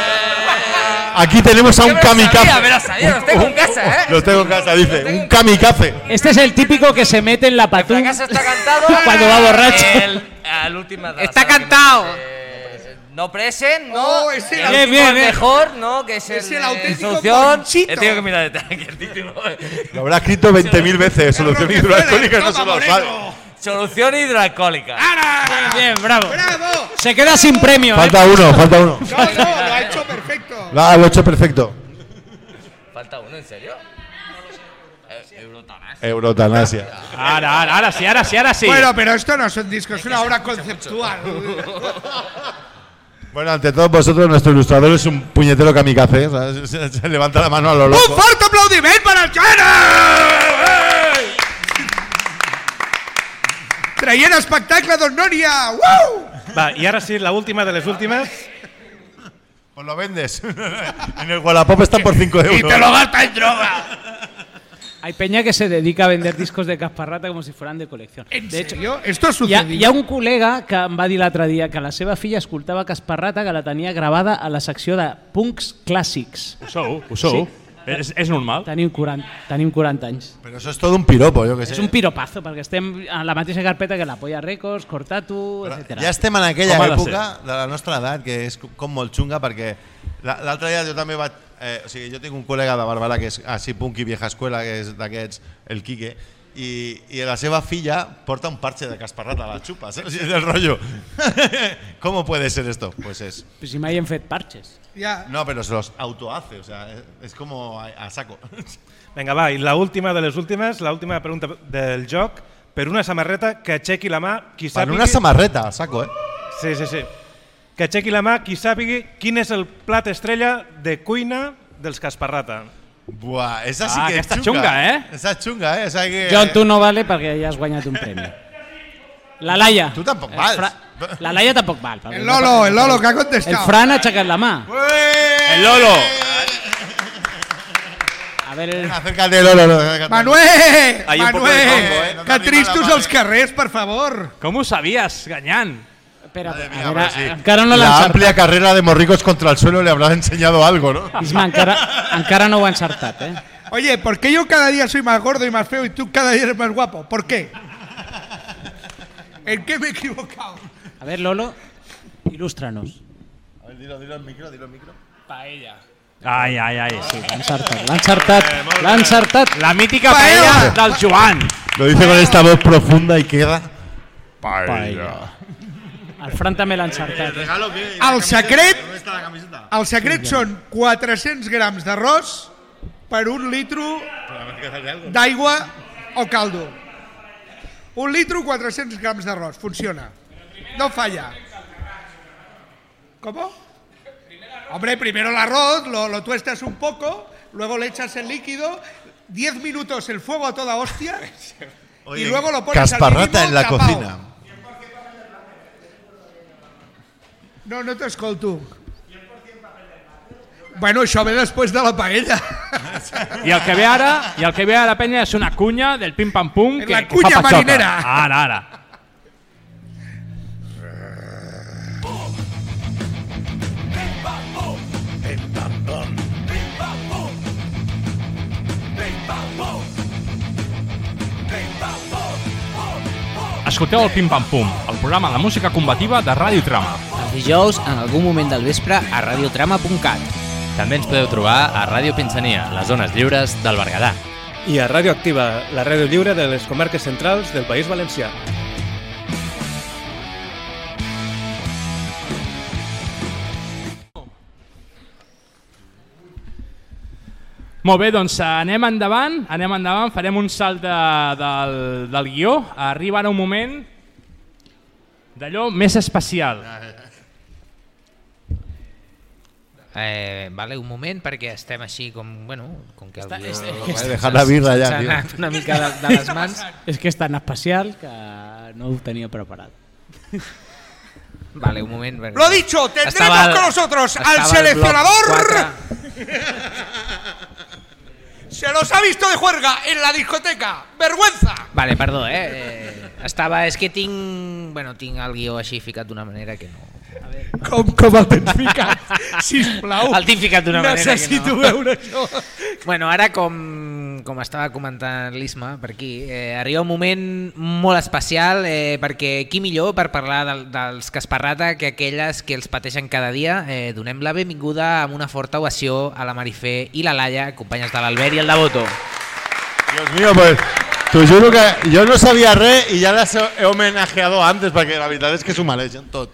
Aquí tenemos a un Yo me lo sabía, kamikaze. me lo sabía, los tengo en casa, ¿eh? Los tengo en casa, dice. Un kamikaze. Este es el típico que se mete en la El patú fracaso está cantado. cuando va borracho. El, al último de la Está saga que cantado. me- eh, no present, no. Oh, ese- el Bien, último bien, es bien. mejor, ¿no? Que es, Es el, el de auténtico solución. Conchito. He tenido que mirar detrás aquí el título. Lo habrá escrito veinte mil veces. Solución hidroalcohólica y no se lo sabe. Solución hidroalcohólica. Bien, bravo. ¡Bravo! Se queda sin premio. ¿eh? Falta uno, falta uno. No, no, lo ha hecho perfecto. Lo ha lo ha hecho perfecto. Falta uno, ¿en serio? Eh, Eurotanasia. Eurotanasia. Ara, ara, ara sí, ara sí, ara sí. Bueno, pero esto no son discos, es una obra conceptual. Bueno, ante todos vosotros, nuestro ilustrador es un puñetero kamikaze. O sea, se, se- se levanta la mano a lo ¡Un loco. fuerte aplaudiment para el Chena! Traient espectacle d'on no n'hi ha! Uh! Va, i ara sí, la última de les últimes. Pues lo vendes. En el Wallapop están por cinco euros. Y te lo gastas en droga. Hay peña que se dedica a vender discos de Casparrata como si fueran de colección. ¿En de hecho, serio? Esto ha hi ha, sucedido? hi ha un col·lega que em va dir l'altre dia que la seva filla escoltava Casparrata, que la tenia gravada a la secció de punks clàssics. Ho sou, ho sou. Sí. És, és normal. Tenim quaranta, tenim quaranta anys. Pero eso es todo un piropo, yo que sé. És un piropazo, perquè estem en la mateixa carpeta que la Polla Records, Cortatu, etcètera. Ja estem en aquella Com ha de època de la nostra edat que és com molt xunga, perquè la- l'altre dia jo també vaig... Eh, o sigui, jo tinc un col·lega de Barberà que és així punky vieja escuela, que és d'aquests, el Quique, i, i la seva filla porta un parche de Casparrata a la xupa, ¿sabes? És del rollo. ¿Cómo puede ser esto? Pues es... Pues si mai hem fet parches. Ja. No, pero se los autohace, o sea, es, es como a, a saco. Vinga, va, i l'última de les últimes, l'última pregunta del joc, per una samarreta que aixequi la mà qui Per sàpigui... una samarreta, a saco, eh? Sí, sí, sí. Que aixequi la mà qui sàpigui quin és el plat estrella de cuina dels Casparrata. Buah, esa sí Ah, que és aquesta xunga. xunga, eh? Esa és xunga, eh? Esa que... John, tu no vale perquè ja has guanyat un premi. La Laia. Tu tampoc El vals. Fra- La Laia tampoc val. perquè El Lolo, el Lolo, que ha contestat. El Fran ha aixecat la mà. El Lolo. A veure... Acércate, Lolo. Lolo. Manuel! Hay un poco de Manuel! combo, eh? No Que t'arriba tristos la els carrers, per favor. Com ho sabies, Ganyant? Espera, Madre a mía, veure, pero sí. encara no l'ha La encertat. amplia carrera de morricos contra el suelo le habrá enseñado algo, ¿no? Isma, encara, encara no ho ha encertat, eh? Oye, ¿por qué yo cada día soy más gordo y más feo y tú cada día eres más guapo? ¿Por qué? ¿En qué me he equivocado? A ver, Lolo, il·lustranos. A ver, dilo, dilo al micro, dilo al micro. Paella. Ai, ai, ai. Sí, l'ha encertat, l'ha encertat, l'ha encertat. La mítica paella del Joan. Lo dice con esta voz profunda y queda... Paella. El Fran també l'ha encertat. Eh? El secret, el secret són quatre-cents grams d'arròs per un litro d'aigua o caldo. Un litro, cuatrocientos gramos de arroz. Funciona. No falla. ¿Cómo? Hombre, primero el arroz, lo, lo tuestas un poco, luego le echas el líquido, diez minutos el fuego a toda hostia Oye, y luego lo pones Casparrata al en la tapao. cocina. No, no t'escolto. Bueno, això ve després de la paella. I el que ve ara, i el que ve ara, penya, és una cunya del pim-pam-pum que, La que cunya fa patxoca. marinera. Ara, ara. Escolteu el Pim Pam Pum, el programa de música combativa de Ràdio Trama. Els dijous, en algun moment del vespre, a radiotrama punt cat. També ens podeu trobar a Ràdio Pinsania, les zones lliures del Berguedà. I a Ràdio Activa, la ràdio lliure de les comarques centrals del País Valencià. Molt bé, doncs anem endavant, anem endavant, farem un salt de, del, del guió. Arriba ara un moment d'allò més especial. Eh, vale, un moment, perquè estem així com, bueno, com que el Està- guió... és- és que Vale, dejar la birra ja, s'ha tio. anat una mica de, de les mans. És que és tan especial que no ho tenia preparat. Vale, un moment. perquè- Lo dicho, tendremos Estava el- con nosotros al estava el bloc seleccionador. quatre. Se los ha visto de juerga en la discoteca. ¡Vergüenza! Vale, perdó, eh? eh estava... És que tinc... Bueno, tinc el guió així ficat d'una manera que no... Com, com el tens ficat? Sisplau. El tinc ficat d'una manera Necessito que no. veure això. Bueno, ara com, com estava comentant l'Isma per aquí, eh, arriba un moment molt especial eh, perquè qui millor per parlar del, dels Casparrata que aquelles que els pateixen cada dia. Eh, donem la benvinguda amb una forta ovació a la Marifé i la Laia, companyes de l'Albert i el Devoto. Dios mío, pues te juro que yo no sabía re y ya las he homenajeado antes porque la verdad es que s'ho mereixen tot.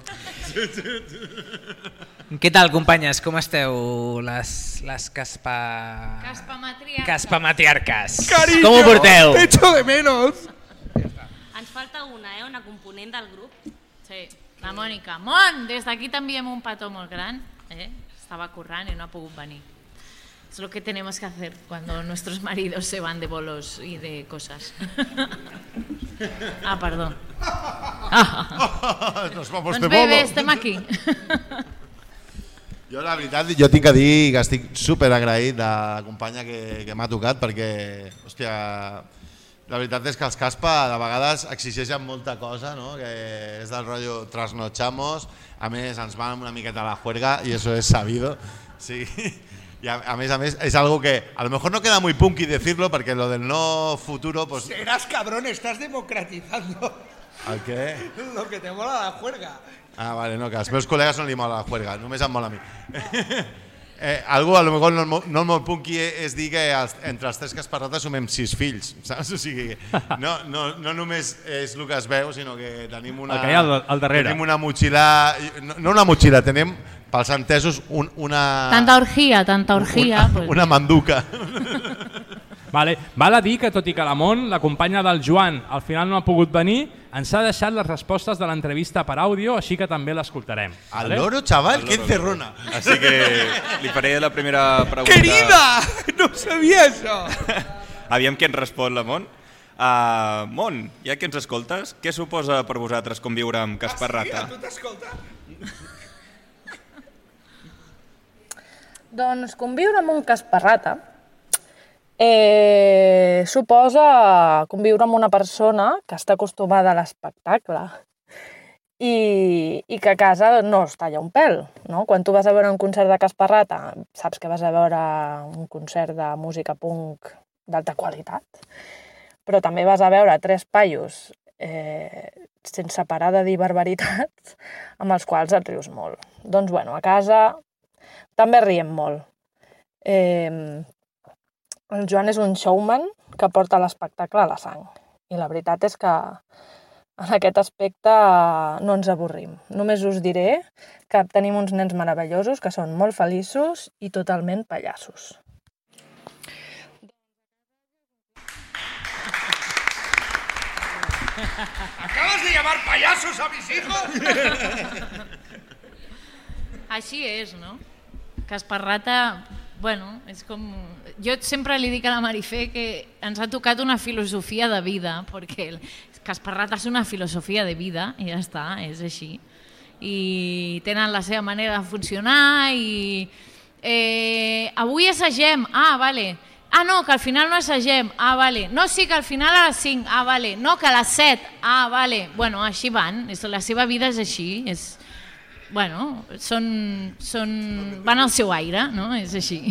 Què tal, companyes? Com esteu? Les, les caspa... Caspamatriarques. Caspamatriarques. Cariño, Com ho porteu? te echo de menos. Ens falta una, eh? Una component del grup. Sí, la Mònica. Mon, des d'aquí t'enviem un petó molt gran. Eh? Estava currant i no ha pogut venir. Es lo que tenemos que hacer cuando nuestros maridos se van de bolos y de cosas. Ah, perdón. Ah. Nos vamos Doncs de bé, bolo. bé, estem aquí. Jo, la veritat, jo tinc que dir que estic super agraït de la companya que, que m'ha tocat perquè, hòstia, la veritat és que els Caspa de vegades exigeixen molta cosa, no? Que és del rotllo trasnochamos, a més ens van una miqueta a la juerga i eso es sabido. Sí. Y a, a més a més és algo que a lo mejor no queda muy punky decirlo porque lo del no futuro pues... Serás cabrón, estás democratizando. ¿El qué? Lo que te mola la juerga. Ah, vale, no, que als meus col·legues no li mola la juerga, només em mola a mi. Eh, algo a lo mejor no, no molt punky és dir que els, entre els tres Casparrates sumem sis fills, saps? O sigui, no, no, no només és el que es veu, sinó que tenim una... El que hi ha al, al darrere. Tenim una motxilla... No, no una motxilla, tenim, pels entesos, un, una... Tanta orgia, tanta orgia. Una, pues... una manduca. Vale. Val a dir que, tot i que la Mont, la companya del Joan, al final no ha pogut venir, ens ha deixat les respostes de l'entrevista per àudio, així que també l'escoltarem. Al loro, chaval, que encerrona. Así que li faré la primera pregunta. ¡Querida! ¡No sabía eso! Aviam qui ens respon, la Mont. Uh, Mont, ja que ens escoltes, què suposa per vosaltres conviure amb Casparrata? Ah, sí? A tu t'escolta? Doncs conviure amb un Casparrata eh, suposa conviure amb una persona que està acostumada a l'espectacle i, i que a casa no es talla un pèl. No? Quan tu vas a veure un concert de Casparrata, saps que vas a veure un concert de música punk d'alta qualitat, però també vas a veure tres paios eh, sense parar de dir barbaritats amb els quals et rius molt. Doncs bueno, a casa també riem molt. Eh, el Joan és un showman que porta l'espectacle a la sang. I la veritat és que en aquest aspecte no ens avorrim. Només us diré que tenim uns nens meravellosos que són molt feliços i totalment pallassos. ¿Acabas de llamar payasos a mis hijos? Així és, no? Casparrata, bueno, és com... Jo sempre li dic a la Marifé que ens ha tocat una filosofia de vida, perquè Casparrata és una filosofia de vida i ja està, és així. I tenen la seva manera de funcionar i... Eh, avui assagem, ah, vale. Ah, no, que al final no assagem, ah, vale. No, sí, que al final a les cinc, ah, vale. No, que a les set, ah, vale. Bueno, així van, la seva vida és així, és... Bueno, són, són, van al seu aire, no? És així.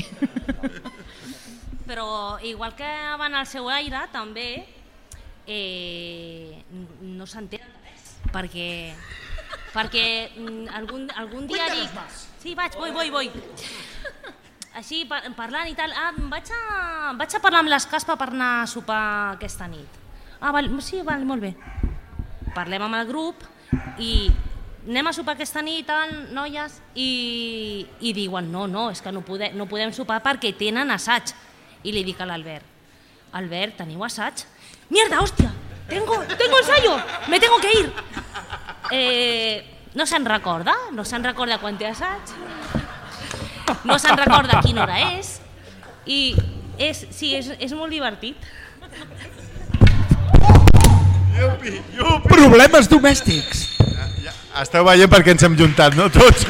Però igual que van al seu aire, també eh, no s'entenen de res, perquè, perquè algun, algun dia dic... Sí, vaig, vull, vull, vull. Així, parlant i tal, ah, vaig a, vaig a parlar amb les Caspa per anar a sopar aquesta nit. Ah, val, sí, val, molt bé. Parlem amb el grup i... anem a sopar aquesta nit, tal, noies, i, i diuen, no, no, és que no podem, no podem sopar perquè tenen assaig. I li dic a l'Albert, Albert, teniu assaig? Mierda, hòstia, tengo, tengo ensayo, me tengo que ir. Eh, no se'n recorda? No se'n recorda quan té assaig? No se'n recorda quina hora és? I és, sí, és, és molt divertit. Yupi, yupi. Problemes domèstics. Esteu veient perquè ens hem juntat, no? Tots.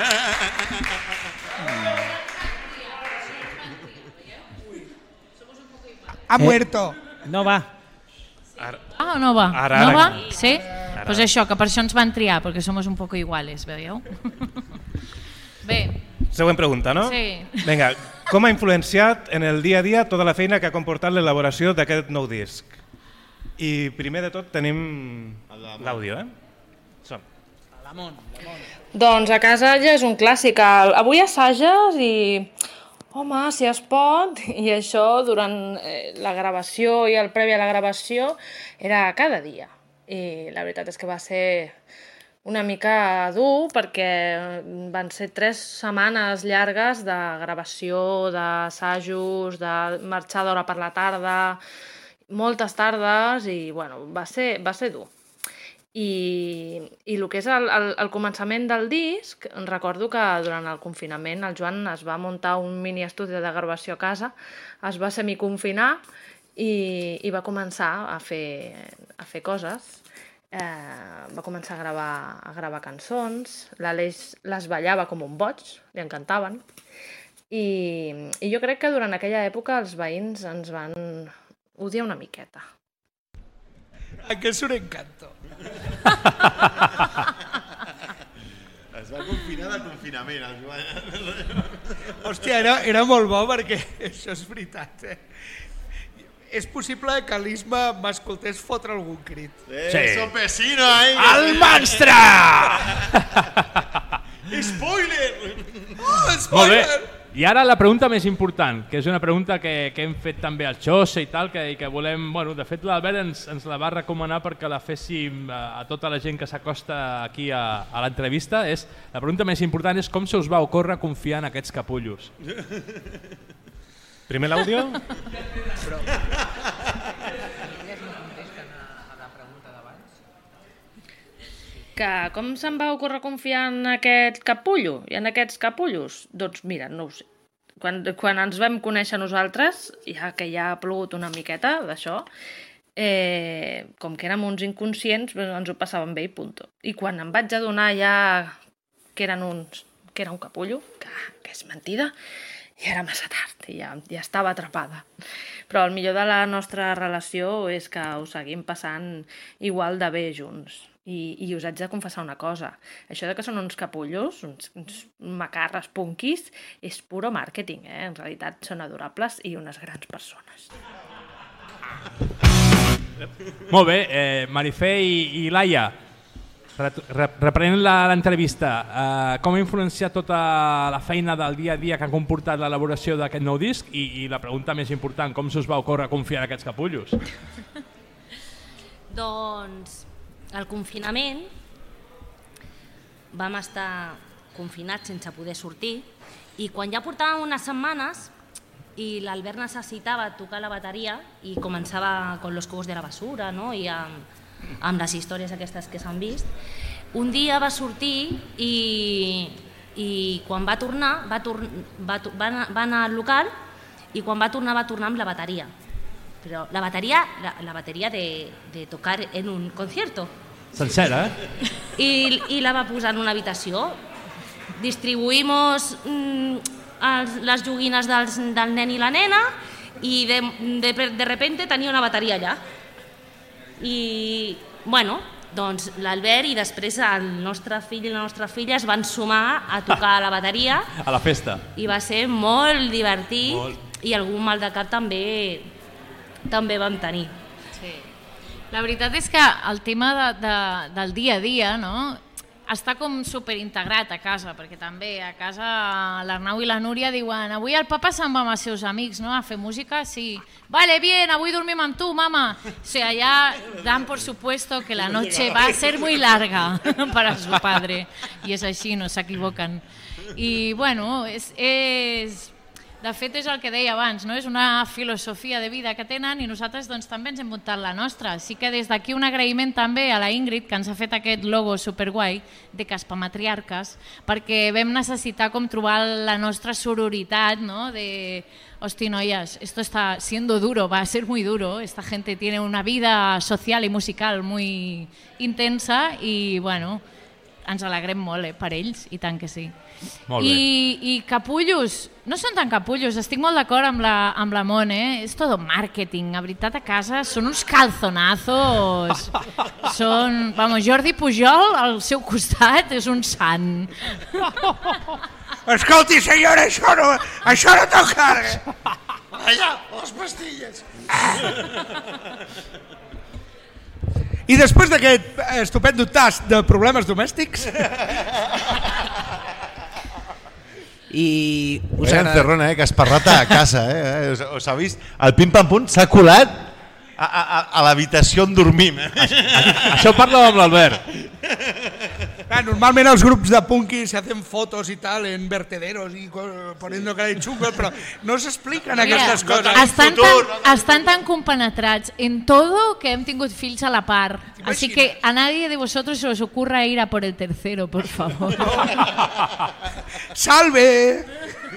Ha muerto. No va. Ah, no va? Ara, no ara. va? Sí? Doncs pues això, que per això ens van triar, perquè som un poco iguales, veieu? Bé. Següent pregunta, no? Sí. Vinga, com ha influenciat en el dia a dia tota la feina que ha comportat l'elaboració d'aquest nou disc? I primer de tot tenim l'àudio, eh? Som. Doncs a casa ja és un clàssic. Avui assages i... Home, si es pot, i això durant la gravació i el previ a la gravació era cada dia. I la veritat és que va ser una mica dur perquè van ser tres setmanes llargues de gravació, d'assajos, de marxar d'hora per la tarda, moltes tardes i bueno, va ser, va ser dur. I, i el que és el, el, el començament del disc, recordo que durant el confinament el Joan es va muntar un mini estudi de gravació a casa, es va semiconfinar i, i va començar a fer, a fer coses. eh, va començar a gravar, a gravar cançons, l'Aleix les ballava com un boig, li encantaven, i, i jo crec que durant aquella època els veïns ens van odiar una miqueta. A què és un encanto? Es va confinar de confinament. El Joan. Hòstia, era, era molt bo perquè això és veritat. Eh? És possible que l'Isma m'escoltés fotre algun crit. Eh, sí. Eso pesino, eh? El monstre! Spoiler! Oh, spoiler! Molt bé. I ara la pregunta més important, que és una pregunta que, que hem fet també al Xosa i tal, que, que volem... Bueno, de fet, l'Albert ens, ens la va recomanar perquè la féssim a, a tota la gent que s'acosta aquí a, a l'entrevista. És, la pregunta més important és com se us va ocórrer confiar en aquests capullos. Primer l'àudio? Però... Que com se'm va ocórrer confiar en aquest capullo i en aquests capullos? Doncs mira, no ho sé. Quan, quan ens vam conèixer nosaltres, ja que ja ha plogut una miqueta d'això, eh, com que érem uns inconscients, ens ho passàvem bé i punto. I quan em vaig adonar ja que, eren uns, que era un capullo, que, que és mentida, ja era massa tard i ja, ja estava atrapada. Però el millor de la nostra relació és que ho seguim passant igual de bé junts. I, i us haig de confessar una cosa, això de que són uns capullos, uns, uns macarres punquis, és puro màrqueting, eh? En realitat són adorables i unes grans persones. Molt bé, eh, Marifé i, i Laia, reprenent l'entrevista, eh, com ha influenciat tota la feina del dia a dia que ha comportat l'elaboració d'aquest nou disc i, i la pregunta més important, com s'us va ocórrer confiar en aquests capullos? Doncs al confinament vam estar confinats sense poder sortir i quan ja portàvem unes setmanes i l'Albert necessitava tocar la bateria i començava con los cubos de la basura, no? I amb, amb les històries aquestes que s'han vist, un dia va sortir i, i quan va tornar va, tor va, va, anar, va anar al local i quan va tornar va tornar amb la bateria. Però la bateria, la, la bateria de, de tocar en un concierto. Sencera, eh? I, i la va posar en una habitació. Distribuïmos mm, els, les joguines dels, del nen i la nena i de, de, de repente tenia una bateria allà. I, bueno, doncs l'Albert i després el nostre fill i la nostra filla es van sumar a tocar la bateria. A la festa. I va ser molt divertit molt. I algun mal de cap també també vam tenir. Sí. La veritat és que el tema de, de, del dia a dia, no?, està com superintegrat a casa, perquè també a casa l'Arnau i la Núria diuen avui el papa se'n va amb els seus amics, no?, a fer música, sí. Vale, bien, avui dormim amb tu, mama. O sea, ya dan por supuesto que la noche va a ser muy larga para su padre. I és així, no s'equivoquen. I, bueno, és... és de fet, és el que deia abans, no? És una filosofia de vida que tenen i nosaltres doncs, també ens hem muntat la nostra. Així que des d'aquí un agraïment també a la Ingrid, que ens ha fet aquest logo superguai de Caspamatriarques, perquè vam necessitar com trobar la nostra sororitat, no? De, hosti, noies, esto está siendo duro, va a ser muy duro. Esta gente tiene una vida social y musical muy intensa i, bueno, ens alegrem molt, eh, per ells, i tant que sí. Molt bé. I, i capullos, no són tan capullos, estic molt d'acord amb la, amb la Mon, eh? És tot màrqueting, a veritat a casa són uns calzonazos, són, vamos, Jordi Pujol al seu costat és un sant. Escolti, senyora, això no, això no toca. Allà, les pastilles. I després d'aquest estupendo tast de problemes domèstics... I us Vaya agrada... encerrona, eh, Casparrata a casa, eh? Us, us ha vist? El pim-pam-pum s'ha colat a, a, a l'habitació on dormim. Eh? Això parla amb l'Albert. Ah, normalment els grups de punkis se hacen fotos i tal en vertederos i poniendo cara de chungos, però no s'expliquen aquestes coses. Estan tan, estan tan compenetrats en todo que hem tingut fills a la par. Así que a nadie de vosotros se os ocurra ir a por el tercero, por favor. ¡Salve!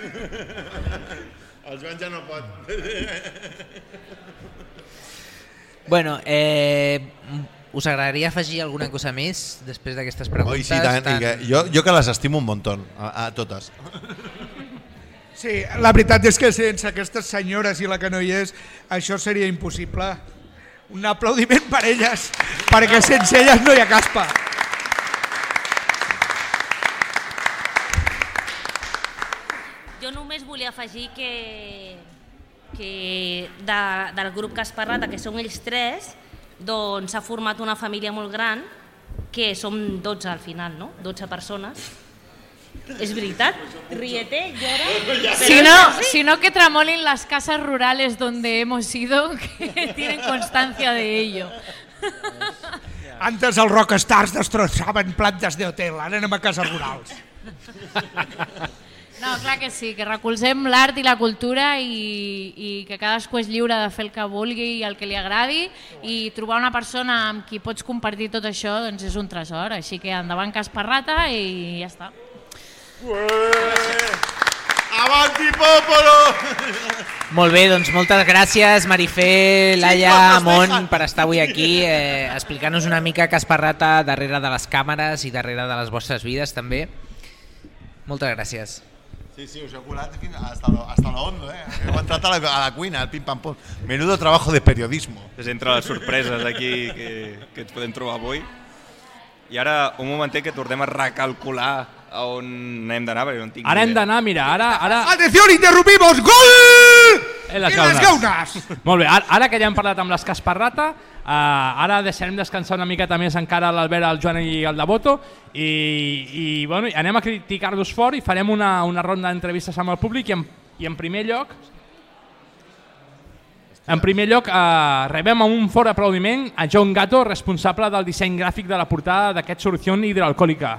El Joan ja no pot. Bueno, eh, us agradaria afegir alguna cosa més després d'aquestes preguntes? Oi, sí, tant, tan... que jo, jo que les estimo un muntó, a, a totes. Sí, la veritat és que sense aquestes senyores i la que no hi és, això seria impossible. Un aplaudiment per elles, perquè sense elles no hi ha caspa. Jo només volia afegir que, que de, del grup Casparrata, que són ells tres, doncs s'ha format una família molt gran, que som dotze al final, no? dotze persones. ¿Es verdad? Ríete, llora. Si no, si no, que tramolin las casas rurales donde hemos ido, que tienen constancia de ello. Antes els rockstars destrozaven plantes d'hotel, ara anem a cases rurals. No, clar que sí, que recolzem l'art i la cultura i, i que cadascú és lliure de fer el que vulgui i el que li agradi, i trobar una persona amb qui pots compartir tot això doncs és un tresor, així que endavant Casparrata i ja està. Avanti Popolo! Molt bé, doncs moltes gràcies Marifé, Laia, Mont, per estar avui aquí, eh, explicant-nos una mica Casparrata darrere de les càmeres i darrere de les vostres vides també. Moltes gràcies. Sí, sí, us heu colat hasta lo, hasta lo hondo, eh? Heu entrat a la, a la cuina, al pim-pam-pum. Menudo trabajo de periodismo. És entre les sorpreses aquí que, que ens podem trobar avui. I ara un momentet que tornem a recalcular a on hem d'anar, perquè no en tinc Ara hem idea. d'anar, mira, ara... ara... Atenció, interrumpimos! Gol! En les I les gaunes! Molt bé, ara, ara que ja hem parlat amb les Casparrata, uh, ara deixarem descansar una miqueta més encara l'Albert, el Joan i el Devoto, i, i bueno, anem a criticar-los fort i farem una, una ronda d'entrevistes amb el públic, i en, i en primer lloc... En primer lloc, eh, rebem amb un fort aplaudiment a John Gatto, responsable del disseny gràfic de la portada d'aquest Solució Hidroalcohòlica.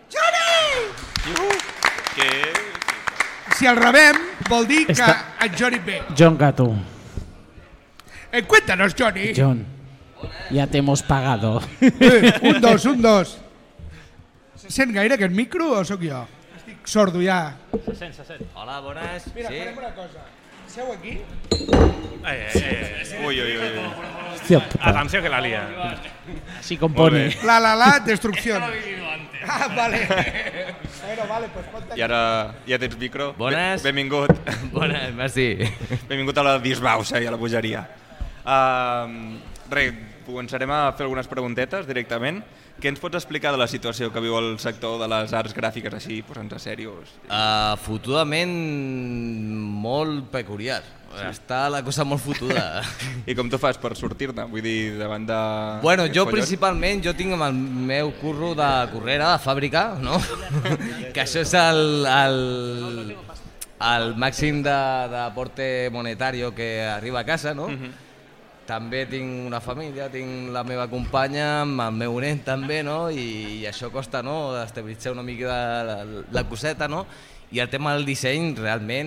Que... Si el rebem, vol dir que en Johnny ve. John Gatto. Eh, cuéntanos, Johnny. John, ya te hemos pagado. Eh, un dos, un dos. Se sent gaire aquest micro o sóc jo? Estic sordo ja. Se sent, se sent. Hola, bones. Mira, sí. farem una cosa. Seu aquí. Ai, ai, ai. Ui, ui, ui. Hòstia, Atenció que la lia. Así compone. La, la, la, destrucción. Ah, vale. Bueno, vale, pues ponte. I ara ja tens micro. Bones. Benvingut. Bones, merci. Benvingut a la disbauxa i a la bogeria. Uh, Re, començarem a fer algunes preguntetes directament. Què ens pots explicar de la situació que viu el sector de les arts gràfiques així, posant-se serios? Uh, fotudament molt peculiar. Sí. Està la cosa molt fotuda. I com tu fas per sortir-ne? Vull dir, davant de... Bueno, jo principalment, jo tinc el meu curro de currera, de fàbrica, no? Que això és el, el, el màxim d'aporte monetari que arriba a casa, no? Uh-huh. També tinc una família, tinc la meva companya, amb el meu nen també, no? I, i això costa, no?, d'estabilitzar una mica la, la, la coseta, no? I el tema del disseny, realment,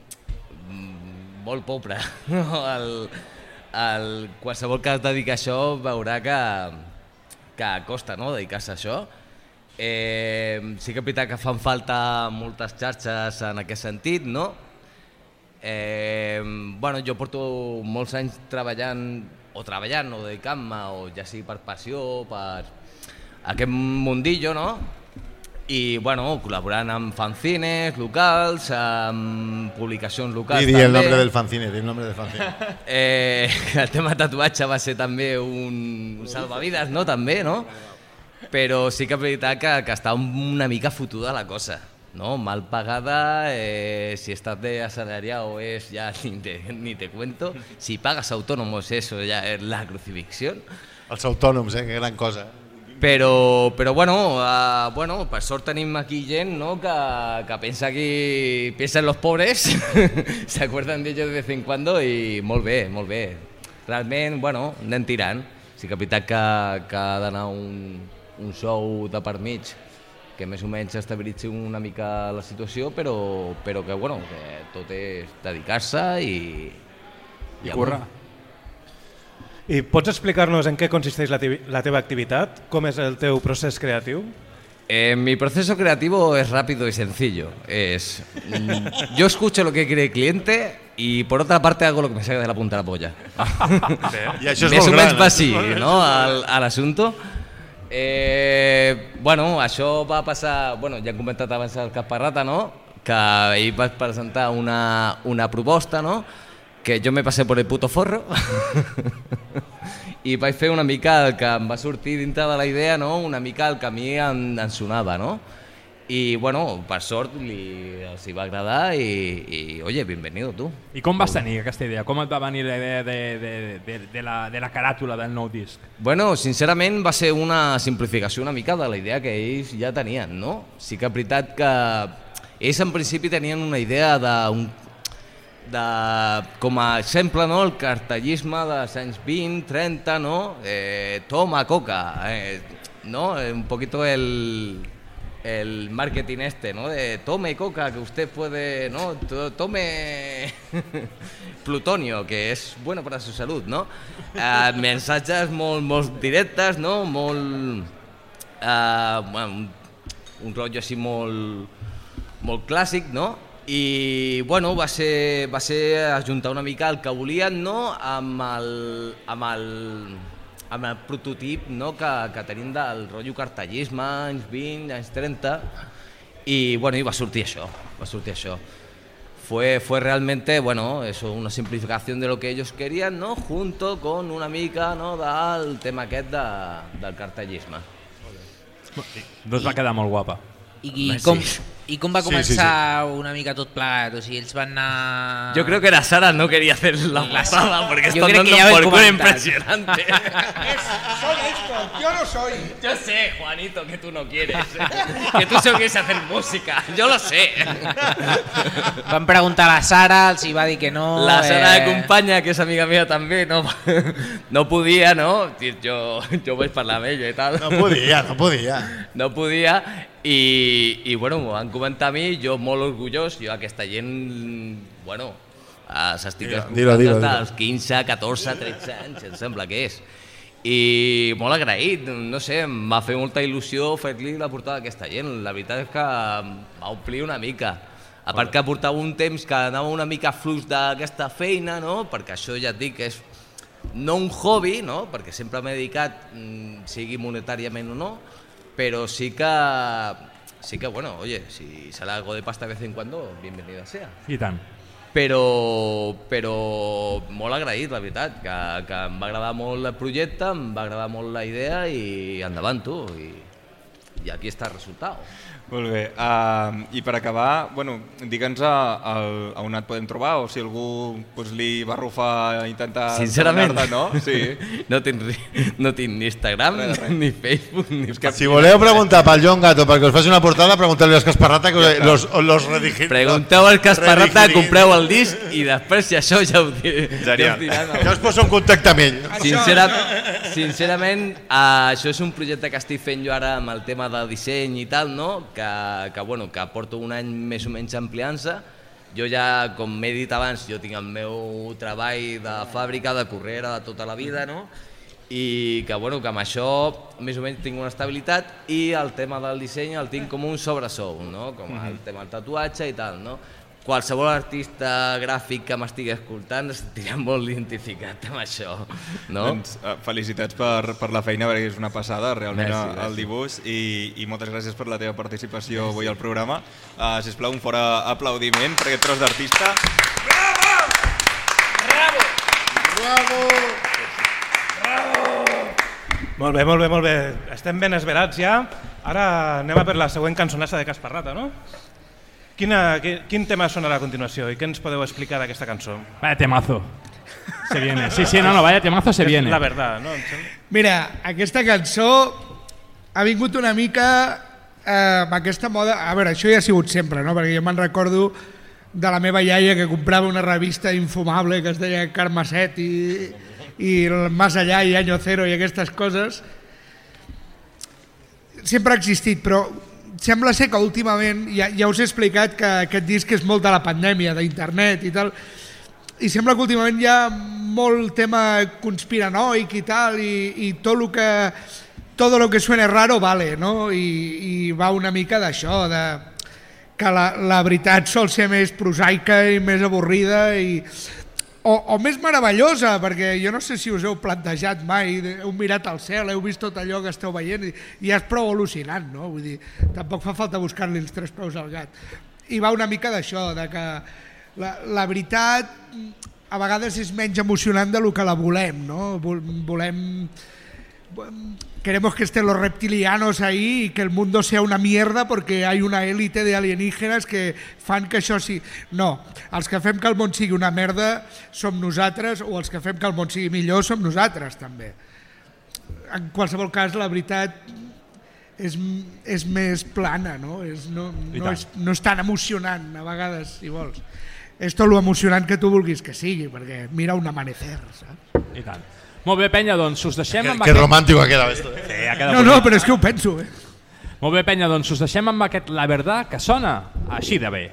molt pobre. No? El, el, qualsevol que es dedica a això veurà que, que costa, no?, dedicar-se a això. Eh, sí que és veritat que fan falta moltes xarxes en aquest sentit, no? Eh, bueno, jo porto molts anys treballant o treballant o dedicant-me, o ja sigui per passió, per aquest mundillo, no? I bueno, col·laborant amb fanzines locals, amb publicacions locals I di també. el nombre del fanzine, di el nombre del fanzine. Eh, el tema tatuatge va ser també un salvavides, no? També, no? Però sí que és veritat que, que està una mica fotuda la cosa. No, mal pagada, eh, si estás de asalariado es ya ni te, ni te cuento, si pagas autónomos eso ya es la crucifixión. Els autònoms, eh, que gran cosa. Però, però bueno, uh, bueno, per sort tenim aquí gent, no?, que, que pensa que piensa en los pobres, se acuerdan de ellos de vez en cuando i molt bé, molt bé. Realment, bueno, anem tirant. Sí que és veritat que, que ha d'anar un, un show de per mig que més o menys estabilitzi una mica la situació, però, però que, bueno, que tot és dedicar-se i... I currar. I pots explicar-nos en què consisteix la, la teva activitat? Com és el teu procés creatiu? Eh, mi proceso creativo es rápido y sencillo. Es, yo escucho lo que quiere el cliente, y por otra parte hago lo que me salga de la punta de la polla. I això és Més molt o menys gran, va eh? així, no?, al- a l'assumpte. Eh, bueno, això va passar, bueno, ja hem comentat abans el Casparrata, no?, que ell va presentar una, una proposta, no?, que jo me passé por el puto forro i vaig fer una mica el que em va sortir dintre de la idea, no?, una mica el que a mi em, em sonava, no?, i bueno, per sort li, els hi va agradar i, i oye, bienvenido tu. I com vas tenir aquesta idea? Com et va venir la idea de, de, de, de, la, de la caràtula del nou disc? Bueno, sincerament va ser una simplificació una mica de la idea que ells ja tenien, no? Sí que és veritat que ells en principi tenien una idea de, un, de com a exemple, no?, el cartellisme dels anys vint, trenta, no? Eh, toma coca, eh, no? Un poquito el... el marketing este, ¿no?, de tome coca, que usted puede, ¿no?, tome plutonio, que és bueno para su salud, no? Uh, mensatges molt, molt directes, no?, molt... Uh, bueno, un, un rotllo així molt, molt clàssic, no? I, bueno, va ser, va ser ajuntar una mica el que volien, no?, amb el... amb el amb el prototip, no?, que, que tenim del rotllo cartellisme, anys vint, anys trenta, i bueno, i va sortir això, va sortir això. Fue, fue realmente, bueno, eso, una simplificación de lo que ellos querían, ¿no?, junto con una mica, no?, del tema aquest de, del cartellisme. Doncs va quedar molt guapa. I, i, com, I com va començar sí, sí, sí. una mica tot plegat? O sigui, ells van anar... Yo creo que la Sara no quería hacer la pasada porque Yo está creo dando que ya por lo he culo comentado. impresionante. Soy esto, yo no soy. Yo sé, Juanito, que tú no quieres, que tú solo quieres hacer música, yo lo sé. Van preguntar a la Sara, els hi va dir que no... La Sara eh... de companya, que és amiga meva també, no, no podia, no? Jo, jo vaig parlar amb ella i tal. No podia, no podia. No podia, i, i bueno, m'ho van comentar a mi, jo molt orgullós, jo aquesta gent, bueno, s'estic escoltant des dels quinze, catorze, tretze anys, em sembla que és. I molt agraït, no sé, em va fer molta il·lusió fer-li la portada d'aquesta gent, la veritat és que em va omplir una mica. A part que portava un temps que anava una mica flux d'aquesta feina, no?, perquè això ja et dic que és no un hobby, no?, perquè sempre m'he dedicat, sigui monetàriament o no, però sí que, sí que, bueno, oye, si sale algo de pasta de vez en cuando, bienvenida sea. I tant. Però, però molt agraït, la veritat, que, que em va agradar molt el projecte, em va agradar molt la idea i endavant tu, i, i aquí està el resultat. Molt bé, uh, i per acabar, bueno, digue'ns a, a on et podem trobar o si algú pues, li va arrufar a intentar... Sincerament, no? Sí. no, tinc, no tinc ni Instagram, res, res. ni Facebook, ni... Que si voleu preguntar pel John Gato perquè us faci una portada, pregunteu-li als Casparrata que ja los, los redigiré. Pregunteu al Casparrata, compreu el disc i després si això ja ho diré. Ja, ja us poso en contacte amb ell. Sincera, sincerament, uh, això és un projecte que estic fent jo ara amb el tema de disseny i tal, no?, Que, que, bueno, que porto un any més o menys ampliant-se. Jo ja, com m'he dit abans, jo tinc el meu treball de fàbrica, de carrera, de tota la vida, no? I que, bueno, que amb això més o menys tinc una estabilitat i el tema del disseny el tinc com un sobresou, no? Com el tema del tatuatge i tal, no? Qualsevol artista gràfic que m'estigui escoltant es sentirà molt identificat amb això, no? Doncs uh, felicitats per, per la feina, perquè és una passada realment Merci, el gràcies. dibuix i, i moltes gràcies per la teva participació Merci. avui al programa. Uh, sisplau, un fort aplaudiment per aquest tros d'artista. Bravo! Bravo! Bravo! Bravo! Molt bé, molt bé, molt bé. Estem ben esverats ja. Ara anem a per la següent cançonassa de Casparrata, no? Quina, quin tema sonarà a continuació i què ens podeu explicar d'aquesta cançó? Vaya temazo. Se viene. Sí, sí, no, no, vaya temazo se viene. La verdad, no? Mira, aquesta cançó ha vingut una mica eh, amb aquesta moda... A veure, això ja ha sigut sempre, no? Perquè jo me'n recordo de la meva iaia que comprava una revista infumable que es deia Carmaset i, i el Más Allá i Año Cero i aquestes coses. Sempre ha existit, però sembla ser que últimament, ja, ja us he explicat que aquest disc és molt de la pandèmia, d'internet i tal, i sembla que últimament hi ha molt tema conspiranoic i tal, i, i tot el que todo lo que suene raro vale, no? I, i va una mica d'això, de que la, la veritat sol ser més prosaica i més avorrida i... O, o més meravellosa, perquè jo no sé si us heu plantejat mai, heu mirat al cel, heu vist tot allò que esteu veient i, i és prou al·lucinant, no? Vull dir, tampoc fa falta buscar-li els tres peus al gat. I va una mica d'això, de que la, la veritat a vegades és menys emocionant del que la volem, no? Volem... Queremos que estén los reptilianos ahí y que el mundo sea una mierda porque hay una élite de alienígenas que fan que això sí... No, els que fem que el món sigui una merda som nosaltres, o els que fem que el món sigui millor som nosaltres també. En qualsevol cas, la veritat és, és més plana, no? És, no, no, és, no és tan emocionant a vegades, si vols. És tot lo emocionant que tu vulguis que sigui, perquè mira un amanecer, saps? I tant. Molt bé, penya, doncs us deixem que, amb que aquest... romàntic ha quedat esto. Sí, ha quedat no, no, però és que ho penso, eh? Molt bé, penya, doncs us deixem amb aquest La Verdad, que sona així de bé.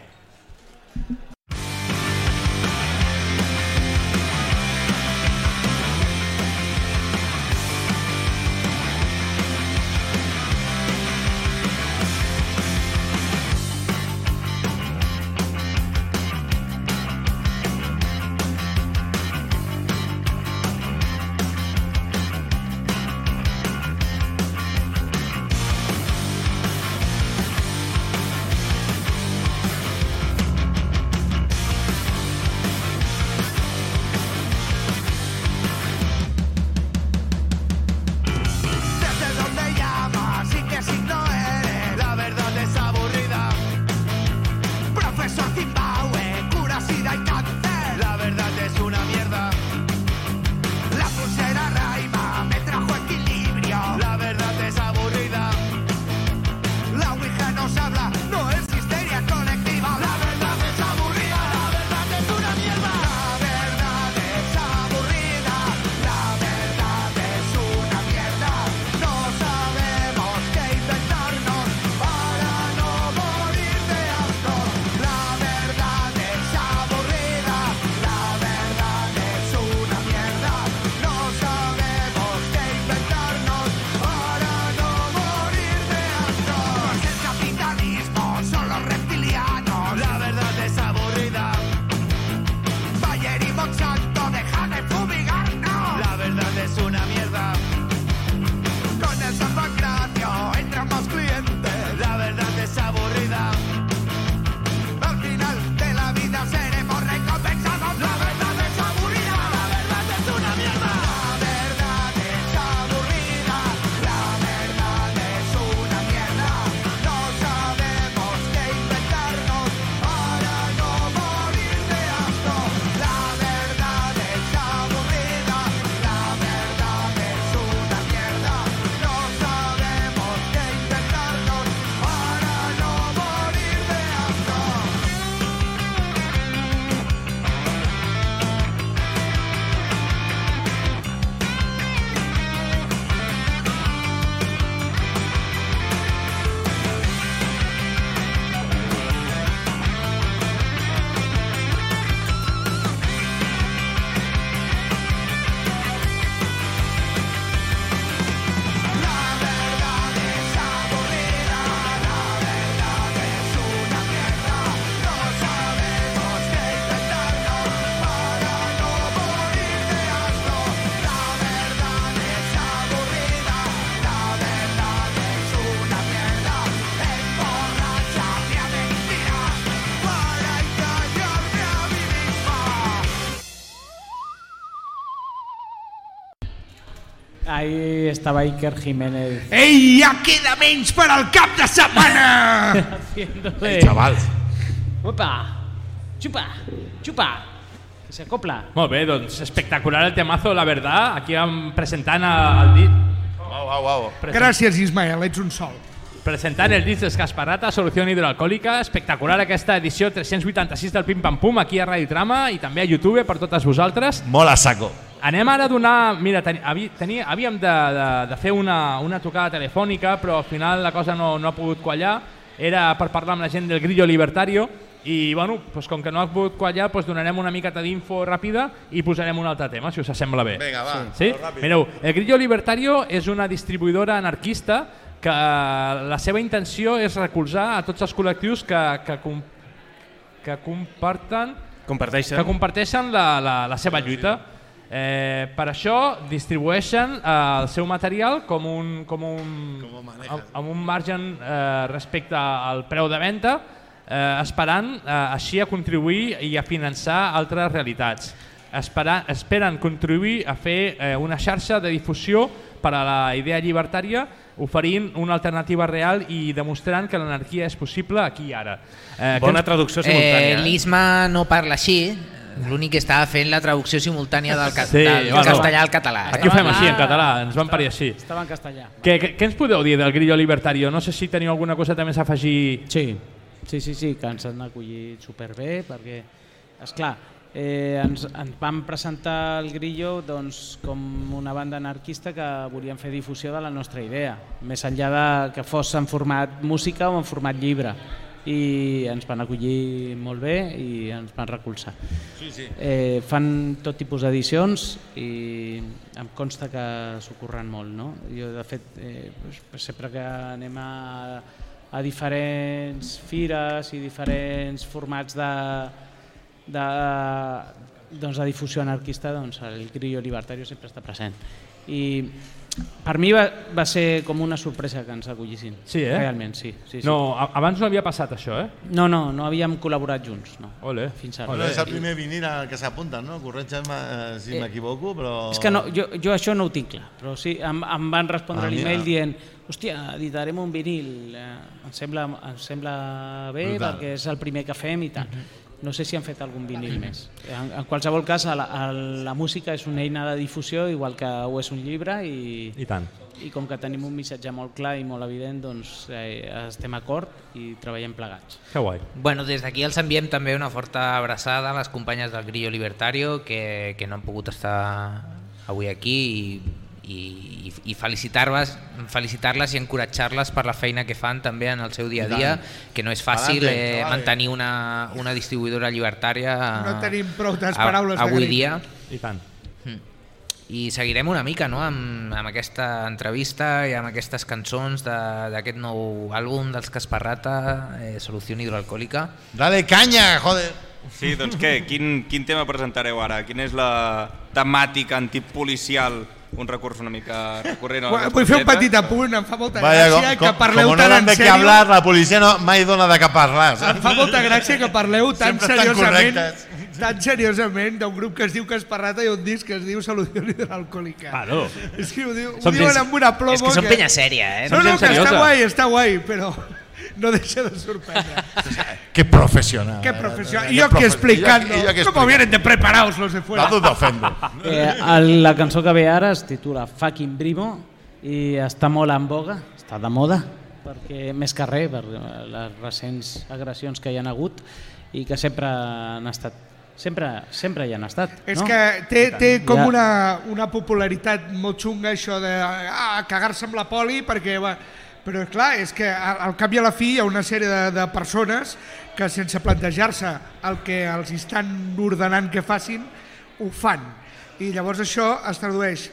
Ahí estaba Iker Jiménez. Ei, ja queda menys per al cap de setmana! Haciéndole... El chaval. Opa, chupa, chupa. Que se acopla. Molt bé, doncs espectacular el temazo, la verdad. Aquí vam presentant el dit... Au, au, au. Present... Gràcies, Ismael, ets un sol. Presentant el disc d'Escasparrata, Solució Hidroalcohòlica. Espectacular aquesta edició tres-cents vuitanta-sis del Pim Pam Pum, aquí a Radio Trama i també a YouTube per totes vosaltres. Molt a saco. Anem ara a donar... Mira, ten, haví, tenia, havíem de, de, de fer una, una trucada telefònica, però al final la cosa no, no ha pogut quallar. Era per parlar amb la gent del Grillo Libertario i, bueno, doncs com que no ha pogut quallar, doncs donarem una miqueta d'info ràpida i posarem un altre tema, si us sembla bé. Vinga, va, sí? ràpid. Mireu, el Grillo Libertario és una distribuïdora anarquista que la seva intenció és recolzar a tots els col·lectius que, que, que comparten comparteixen, que comparteixen la, la, la seva lluita. Eh, per això distribueixen eh, el seu material com un, com un, amb un margen eh, respecte al preu de venda, eh, esperant eh, així a contribuir i a finançar altres realitats. Espera, esperen contribuir a fer eh, una xarxa de difusió per a la idea llibertària, oferint una alternativa real i demostrant que l'anarquia és possible aquí i ara. Eh, Bona traducció simultània. Eh, L'Isma no parla així, l'únic que estava fent la traducció simultània del, ca Sí, del bueno, castellà al català. Eh? Aquí ho fem així, en català, ens van parir així. Estava en castellà. Què, què, què ens podeu dir del Grillo Libertario? No sé si teniu alguna cosa també a afegir. Sí, sí, sí, sí, que ens han acollit superbé, perquè, esclar, eh, ens, ens van presentar el Grillo doncs, com una banda anarquista que volien fer difusió de la nostra idea, més enllà de que fos en format música o en format llibre. I ens van acollir molt bé i ens van recolzar. Sí, sí. Eh, fan tot tipus d'edicions i em consta que s'ho curren molt, no? Jo, de fet, eh, sempre que anem a, a diferents fires i diferents formats de, de, doncs de difusió anarquista, doncs el Grillo Libertario sempre està present. I per mi va, va ser com una sorpresa que ens acollissin. Sí, eh? Realment, sí. sí, sí. No, abans no havia passat això, eh? No, no, no havíem col·laborat junts. No. Ole. Fins ara. Bueno, és el primer vinil al que s'apunten, no? Corretge-me eh, si Eh, m'equivoco, però... És que no, jo, jo això no ho tinc clar, però sí, em, em van respondre Ah, a l'email mira. dient hòstia, editarem un vinil, eh, em, sembla, em sembla bé Brutal. perquè és el primer que fem i tal. No sé si han fet algun vinil més. En, en qualsevol cas, la, la música és una eina de difusió, igual que ho és un llibre, i, I tant. i com que tenim un missatge molt clar i molt evident, doncs eh, estem a acord i treballem plegats. Que guai. Bueno, des d'aquí els enviem també una forta abraçada a les companyes del Grillo Libertario que, que no han pogut estar avui aquí i, i, i felicitar-les felicitar-les i encoratjar-les per la feina que fan també en el seu dia a dia, que no és fàcil eh, mantenir una, una distribuïdora llibertària No tenim prou a- paraules de avui agrair. dia. I tant. I seguirem una mica, no?, amb, amb aquesta entrevista i amb aquestes cançons de- d'aquest nou àlbum dels Casparrata, eh, Solució Hidroalcohòlica. Dale canya, joder! Sí, doncs què? Quin, quin tema presentareu ara? Quina és la temàtica antipolicial? Un recurs una mica recurrent a la Vull fer un nostra petit apunt, em fa molta Vaya, gràcia com, que parleu como no tan dan en de qué sèrio. hablar, la policia no, mai dona de què parlar. Em fa molta gràcia que parleu tan Sempre estan seriosament, correctes. tan seriosament d'un grup que es diu Casparrata i un disc que es diu Solució Hidroalcohòlica. Claro. És que ho, diu, ho Som diuen gens- amb una plomo És que són penya sèria, eh? No, Som no, gent que està seriosa. guai, està guai, però no deixa de sorprendre. Qué profesional. Qué profesional. Qué Y yo que profe- explicando y yo- y yo que cómo explicando. vienen de preparados los de fuera. La duda ofende. Eh, el, la cançó que ve ara es titula Fucking Brimo i està molt en boga, està de moda, perquè més que res, per les recents agressions que hi han hagut i que sempre han estat, sempre, sempre hi han estat. És no? que té, té com Ja. una, una popularitat molt xunga això de ah, cagar-se amb la poli perquè... Va, però és clar, és que al, al cap i a la fi hi ha una sèrie de, de persones que sense plantejar-se el que els estan ordenant que facin, ho fan. I llavors això es tradueix,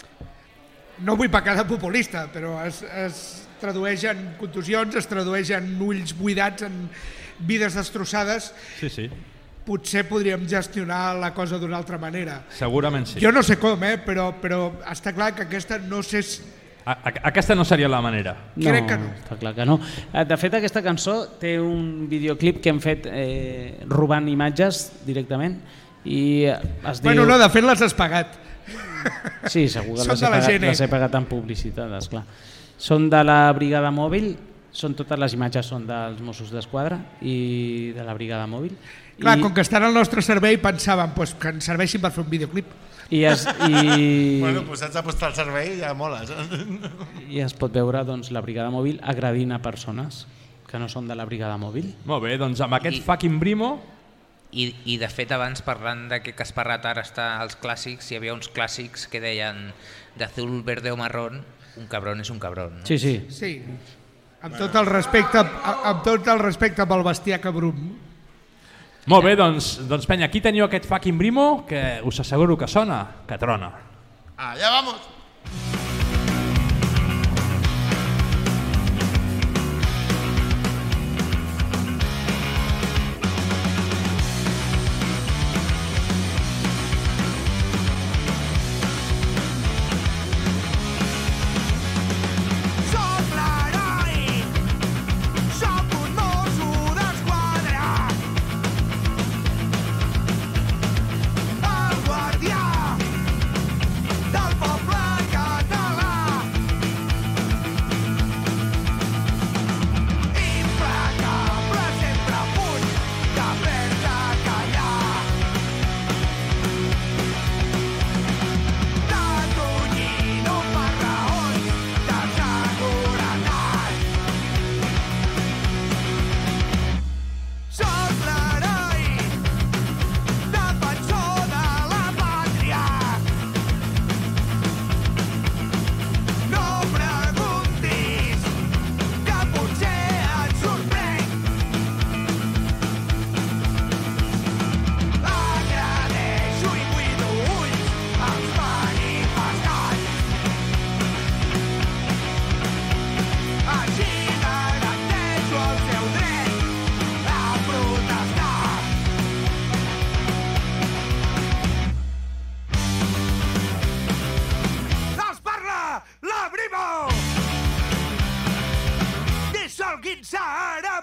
no vull pecar de populista, però es, es tradueix en contusions, es tradueix en ulls buidats, en vides destrossades. Sí, sí. Potser podríem gestionar la cosa d'una altra manera. Segurament sí. Jo no sé com, eh? però, però està clar que aquesta no sé... si- A, a, aquesta no seria la manera. Crec que no. Està clar que no. Eh, De fet, aquesta cançó té un videoclip que hem fet eh, robant imatges directament i es diu... Bueno, no, de fet les has pagat. Sí, segur que Són les he, de la pagat, gent, eh? les he pagat en publicitat, esclar. Són de la Brigada Mòbil, són totes les imatges són dels Mossos d'Esquadra i de la Brigada Mòbil. Clar, I, com que estan al nostre servei pensàvem pues, que ens serveixin per fer un videoclip. i, es, i, Bueno, pues saps apostar al servei i ja mola. i es pot veure doncs, la Brigada Mòbil agredint a persones que no són de la Brigada Mòbil. Molt bé, doncs amb aquest I- fucking Brimo... I, I de fet abans parlant de que Casparrat ara està als clàssics, hi havia uns clàssics que deien d'azul, verde o marrón, un cabrón és un cabrón. No? Sí, sí. Sí, amb tot el respecte, amb tot el respecte pel bestiar cabrum. Molt bé, doncs, doncs penya, aquí teniu aquest fucking Brimo que us asseguro que sona, que trona. Allá vamos.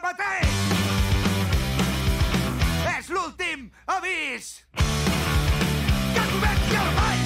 mateix! És l'últim avís! Que comenci el ball!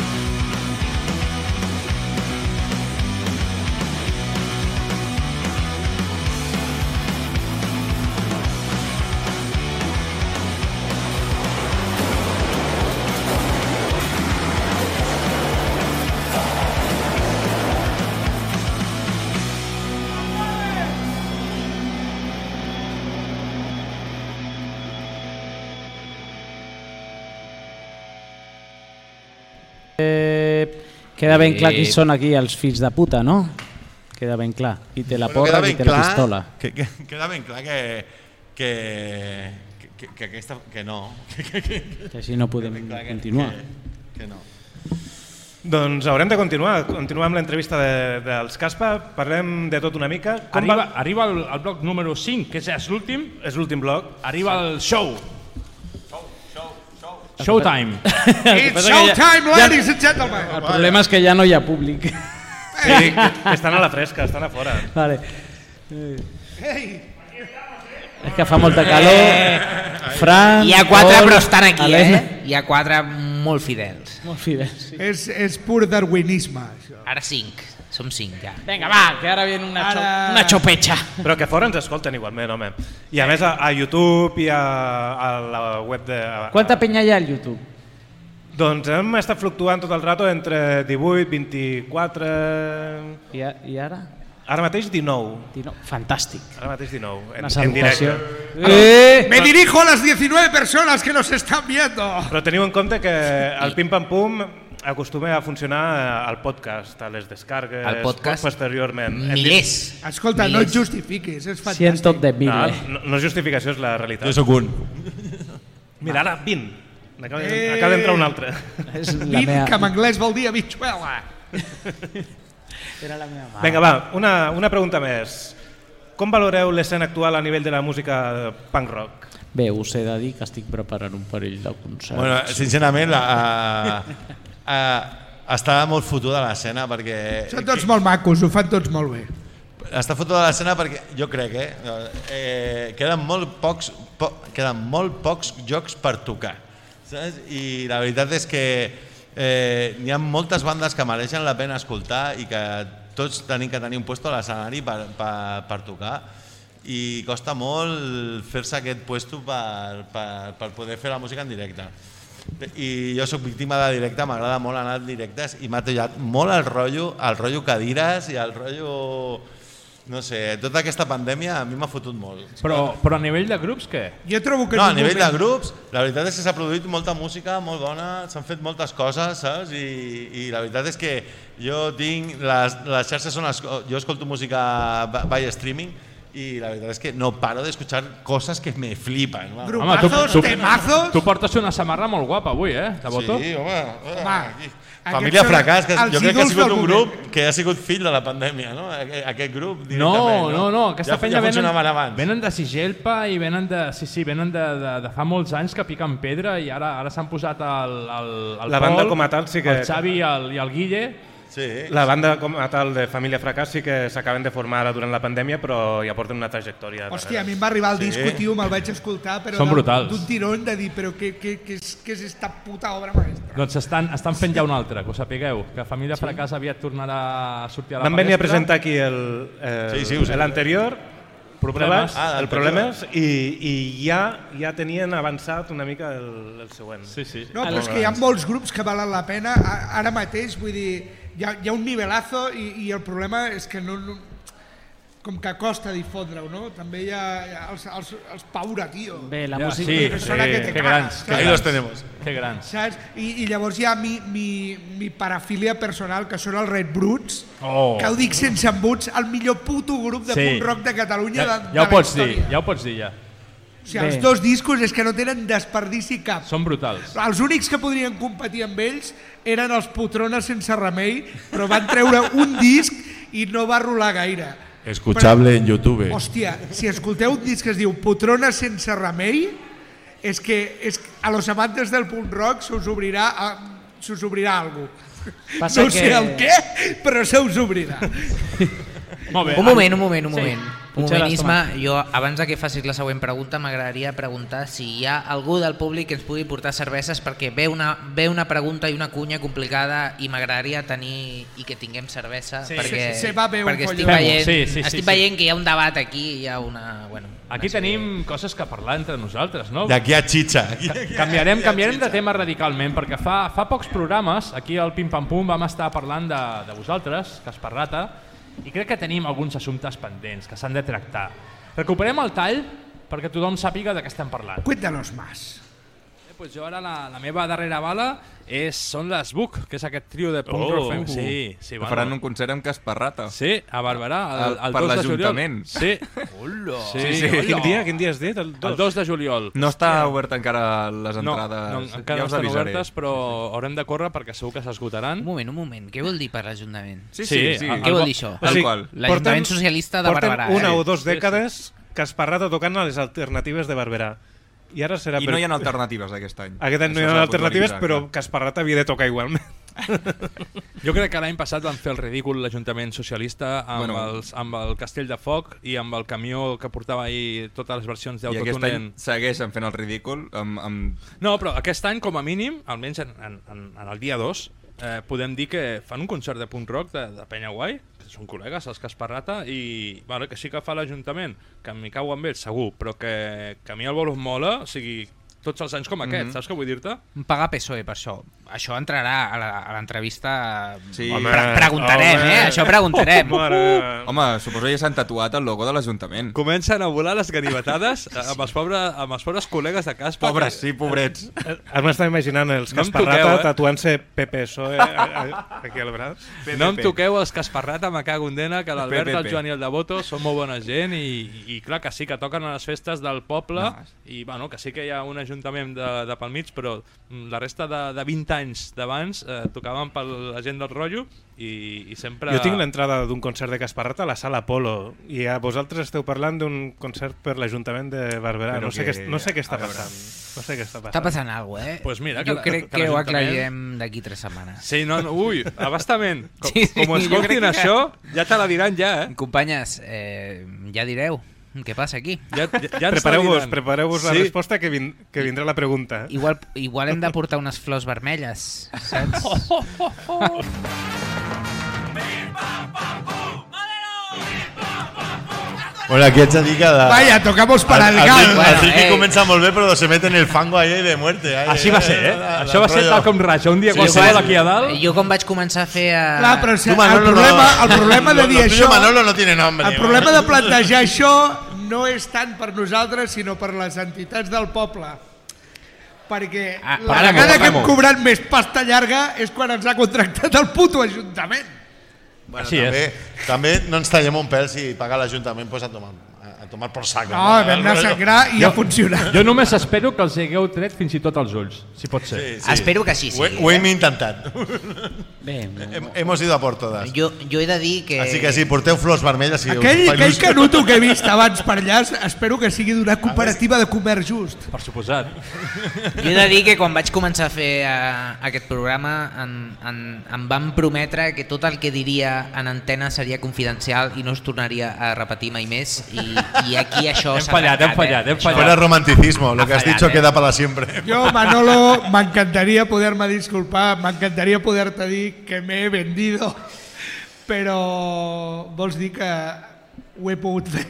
Queda ben clar qui són aquí els fills de puta, no? Queda ben clar. Qui té la porra, qui té la pistola. Que, que, queda ben clar que, que, que, que, aquesta, que no. Que, que, que, que així no podem continuar. Que, que no. Doncs haurem de continuar. Continuar amb l'entrevista de, dels Caspa. Parlem de tot una mica. Com arriba, va? arriba el, el bloc número cinc, que és l'últim. És l'últim bloc. Arriba el show. Showtime. It's showtime, ladies and gentlemen. El problema és que ja no hi ha públic. Sí, estan a la fresca, estan a fora. Vale. Hey. És que fa molta calor. Fran, hi ha quatre Pol, però estan aquí, Helena. eh? Hi ha quatre molt fidels. Molt fidels, sí. És, és pur darwinisme, això. Ara cinc. Som cinc, ja. Vinga, va, que ara viene una, Ara... una xopetxa. Però que fora ens escolten igualment, home. I a més a, a YouTube i a, a la web de... A, Quanta penya hi ha al YouTube? Doncs hem estat fluctuant tot el rato entre divuit, vint-i-quatre... I, a, i ara? Ara mateix dinou. dinou. Fantàstic. Ara mateix dinou. En, Una en directe. Eh! Me dirijo a las diecinueve personas que nos están viendo. Però teniu en compte que el Pim Pam Pum acostuma a funcionar al podcast, a les descargues, al podcast posteriorment. milers. Escolta, milers. no et justifiquis, és fantàstic. Cientos de miles. No, no, no és justificació, és la realitat. Jo sóc un. Mira, ara vint. Acaba, Eh. acaba d'entrar un altre. És la Vint, meva... que en anglès vol dir habituela. Era la meva mare. Vinga, va, una, una pregunta més. Com valoreu l'escena actual a nivell de la música punk rock? Bé, us he de dir que estic preparant un parell de concerts. Bueno, sincerament, la, a, a, està molt fotuda l'escena perquè... Són tots molt macos, ho fan tots molt bé. Està fotuda l'escena perquè jo crec eh, eh, queden molt pocs po, queden molt pocs jocs per tocar, saps? I la veritat és que eh, n'hi ha moltes bandes que mereixen la pena escoltar i que tots tenim que tenir un puesto a l'escenari per, per, per tocar, i costa molt fer-se aquest puesto per, per, per poder fer la música en directe. I jo soc víctima de directe, m'agrada molt anar a directes i m'ha tallat molt el rotllo, el rotllo cadires i el rotllo... No sé, tota aquesta pandèmia a mi m'ha fotut molt. Però, però a nivell de grups, què? Jo trobo que... No, a un nivell de moment- grups, la veritat és que s'ha produït molta música molt bona, s'han fet moltes coses, saps? I, i la veritat és que jo tinc... Les, les xarxes són... esco- Jo escolto música by streaming i la veritat és que no paro d'escuchar coses que me flipen. Va. Home, tu, tu, tu portes una samarra molt guapa avui, eh? De Boto? Sí, home. Home, aquí. Família aquests són Fracàs, que els jo crec que ha ídols sigut del un moment. grup que ha sigut fill de la pandèmia, no? Aquest, aquest grup No, directament. no, no, aquesta ja, penya ja venen, funcionaven abans. venen de Sigelpa i venen de, sí, sí, venen de, de, de fa molts anys que piquen pedra i ara ara s'han posat el, el, el La banda Pol, com a tal sí que- el Xavi i el, i el Guille. Sí. La banda com a tal de Família Fracàs sí que s'acaben de formar ara durant la pandèmia, però ja porten una trajectòria. Hòstia, a mi em va arribar el Sí. disco, tio, me'l vaig escoltar, però Són del- brutals. d'un tirón de dir, però què, què, què, és, què és esta puta obra maestra? Doncs estan, estan fent ja un altre, que ho sapigueu, que Família sí. Fracàs aviat tornarà a sortir a la Vam venir a palestra. presentar aquí el, eh, Sí, sí, ho sé. l'anterior, Problemes. ah, el l'anterior. Problemes, i, i ja ja tenien avançat una mica el, el següent. Sí, sí. No, però és que hi ha molts grups que valen la pena, a- ara mateix, vull dir, hi ha, hi ha un nivelazo i, i el problema és que no, no com que costa difondre-ho, no? També hi ha, hi ha els, els, els Paura, tio. Bé, la Ja, música... sí, persona sí, que te que cagas, grans, saps? que Ahí grans. los tenemos. Que grans. Saps? I, I llavors hi ha mi, mi, mi parafília personal, que són els Red Bruts, Oh. que ho dic sense embuts, el millor puto grup de Sí. punk rock de Catalunya Ja, de, ja de ho la pots dir, història. ja ho pots dir ja. O sigui, els Bé. dos discos és que no tenen desperdici cap. Són brutals. Els únics que podrien competir amb ells eren els Putrones sense remei, però van treure un disc i no va rolar gaire. Escuchable en YouTube. Hòstia, si escolteu un disc que es diu Putrones sense remei, és que és, a los amantes del punk rock se us obrirà, a, se us obrirà algú. Passa No sé que- el què, però se us obrirà. Molt bé. Un moment, un moment, un Sí. moment. Un moment, Isma, jo abans de que facis la següent pregunta m'agradaria preguntar si hi ha algú del públic que ens pugui portar cerveses, perquè ve una, ve una pregunta i una cunya complicada i m'agradaria tenir i que tinguem cervesa, Sí. perquè, Se- se va bé un perquè estic folló. veient, Sí, sí, sí, estic sí. veient que hi ha un debat aquí, hi ha una... Bueno, Aquí tenim coses que parlar entre nosaltres, no? D'aquí a xitxa. Canviarem, canviarem de tema radicalment, perquè fa, fa pocs programes, aquí al Pim Pam Pum, vam estar parlant de, de vosaltres, Casparrata, i crec que tenim alguns assumptes pendents que s'han de tractar. Recuperem el tall perquè tothom sàpiga de què estem parlant. Cuéntanos más. Eh, pues jo ara la, la meva darrera bala és, són les Book, que és aquest trio de punk Oh, rock fem. uh. Sí, sí, Que faran un concert amb Casparrata. Sí, a Barberà, el, el per dos de juliol. l'Ajuntament. Sí. Hola. Sí, Sí, sí. hola. Quin dia- quin dia has dit? El dos? El dos de juliol. No està obert encara les entrades. No, no encara ja no us estan avisaré. obertes, però haurem de córrer perquè segur que s'esgotaran. Un moment, un moment, què vol dir per l'Ajuntament? Sí, sí, sí. Què vol dir això? O sigui, L'Ajuntament porten- Socialista de porten Barberà. una eh? o dos dècades Casparrata tocant a les alternatives de Barberà. I ara serà I per... no hi ha alternatives aquest any. Aquest any no hi Això ha s'ha de alternatives, puntualitzar, però clar. Casparrata havia de tocar igualment. Jo crec que l'any passat van fer el ridícul l'Ajuntament Socialista amb, Bueno. els, amb el Castell de Foc i amb el camió que portava ahir totes les versions I aquest d'Autotune. any segueixen fent el ridícul amb... amb... No, però aquest any, com a mínim, almenys en, en, en, en el dia dos, eh, podem dir que fan un concert de punk rock de, de penya guai, que són col·legues, els Casparrata, i bueno, que sí que fa l'Ajuntament, que m'hi cau amb ells, segur, però que, que a mi el vol mola, o sigui, tots els anys com aquest, Mhm. saps què vull dir-te? Paga P S O E per això. Això entrarà a la- a l'entrevista... Sí. Pre preguntarem, Home. eh? Això preguntarem. Home, suposo que ja s'han tatuat el logo de l'Ajuntament. Comencen a volar les ganivetades amb els pobres, amb els pobres col·legues de Caspa. Pobres, sí, pobrets. Ara m'estava imaginant els No em Casparrata toqueu, eh? tatuant-se P P S O E a- a- aquí al braç. No em toqueu els Casparrata, me cago en dena, que l'Albert, P P P. el Joan i el Devoto són molt bona gent i, i clar que sí, que toquen a les festes del poble No. i bueno, que sí que hi ha un ajuntament de, de pel mig, però mm, la resta de, de vint anys d'abans eh, tocaven per la gent del rotllo i, i sempre... Jo tinc l'entrada d'un concert de Casparrata a la Sala Apolo i a vosaltres esteu parlant d'un concert per l'Ajuntament de Barberà. Però No sé, que- què, no sé què està a veure. passant. No sé què està passant. Està passant alguna cosa, eh? Pues mira, jo que- crec que que, ho l'Ajuntament- aclarirem d'aquí tres setmanes. Sí, no, no, ui, abastament. Com, Sí, sí, com jo escoltin crec que- això, ja te la diran ja, eh? Companyes, eh, ja direu què passa aquí. Ja, ja, ja ens Prepareu-vos la diran. prepareu-vos la Sí. resposta que, vin, que vindrà la pregunta. Igual, igual hem de portar unes flors vermelles, saps? Bueno, aquí haig de dir que... De... Vaya, tocamos para el el, gal. el, el Bueno, Ricky eh. comença molt bé, però se mete en el fango ahí de muerte. Ahí, Així va ser, eh? Això va ser tal com raja. Un dia Sí, qualsevol quan- aquí a dalt... Jo quan vaig començar a fer... A... Clar, però si Tu, el, Manolo, problema, no. el problema de Lo- dir lo tuyo, això... Manolo, no tiene nombre. El problema de plantejar això no és tant per nosaltres, sinó per les entitats del poble. Perquè Ah, la parlem-ho, vegada que hem parlem-ho. cobrat més pasta llarga és quan ens ha contractat el puto Ajuntament. Bueno, Així també, també no ens tallem un pèl si paga l'Ajuntament pues, a tomar, a tomar por saco. No, vam anar a sangrar i ha funcionat. Jo només espero que els hagueu tret fins i tot als ulls, si pot ser. Sí, sí. Espero que sí, sí. Ho, he- ho hem intentat. Bé, Hem- Hemos ido a por todas. jo, jo he de dir que... Així que sí, porteu flors vermelles. Si Aquell, us fa aquell il·lusió. canuto que he vist abans per allà, espero que sigui d'una cooperativa de comerç just. Per suposat. Jo he de dir que quan vaig començar a fer uh, aquest programa en, en, em van prometre que tot el que diria en antena seria confidencial i no es tornaria a repetir mai més i, i aquí això Hem s'ha fallat, trencat, hem fallat, eh? hem fallat. Fuera romanticismo, lo que has fallat, dicho eh? queda para siempre. Jo, Manolo, m'encantaria poder-me disculpar, m'encantaria poder-te dir que m'he vendido, però vols dir que ho he pogut fer.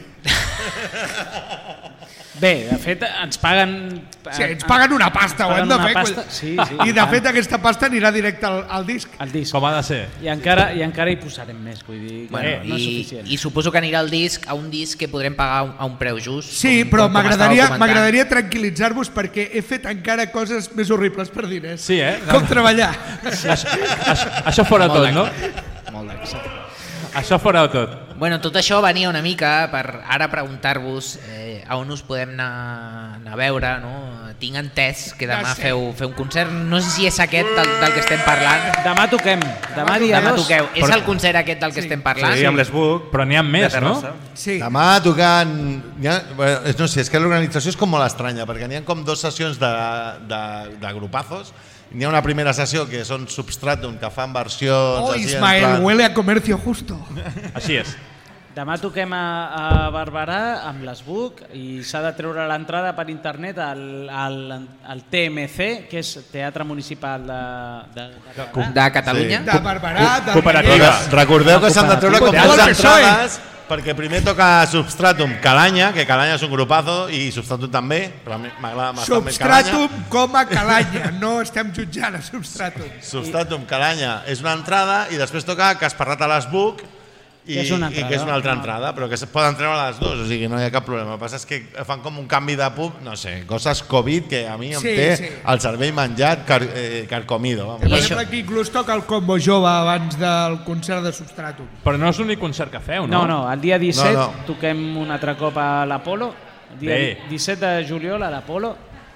Bé, de fet, ens paguen... Sí, ens paguen una pasta, ho hem de una fer. pasta, sí, sí, I de fet aquesta pasta anirà directe al, al disc. el disc. Com ha de ser. I encara, i encara hi posarem més, vull dir que Bueno, no és i, suficient. I suposo que anirà el disc a un disc que podrem pagar a un, a un preu just. Sí, com- però com- com m'agradaria estàveu comentant. m'agradaria tranquil·litzar-vos perquè he fet encara coses més horribles per diners. Sí, eh? Com treballar. Això, això, això fora Molt tot, no? d'acord. Molt d'acord. Això fora tot. Bueno, tot això venia una mica per ara preguntar-vos eh, a on us podem anar, anar a veure, no? Tinc entès que demà Ja sé. feu, feu un concert, no sé si és aquest del, del que estem parlant. Demà toquem, demà dia Demà dos. toqueu. És Però- el concert aquest del que Sí. estem parlant? Sí, amb l'Esbuc. Però n'hi ha més, no? Sí. Demà tocant... Hi ha, bueno, no sé, és que l'organització és com molt estranya, perquè n'hi ha com dues sessions de, de, de grupazos. N'hi ha una primera sessió que són Substratum, que fan versions... Oh, així, en Ismael, plan- huele a comercio justo. Així és. Demà toquem a, a Barberà amb l'Esbuc i s'ha de treure l'entrada per internet al, al, al T M C, que és Teatre Municipal de, de, de, de Catalunya. Sí. De Barberà, de Cooperativa. Recordeu que s'han de treure com dues entrades, perquè primer toca Substratum Calanya, que Calanya és un grupazo, i Substratum també, però a mi m'agrada bastant més Calanya. Substratum com a Calanya, no estem jutjant a Substratum. Substratum Calanya és una entrada i després toca Casparrata a l'Esbuc, I, que és una i que és una altra entrada, però que es poden treure les dues, o sigui, no hi ha cap problema. El que passa és que fan com un canvi de pub, no sé, coses Covid que a mi em Sí, té sí. el cervell menjat car, eh, carcomido. Vamos. Per exemple, aquí inclús toca el combo jove abans del concert de Substratum. Però no és l'únic concert que feu, No, no? no, el dia disset No, no. toquem un altre cop a l'Apolo, el dia Bé. disset de juliol a l'Apolo,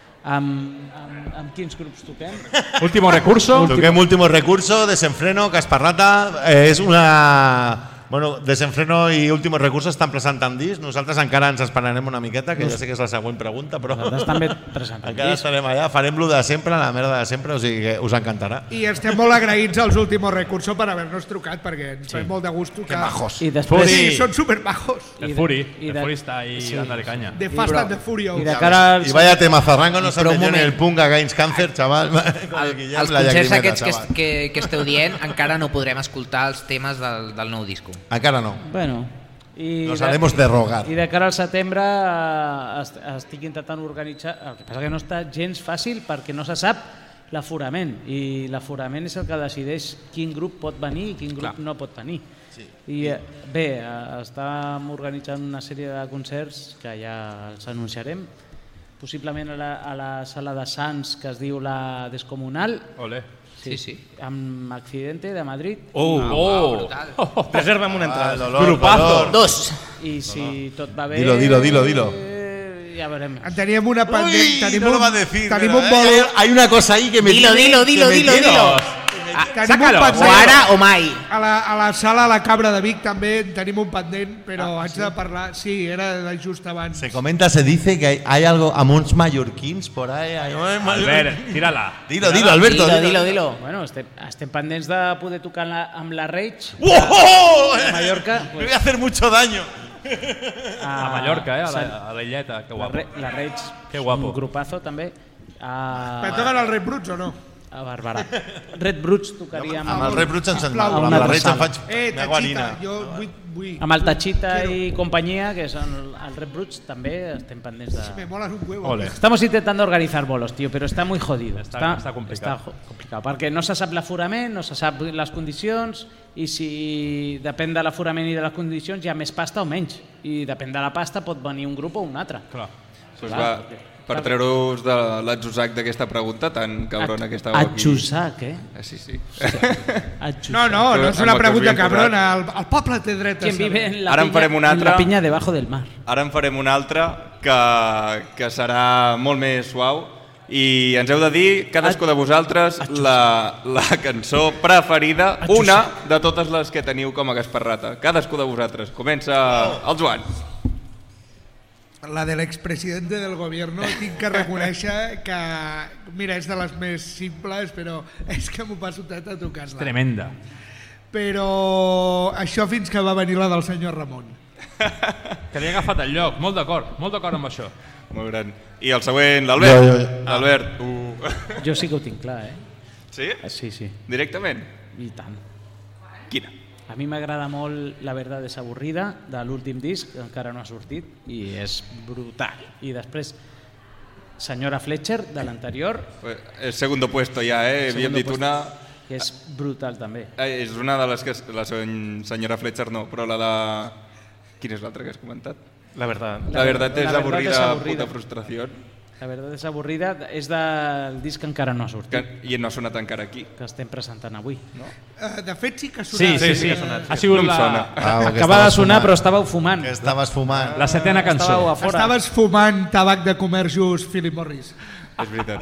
amb, amb, amb quins grups toquem? Último recurso. Toquem Último Recurso, Desenfreno, Casparrata, eh, és una... Bueno, Desenfreno i Últimos Recursos estan presentant disc, nosaltres encara ens esperarem una miqueta, que ja sé que és la següent pregunta, però... Nosaltres també presentem encara disc. estarem allà, farem-lo de sempre, la merda de sempre, o sigui que us encantarà. I estem molt agraïts als Últimos Recursos per haver-nos trucat, perquè ens sí. fa molt de gust tocar. Que majos. I després... Sí, són supermajos. El I de- Furi, i el de- Furi està ahí sí. dándole caña. De Fast and the Furious. I de cara als... I vaya tema, Zarrango no I però un s'apelló en moment. el punt Gains Cáncer, xaval. Con el Guillem, Els la concerts llagrimeta, aquests que, xaval. que, que esteu dient encara no podrem escoltar els temes del, del nou disco. Encara no. Bueno, i Nos haremos de rogar. I de cara al setembre eh, est estic intentant organitzar, el que passa que no està gens fàcil perquè no se sap l'aforament, i l'aforament és el que decideix quin grup pot venir i quin grup Clar. no pot venir. Sí. I eh, bé, eh, estàvem organitzant una sèrie de concerts que ja els anunciarem, possiblement a la, a la sala de Sants, que es diu la Descomunal. Ole. Sí, sí. Amb Accidente de Madrid. Oh, Ah, Oh. brutal. Reserva'm una entrada. Ah, dolor, Grupazo. dolor. Dos. I si tot va bé... Dilo, dilo, dilo, dilo. eh, Ja veurem. En teníem una pendent, Uy, tenim no un, lo va a decir. tenim pero, un eh, bolo, hay, hay una cosa ahí que me Dilo, tiene- dilo, que dilo, me dilo, tiene- dilo. tenim Sácalo. un O pendent. ara o mai. A la, a la sala a la Cabra de Vic també en tenim un pendent, però haig de parlar... Sí, era de just abans. Se comenta, se dice que hay, hay algo a uns mallorquins por ahí. Hay, Albert, tírala. Dilo, dilo, Alberto. Dilo, dilo, dilo. Bueno, estem, estem pendents de poder tocar la, amb la Rage ¡Oh! a Mallorca. Me voy a hacer mucho daño. A Mallorca, eh? A Sa- la, a la illeta, que La, guapo. Re- la Rage, Que guapo. un grupazo també. A, Però toquen el Red Bruts o no? a Barberà. Red Bruts tocaria amb, Amb el Red Bruts ens en Aplausos. amb la Reig em faig Eh, una Tachita, guarina. jo vull... vull amb el Tachita i companyia, que són el Red Bruts, també estem pendents Me de... molas un huevo. Ole. Estamos intentando organizar bolos, tío, pero está muy jodido. Està- està complicat. Està jo- complicat, perquè no se sap l'aforament, no se sap les condicions, i si depèn de l'aforament i de les condicions hi ha més pasta o menys. I depèn de la pasta pot venir un grup o un altre. Clar. Pues Clar, va, perquè- per treure-us de l'atzusac d'aquesta pregunta tan cabrona que estàveu aquí. Atxusac, eh? Eh, Sí, sí. Atxusac. No, no, no és Amb una el que us pregunta havien cabrona. El, el poble té dret a Quien saber. vive en la, Ara en piña, farem una en la altra. piña debajo del mar. Ara en farem una altra que, que serà molt més suau i ens heu de dir, cadascú de vosaltres, la, la cançó preferida, una de totes les que teniu com a Gasparrata. Cadascú de vosaltres. Comença el Joan. La de l'expresidente del gobierno, tinc que reconèixer que, mira, és de les més simples, però és que m'ho passo tot a tocar-la. Tremenda. Però això fins que va venir la del senyor Ramon. Que li ha agafat el lloc. Molt d'acord, molt d'acord amb això. Molt gran. I el següent, l'Albert. Jo, jo, jo. Albert, uh. Jo sí que ho tinc clar, eh? Sí? Sí, sí. Directament? I tant. Quina? A mi m'agrada molt La verdad és avorrida, de l'últim disc, que encara no ha sortit, i és brutal. I després, Senyora Fletcher, de l'anterior. El segundo puesto ja, eh? Havíem dit una... Que és brutal també. Eh, és una de les que... La senyora Fletcher no, però la de... Quina és l'altra que has comentat? La verdad. La verdad és La verdad avorrida, és avorrida. puta frustració. La verdad és avorrida és del disc que encara no ha sortit. Que, I no ha sonat encara aquí. Que estem presentant avui. No? Uh, de fet, sí que ha Sí, sonat. sí, sí. que Ha sonat. Ha sigut No em la... sona. Ah, que Acaba de estaves sonar, fumant. però estàveu fumant. Que estaves fumant. La setena cançó. Estàveu a fora. Estaves fumant tabac de comerç just, Philip Morris. És veritat.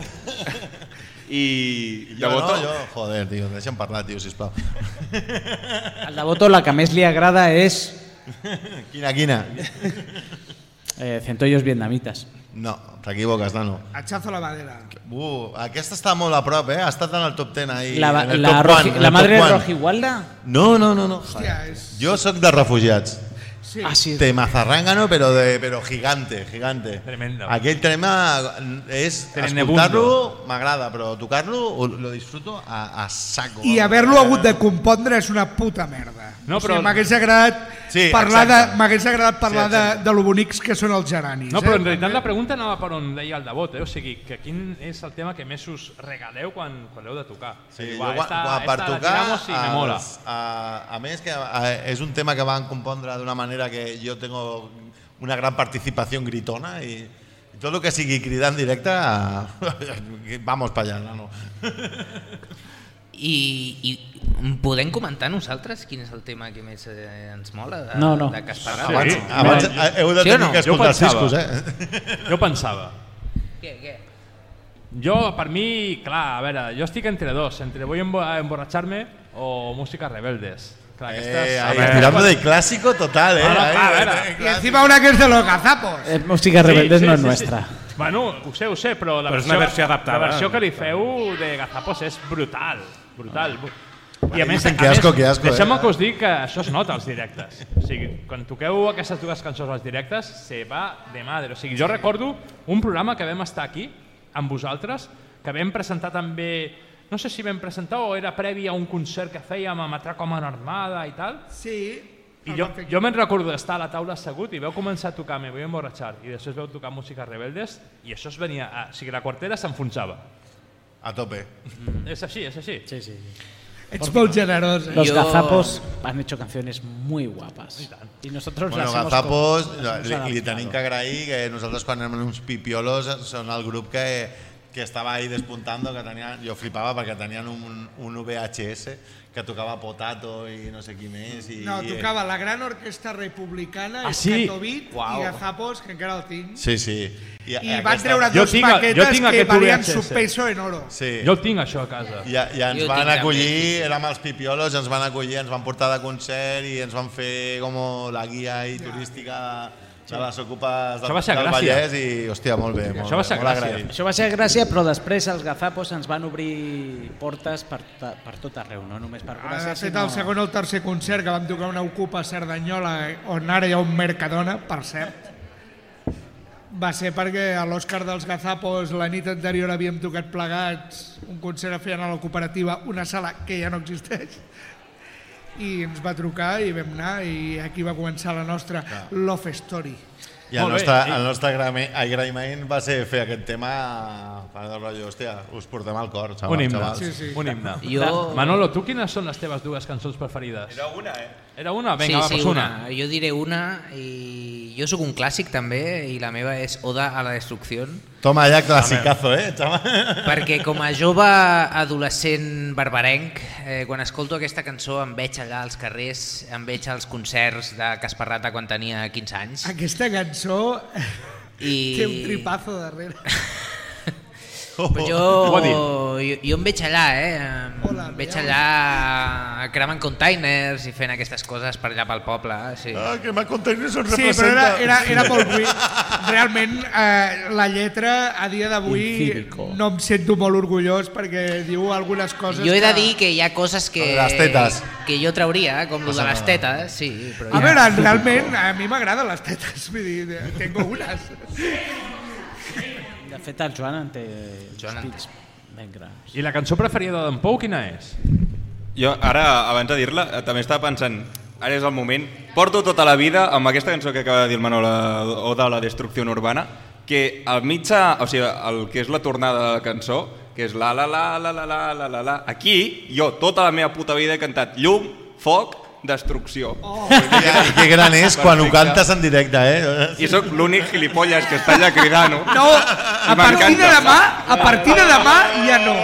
I... Jo de voto? no, jo, joder, tio, deixa'm parlar, tio, sisplau. Al de Voto la que més li agrada és Quina, quina? eh, Centollos vietnamites. No, t'equivoques, Nano. Hachazo a la madera. Uh, aquesta està molt a prop, eh? Ha estat en el top ten ahí. La, en el la, top Roji, one, en la el madre top de one. Rojigualda? No, no, no. no. Hòstia, és... Jo sóc de refugiats. Sí. Ah, sí. Tema zarrángano, pero, de, pero gigante, gigante. Tremendo. Aquell tema és, escoltar-lo m'agrada, però tocar-lo lo disfruto a, a saco. I haver-lo hagut de compondre és una puta merda. No, però... o sigui, m'hagués agradat Sí, parlar, de, exacte. m'hagués agradat parlar Sí, de, exacte. de lo bonics que són els geranis. No, però en eh? realitat la pregunta anava per on deia el Devot, eh? O sigui, que quin és el tema que més us regaleu quan, quan heu de tocar? Sí, Diu, jo, "Va, quan, esta, quan, per esta la tocar, tiramos y me mola". els, a, a més que a, és un tema que van compondre d'una manera que jo tengo una gran participació gritona i, i tot el que sigui cridar en directe, vamos pa allà, nano. I, I podem comentar nosaltres quin és el tema que més eh, ens mola de, No, no. de Casparrata? Abans- abans heu de tenir que escoltar els discos, eh? Jo pensava. Què, què? Jo, per mi, clar, a veure, jo estic entre dos, entre voy a emborracharme o música rebeldes. Clar, Eh, ahí, tirando de clásico total, eh. No, no, Ahí, clar, a veure. I encima una que és de los gazapos. Eh, música rebeldes no és nuestra. Bueno, ho sé, ho sé, però la Però és versió, una versió adaptada. la versió que li feu de Gazapos és brutal, brutal. I a més, Dicen a que asco, més que asco, deixeu-me eh? que us dic que això es nota als directes. O sigui, quan toqueu aquestes dues cançons als directes, se va de madre. O sigui, jo recordo un programa que vam estar aquí, amb vosaltres, que vam presentar també, no sé si vam presentar o era previ a un concert que fèiem a Matraco a Mano Armada i tal. Sí. I jo, jo me'n recordo d'estar a la taula assegut i veu començar a tocar Me voy a emborrachar i després veu tocar música rebeldes i això es venia, a, o sigui, la quartera s'enfonsava. A tope. Mm. És així, és així. Sí, sí. Ets molt generós. Eh? Los Yo- Gazapos han hecho canciones muy guapas. Y nosotros Bueno, las hemos Gazapos, co- las hemos li, li adaptado. tenim que agrair que nosaltres quan érem uns pipiolos són el grup que, que estava ahí despuntando, que tenia, jo flipava perquè tenien un, un V H S que tocava Potato i no sé qui més. I, No, tocava la gran orquestra republicana, Ah, sí? Escatovit Uau. i Gazapos, que encara el tinc. Sí, sí. I van treure dos Jo tinc- maquetes jo tinc que aquest valien V H S. su peso en oro. Sí. Jo el tinc, això, a casa. I, I ens Jo van tinc també, acollir, sí, sí. érem els pipiolos, ens van acollir, ens van portar de concert i ens van fer com la guia i turística de les ocupes del, Això va ser del gràcia. Vallès i, hòstia, molt bé. Molt Això va bé, ser molt gràcia. agraït. Això va ser gràcia, però després els Gazapos ens van obrir portes per, ta- per tot arreu, no només per Ah, Gràcia, de fet, sinó... el segon o el tercer concert que vam tocar una ocupa a Cerdanyola, on ara hi ha un Mercadona, per cert, va ser perquè a l'Òscar dels Gazapos la nit anterior havíem tocat plegats un concert a fer a la cooperativa, una sala que ja no existeix, i ens va trucar i vam anar i aquí va començar la nostra Love Story. I el nostre, el nostre agraïment, agraïment va ser fer aquest tema per el rotllo, hòstia, us portem al cor, xavals. Un himne. xavals. Sí, sí. Un himne. Jo- Manolo, tu quines són les teves dues cançons preferides? Era una, eh? Era una? Vinga, va, sí, sí, pues una. una. Jo diré una i jo sóc un clàssic també i la meva és Oda a la destrucció. Toma ja, classicazo, eh? Perquè com a jove adolescent barbarenc, eh, quan escolto aquesta cançó em veig allà als carrers, em veig als concerts de Casparrata quan tenia quinze anys. Aquesta cançó I- té un tripazo darrere. Però jo, jo, jo em veig allà, eh? Em veig allà cremant containers i fent aquestes coses per allà pel poble. Sí. Ah, cremant containers ens Sí, però era, era, era molt buit. Realment, eh, la lletra a dia d'avui Incívico. no em sento molt orgullós perquè diu algunes coses Jo he de que... dir que hi ha coses que, Lo de les tetes. que jo trauria, com lo de les tetes, sí. Però A ja... veure, realment, a mi m'agraden les tetes, vull dir, tengo unes. De fet, el Joan en té els pits ben grans. I la cançó preferida d'en Pou quina és? Jo ara, abans de dir-la, eh, també estava pensant, ara és el moment, porto tota la vida amb aquesta cançó que acaba de dir el Manol, Oda a la destrucció urbana, que al mitjà, o sigui, el que és la tornada de la cançó, que és la la la la la la la la la, aquí jo tota la meva puta vida he cantat llum, foc, destrucció. Oh. I que gran és quan ho cantes en directe, eh? I sóc l'únic gilipolles que està allà cridant-ho. No, a partir de demà, a partir de demà ja no.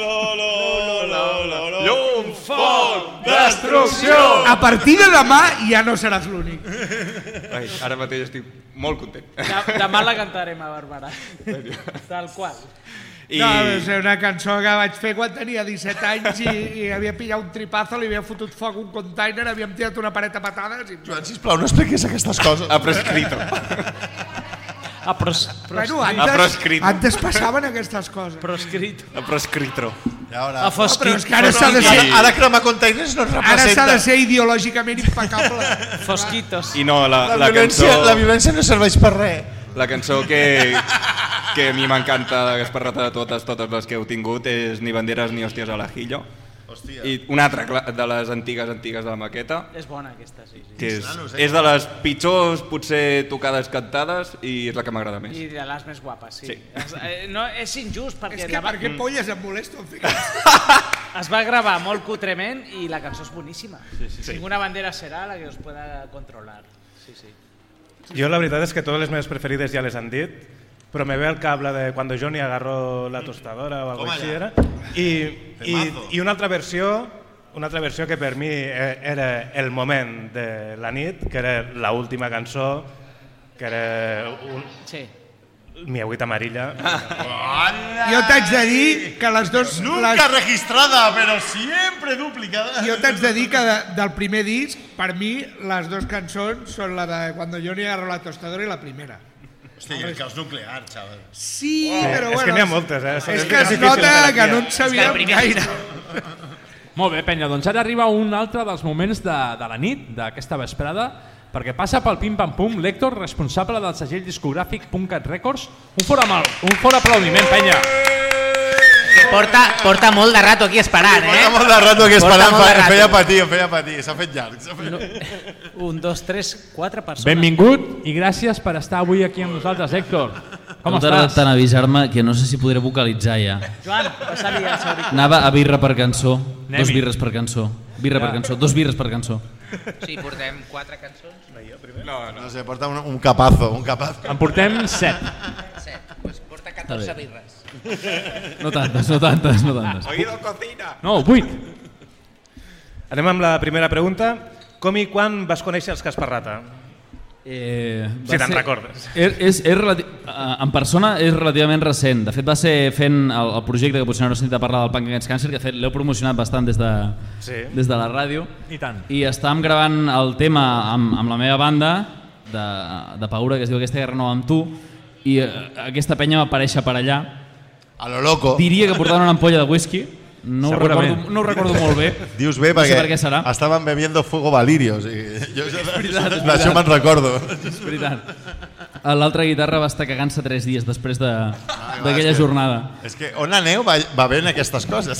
Llum, foc, destrucció! A partir de demà ja no seràs l'únic. Ai, ara mateix estic molt content. De- Demà la cantarem a Barberà. Tal qual. I... No, és una cançó que vaig fer quan tenia disset anys i, i havia pillat un tripazo, li havia fotut foc a un container, havíem tirat una paret a patades i... Joan, sisplau, no expliquis aquestes coses. Ha prescrito. A pros, bueno, antes, antes passaven aquestes coses. Proscrito. A proscritro. Ara, però és que ara s'ha de ser... Ara cremar containers no es representa. Ara s'ha de ser ideològicament impecable. Fosquitos. I no, la, La la, violència, cançó... la violència no serveix per res. La cançó que, que a mi m'encanta de Gasparrata de totes, totes les que heu tingut és Ni banderes ni hòsties a l'ajillo. Hòstia. I una altra de les antigues antigues de la maqueta. És bona aquesta, sí. sí. Que és, és de les pitjors, potser, tocades cantades i és la que m'agrada més. I de les més guapes, sí. Sí. Es, eh, no, és injust perquè... És que per què polles em molesto en ficar? Es va gravar molt cutrement i la cançó és boníssima. Sí, sí, sí. Ninguna bandera serà la que us pueda controlar. Sí, sí. Jo la veritat és que totes les meves preferides ja les han dit, però me ve al cap la de Cuando Johnny agarró la tostadora o algo així era. I, i, I una altra versió, una altra versió que per mi era el moment de la nit, que era l'última cançó, que era un... Sí. Mi agüita amarilla. Jo t'haig de dir que les dos... Nunca les... registrada, però siempre duplicada. Jo t'haig de dir que de, del primer disc, per mi, les dues cançons són la de Cuando Johnny agarró la tostadora i la primera. Hòstia, i el caos nuclear, xaval. Sí, Sí, però és bueno... que n'hi ha moltes, eh? És que es nota que no en sabíem gaire. Molt bé, penya, doncs ara arriba un altre dels moments de, de la nit, d'aquesta vesprada, perquè passa pel Pim Pam Pum l'Héctor, responsable del segell discogràfic Puntcat Records. Un fort, amal, un fort aplaudiment, penya. Que porta, porta molt de rato aquí esperant, eh? Porta molt de rato aquí esperant, em feia patir, em feia patir, s'ha fet llarg. Fet... No. Un, dos, tres, quatre persones. Benvingut i gràcies per estar avui aquí amb nosaltres, Héctor. Com Heu tardat estàs? tant a avisar-me que no sé si podré vocalitzar ja. Joan, passa-li els auriculars. Anava a birra per cançó, Anem-hi. dos birres per cançó, birra per Ja. cançó, dos birres per cançó. Sí, portem quatre cançons. No, no. no sé, porta un, un capazo, un capazo. En portem set. Set, pues porta catorze Està bé. birres. No tantes, no tantes, no tantes. Oído cocina. No, vuit. Anem amb la primera pregunta. Com i quan vas conèixer els Casparrata? Eh, Si va te'n ser- recordes. És, és, és relati... eh, en persona és relativament recent. De fet, va ser fent el, el projecte que potser no heu sentit a parlar del Punk Against Cancer, que de fet l'heu promocionat bastant des de, Sí. des de la ràdio. I tant. I estàvem gravant el tema amb, amb la meva banda de, de Paura, que es diu Aquesta guerra no va amb tu, i eh, aquesta penya va aparèixer per allà. A lo loco. Diria que portaven una ampolla de whisky. No ho, Segurament. recordo, no ho recordo molt bé. Dius bé No sé perquè per què serà. estaven bebiendo fuego valirios. I jo veritat, és d'això veritat. me'n recordo. És veritat. L'altra guitarra va estar cagant-se tres dies després de- Ah, d'aquella és que- jornada. És que on aneu va, va bé en aquestes coses.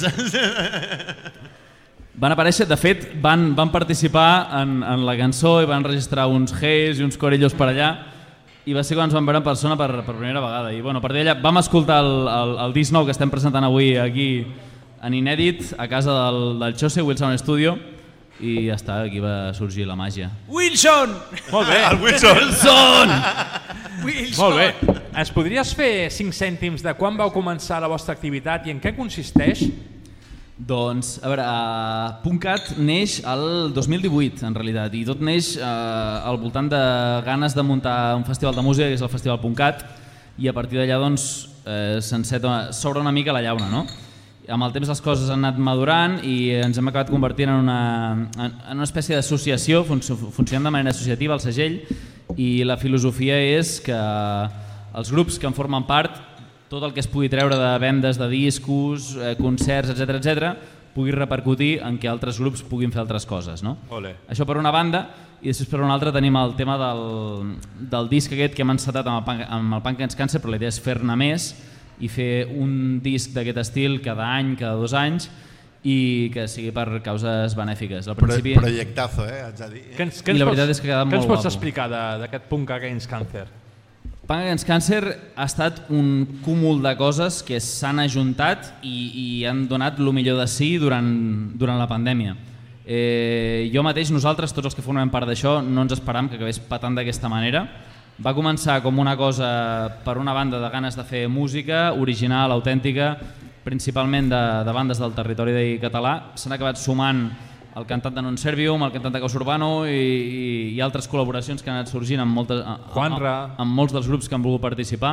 Van aparèixer, de fet, van, van participar en, en la cançó i van registrar uns Gs i uns corillos per allà i va ser quan ens vam veure en persona per, per primera vegada. I bueno, a partir d'allà vam escoltar el, el, el disc nou que estem presentant avui aquí en inèdit a casa del, del Chose, Will Sound Studio, i ja està, aquí va sorgir la màgia. Wilson! Molt bé. El Wilson! Wilson! Wilson! Molt bé. Ens podries fer cinc cèntims de quan vau començar la vostra activitat i en què consisteix? Doncs, a veure, uh, Puntcat neix el dos mil divuit, en realitat, i tot neix uh, al voltant de ganes de muntar un festival de música, que és el Festival Puntcat, i a partir d'allà doncs, uh, s'obre una mica la llauna, no? Amb el temps les coses han anat madurant i ens hem acabat convertint en una, en, en una espècie d'associació, funcionant de manera associativa al segell, i la filosofia és que els grups que en formen part, tot el que es pugui treure de vendes de discos, eh, concerts, etcètera, etcètera, pugui repercutir en què altres grups puguin fer altres coses. No? Olé. Això per una banda, i després per una altra tenim el tema del, del disc aquest que hem encetat amb el Punk, amb el Punk Against Cancer, però la idea és fer-ne més i fer un disc d'aquest estil cada any, cada dos anys, i que sigui per causes benèfiques. Al principi... Pro, projectazo, eh, haig de dir. Què ens, què I ens la veritat pots, és que ha quedat què ens molt pots guapo. explicar d'aquest Punk Against Cancer? Punk Against Cancer ha estat un cúmul de coses que s'han ajuntat i, i han donat el millor de si durant, durant la pandèmia. Eh, jo mateix, nosaltres, tots els que formem part d'això, no ens esperàvem que acabés patant d'aquesta manera. Va començar com una cosa, per una banda, de ganes de fer música original, autèntica, principalment de, de bandes del territori català. S'han acabat sumant el cantant de Non Servium, el cantant de Caos Urbano i, i, i altres col·laboracions que han anat sorgint amb, moltes, amb, amb molts dels grups que han volgut participar.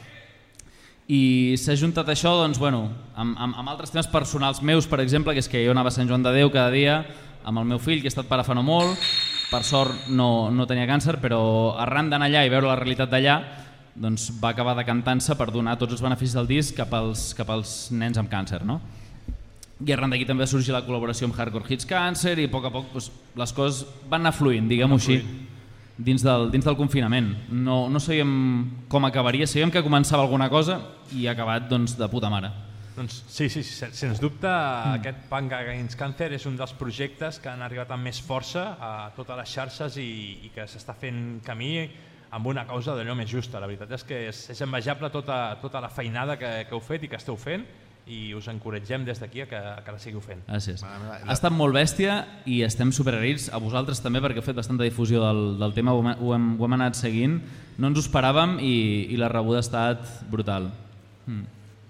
I s'ha juntat això doncs, bueno, amb, amb, amb altres temes personals meus, per exemple, que és que jo anava a Sant Joan de Déu cada dia amb el meu fill, que he estat pare fa no molt, per sort no, no tenia càncer, però arran d'anar allà i veure la realitat d'allà, doncs va acabar decantant-se per donar tots els beneficis del disc cap als, cap als nens amb càncer, no? I arran d'aquí també va sorgir la col·laboració amb Hardcore Hits Cancer i a poc a poc doncs, les coses van anar fluint, diguem-ho així, dins del, dins del confinament. No, no sabíem com acabaria, sabíem que començava alguna cosa i ha acabat doncs, de puta mare. Doncs sí, sí, sí, sens dubte mm. aquest Punk Against Cancer és un dels projectes que han arribat amb més força a totes les xarxes i, i que s'està fent camí amb una causa d'allò més justa. La veritat és que és, és envejable tota, tota la feinada que, que heu fet i que esteu fent i us encoratgem des d'aquí a que, a que la seguiu fent. Gràcies. Ha estat molt bèstia i estem superagraïts a vosaltres també perquè heu fet bastanta difusió del, del tema, ho hem, ho, hem, ho hem anat seguint, no ens ho esperàvem i, i la rebuda ha estat brutal. Mm.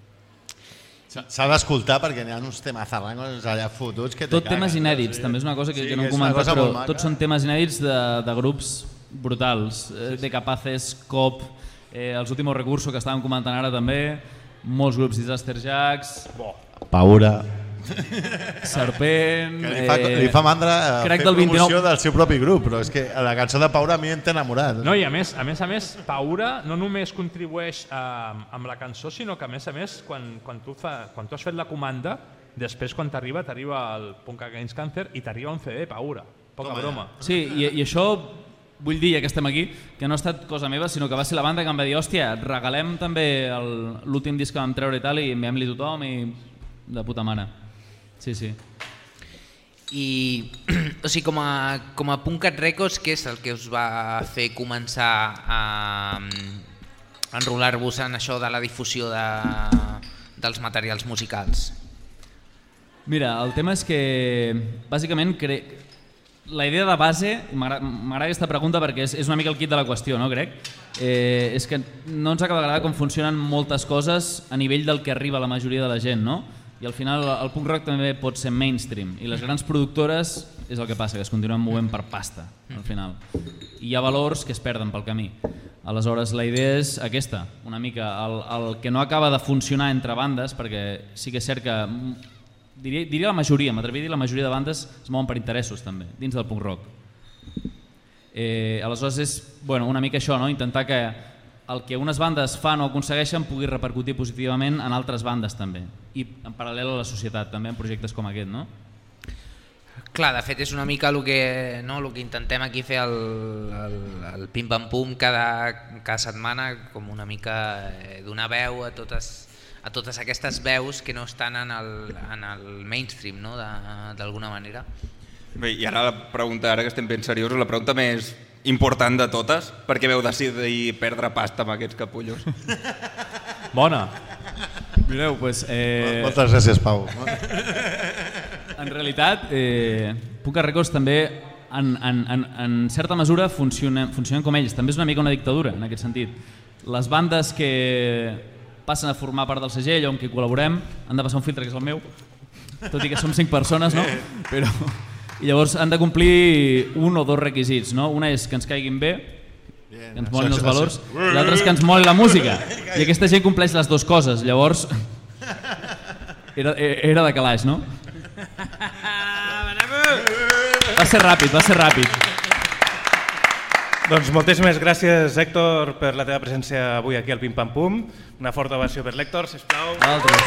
S'ha d'escoltar perquè n'hi ha uns temes zarrangos allà fotuts que te Tot temes inèdits, sí. També és una cosa que, sí, que no hem comentat, però tots són temes inèdits de, de grups brutals, sí, sí. De Capaces, Cop, eh, els últims recursos que estàvem comentant ara també, molts grups, Disaster Jacks, Paura, Serpent, que li fa, eh, li fa mandra fer del promoció vint-i-nou del seu propi grup, però és que la cançó de Paura a mi em té enamorat. No, i a més, a més a més, Paura no només contribueix a, amb la cançó, sinó que a més a més, quan, quan, tu, fa, quan tu has fet la comanda, després quan t'arriba, t'arriba el Punk Against Cancer i t'arriba un C D Paura, poca Toma broma. Sí, i, i això vull dir, ja que estem aquí, que no ha estat cosa meva, sinó que va ser la banda que em va dir hòstia, regalem també l'últim disc que vam treure i tal i enviem-li a tothom i de puta mare. Sí, sí. I, o sigui, com a, com a Punkat Records, què és el que us va fer començar a, a enrolar-vos en això de la difusió de, dels materials musicals? Mira, el tema és que, bàsicament, cre... la idea de base, m'agrada aquesta pregunta perquè és, és una mica el kit de la qüestió, no crec? Eh, és que no ens acaba d'agradar com funcionen moltes coses a nivell del que arriba a la majoria de la gent, no? I al final el punk rock també pot ser mainstream i les grans productores és el que passa, que es continuen movent per pasta al final i hi ha valors que es perden pel camí. Aleshores la idea és aquesta, una mica el, el que no acaba de funcionar entre bandes, perquè sí que és cert que diria, diria la majoria, m'atreviria a dir la majoria de bandes es mouen per interessos també, dins del punk rock. Eh, aleshores és bueno, una mica això, no? Intentar que el que unes bandes fan o aconsegueixen pugui repercutir positivament en altres bandes també i en paral·lel a la societat també en projectes com aquest, no? Clar, de fet és una mica el que, no, el que intentem aquí fer el, el, el Pim Pam Pum cada, cada setmana, com una mica eh, donar veu a totes, a totes aquestes veus que no estan en el, en el mainstream, no? D'alguna manera. Bé, i ara la pregunta, ara que estem ben seriosos, la pregunta més important de totes, per què veu decidir perdre pasta amb aquests capullos? Bona. Mireu, pues, eh... moltes gràcies, Pau. En realitat, eh, Punkat Records també en, en, en, en certa mesura funcionen, funcionen com ells, també és una mica una dictadura en aquest sentit. Les bandes que passen a formar part del segell o amb qui col·laborem han de passar un filtre que és el meu, tot i que som cinc persones, no? Però... I llavors han de complir un o dos requisits, no? Una és que ens caiguin bé, que ens molin els valors, i l'altre és que ens moli la música. I aquesta gent compleix les dues coses, llavors era, era de calaix, no? Va ser ràpid, va ser ràpid. Doncs moltíssimes gràcies, Héctor, per la teva presència avui aquí al Pim Pam Pum. Una forta ovació per l'Héctor, sisplau.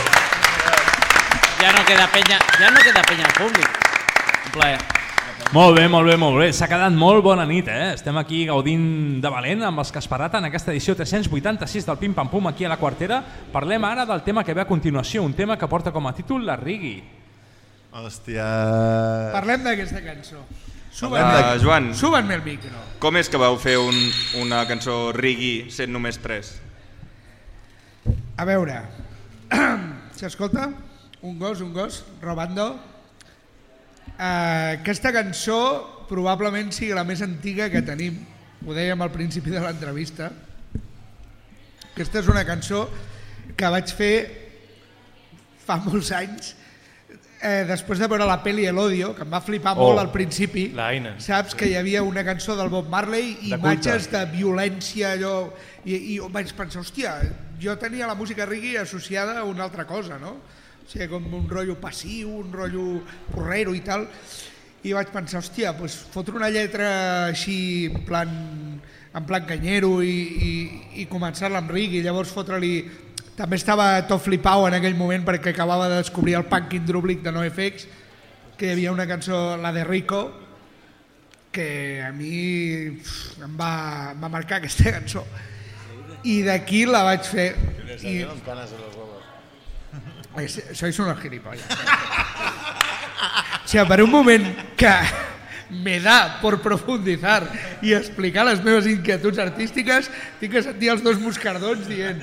Ja no queda penya, ja no queda penya al públic. Un plaer. Molt bé, molt bé, molt bé. S'ha quedat molt bona nit, eh? Estem aquí gaudint de valent amb els Casparrata en aquesta edició tres-cents vuitanta-sis del Pim Pam Pum aquí a la Quartera. Parlem ara del tema que ve a continuació, un tema que porta com a títol La Rigui. Hòstia... Parlem d'aquesta cançó. Uh, Joan, Suben-me el micro. Com és que vau fer un, una cançó Rigui sent només tres? A veure, s'escolta? Un gos, un gos, robando... Uh, aquesta cançó probablement sigui la més antiga que tenim, ho dèiem al principi de l'entrevista. Aquesta és una cançó que vaig fer fa molts anys, eh, després de veure la pel·li El Odio, que em va flipar oh, molt al principi. Saps que hi havia una cançó del Bob Marley i imatges de violència, allò, i, i vaig pensar, hòstia, jo tenia la música reggae associada a una altra cosa, no? O sigui, com un rotllo passiu, un rotllo porrero i tal, i vaig pensar, hòstia, doncs fotre una lletra així, en plan, en plan canyero i, i, i començar-la amb reggae, i llavors fotre-li... També estava tot flipau en aquell moment perquè acabava de descobrir el punk indrúblic de NoFX, que hi havia una cançó, la de Rico, que a mi pff, em, va, em va marcar aquesta cançó. I d'aquí la vaig fer... I... Sois unos gilipollas. O sea, per un moment que me da por profundizar i explicar les meves inquietuds artístiques, tinc que sentir els dos moscardons dient...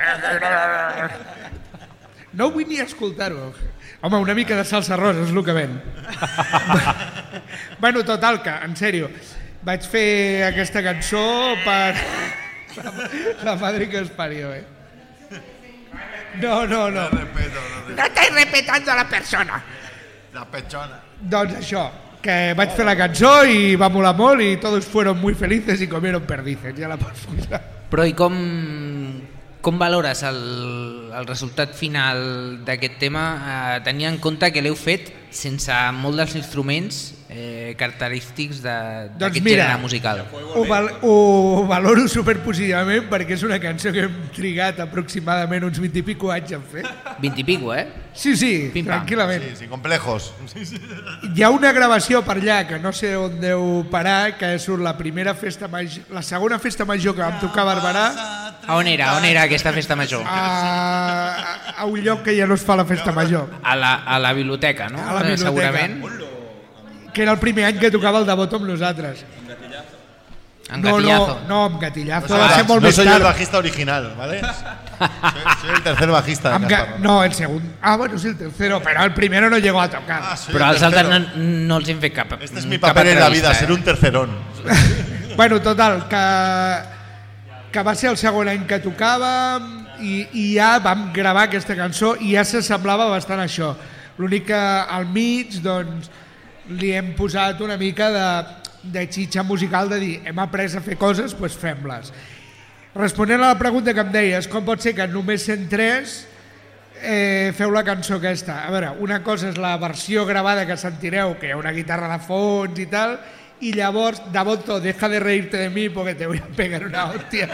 No vull ni escoltar-ho. Home, una mica de salsa rosa és el que ven. Bueno, total, que, en sèrio, vaig fer aquesta cançó per... La madre que es parió, eh? No, no, no. No estáis respetando a la persona. La pechona. Doncs això, que vaig fer la cançó i va molar molt i todos fueron muy felices y comieron perdices, ja la pots posar. Però i com, com valores el, el resultat final d'aquest tema, eh, tenint en compte que l'heu fet sense molt dels instruments eh, característics d'aquest doncs gènere musical? Ho, val, ho valoro superpositivament perquè és una cançó que hem trigat aproximadament uns vint i pico anys en fer. vint i pico, eh? Sí, sí, Pim, tranquil·lament. Sí, sí, complejos. Hi ha una gravació per allà que no sé on deu parar, que surt la primera festa major, la segona festa major que vam tocar a Barberà. A on era? On era aquesta festa major? A, a un lloc que ja no es fa la festa major. A la, a la biblioteca, no? A la biblioteca. Segurament. Que era el primer any que tocava el Devoto amb nosaltres. En no, Gatillazo. No, no, amb Gatillazo. No, va ser molt no més soy tard. el bajista original, ¿vale? soy, soy el tercer bajista de Amb Caspar. Ga- No, el segundo. Ah, bueno, sí, el tercero, pero el primero no llegó a tocar. Ah, sí, Però el els altres tercero. no, no els hem fet cap Este es mi cap papel en la entrevista, vida, ser eh? un tercerón. Bueno, total, que, que va ser el segon any que tocàvem i, i ja vam gravar aquesta cançó i ja s'assemblava bastant a això. L'únic que al mig, doncs, li hem posat una mica de, de xitxa musical de dir hem après a fer coses, doncs fem-les. Responent a la pregunta que em deies, com pot ser que només sent tres eh, feu la cançó aquesta? A veure, una cosa és la versió gravada que sentireu, que hi ha una guitarra de fons i tal, i llavors, Devoto, deja de reírte de mi porque te voy a pegar una hòstia.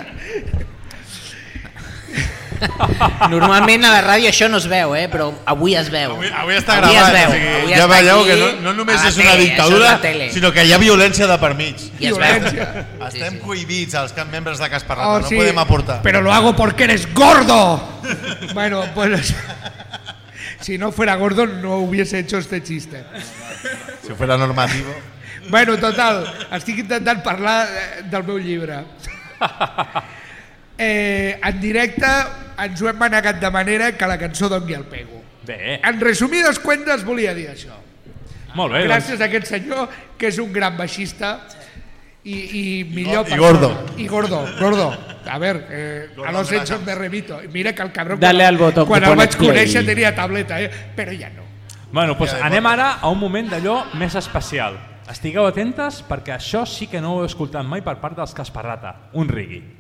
Normalment a la ràdio això no es veu, eh? Però avui es veu. Avui, avui està avui gravat, es veu. o sigui, Avui ja està veieu aquí, que no, no només a la és una tele, dictadura, això és la tele. sinó que hi ha violència de per mig. I es veu. Estem cohibits, els cap membres de Casparrata, Oh, no sí, podem aportar. pero lo hago porque eres gordo. Bueno, pues si no fuera gordo no hubiese hecho este chiste. Si fuera normativo. Bueno, total, estic intentant parlar eh, del meu llibre. Eh, en directe ens ho hem manegat de manera que la cançó doni el pego. Bé. En resumides cuentas volia dir això. Molt bé. Gràcies a aquest senyor que és un gran baixista i, i millor I gordo. I gordo, gordo. A ver, eh, Gordo a los grasas. hechos me remito. Mira que el cabrón Dale al botó quan que el pone vaig conèixer play. tenia tableta, eh? Però ja no. Bueno, doncs Ja, anem bueno. ara a un moment d'allò més especial. Estigueu atentes perquè això sí que no ho he escoltat mai per part dels Casparrata, un reggae.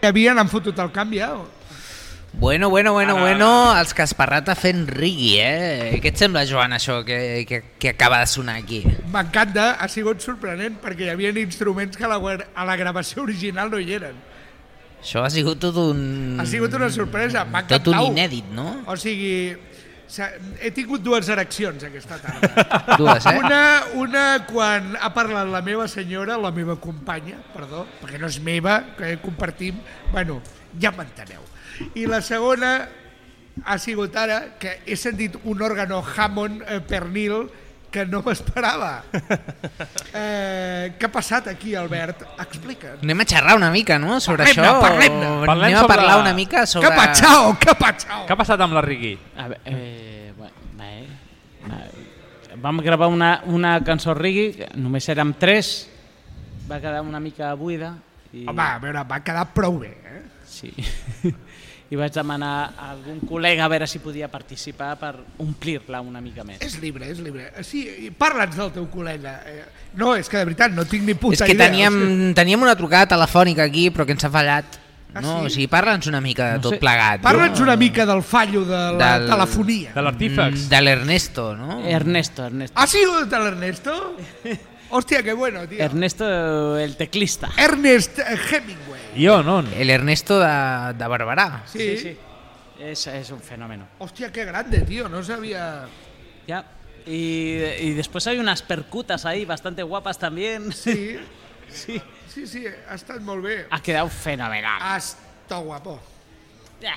havien, han fotut el canvi, ja. Bueno, bueno, bueno, Ara, bueno, els Casparrata fent rigui, eh? Què et sembla, Joan, això que, que, que acaba de sonar aquí? M'encanta, ha sigut sorprenent, perquè hi havia instruments que a la, a la gravació original no hi eren. Això ha sigut tot un... Ha sigut una sorpresa, m'ha encantat. Tot un inèdit, no? O sigui, he tingut dues ereccions aquesta tarda. Dues, eh? Una, una quan ha parlat la meva senyora, la meva companya, perdó, perquè no és meva, que compartim, bueno, ja m'enteneu. I la segona ha sigut ara que he sentit un òrgano Hammond eh, pernil que no m'esperava. Eh, què ha passat aquí, Albert? Explica'ns. Anem a xerrar una mica, no?, sobre Parlem-ne, això. parlem-ne. O Parlem anem a parlar sobre- una mica sobre... Què ha patxao, què ha patxao? Què ha passat amb la Rigui? A veure, eh, bé, bé, vam gravar una, una cançó reggae, que només érem tres, va quedar una mica buida. I... Home, a veure, va quedar prou bé, eh? Sí. I vaig demanar a algun col·lega a veure si podia participar per omplir-la una mica més. És llibre, és llibre. Sí, i parla'ns del teu col·lega. Eh, No, és que de veritat no tinc ni puta És que idea. teníem, o sigui, teníem una trucada telefònica aquí, però que ens ha fallat. Ah, No, sí? o sigui, parla'ns una mica de No tot sé. plegat. Parla'ns no? una mica del fallo de la Del- telefonia. De l'artífex. Mm, De l'Ernesto, no? Ernesto, Ernesto. ¿Ha sido de Ernesto? Hostia, qué bueno, tío. Ernesto, el teclista. Ernest Hemingway. Jo, no. El Ernesto de, de Barberà. Sí. Sí, sí. Es, es un fenómeno. Hostia, qué grande, tío. No sabía... Ya. Y, y después hay unas percutas ahí bastante guapas también. Sí. Sí. Sí, sí, ha estat molt bé. Ha quedado fenomenal. Ha estat guapo. Ja.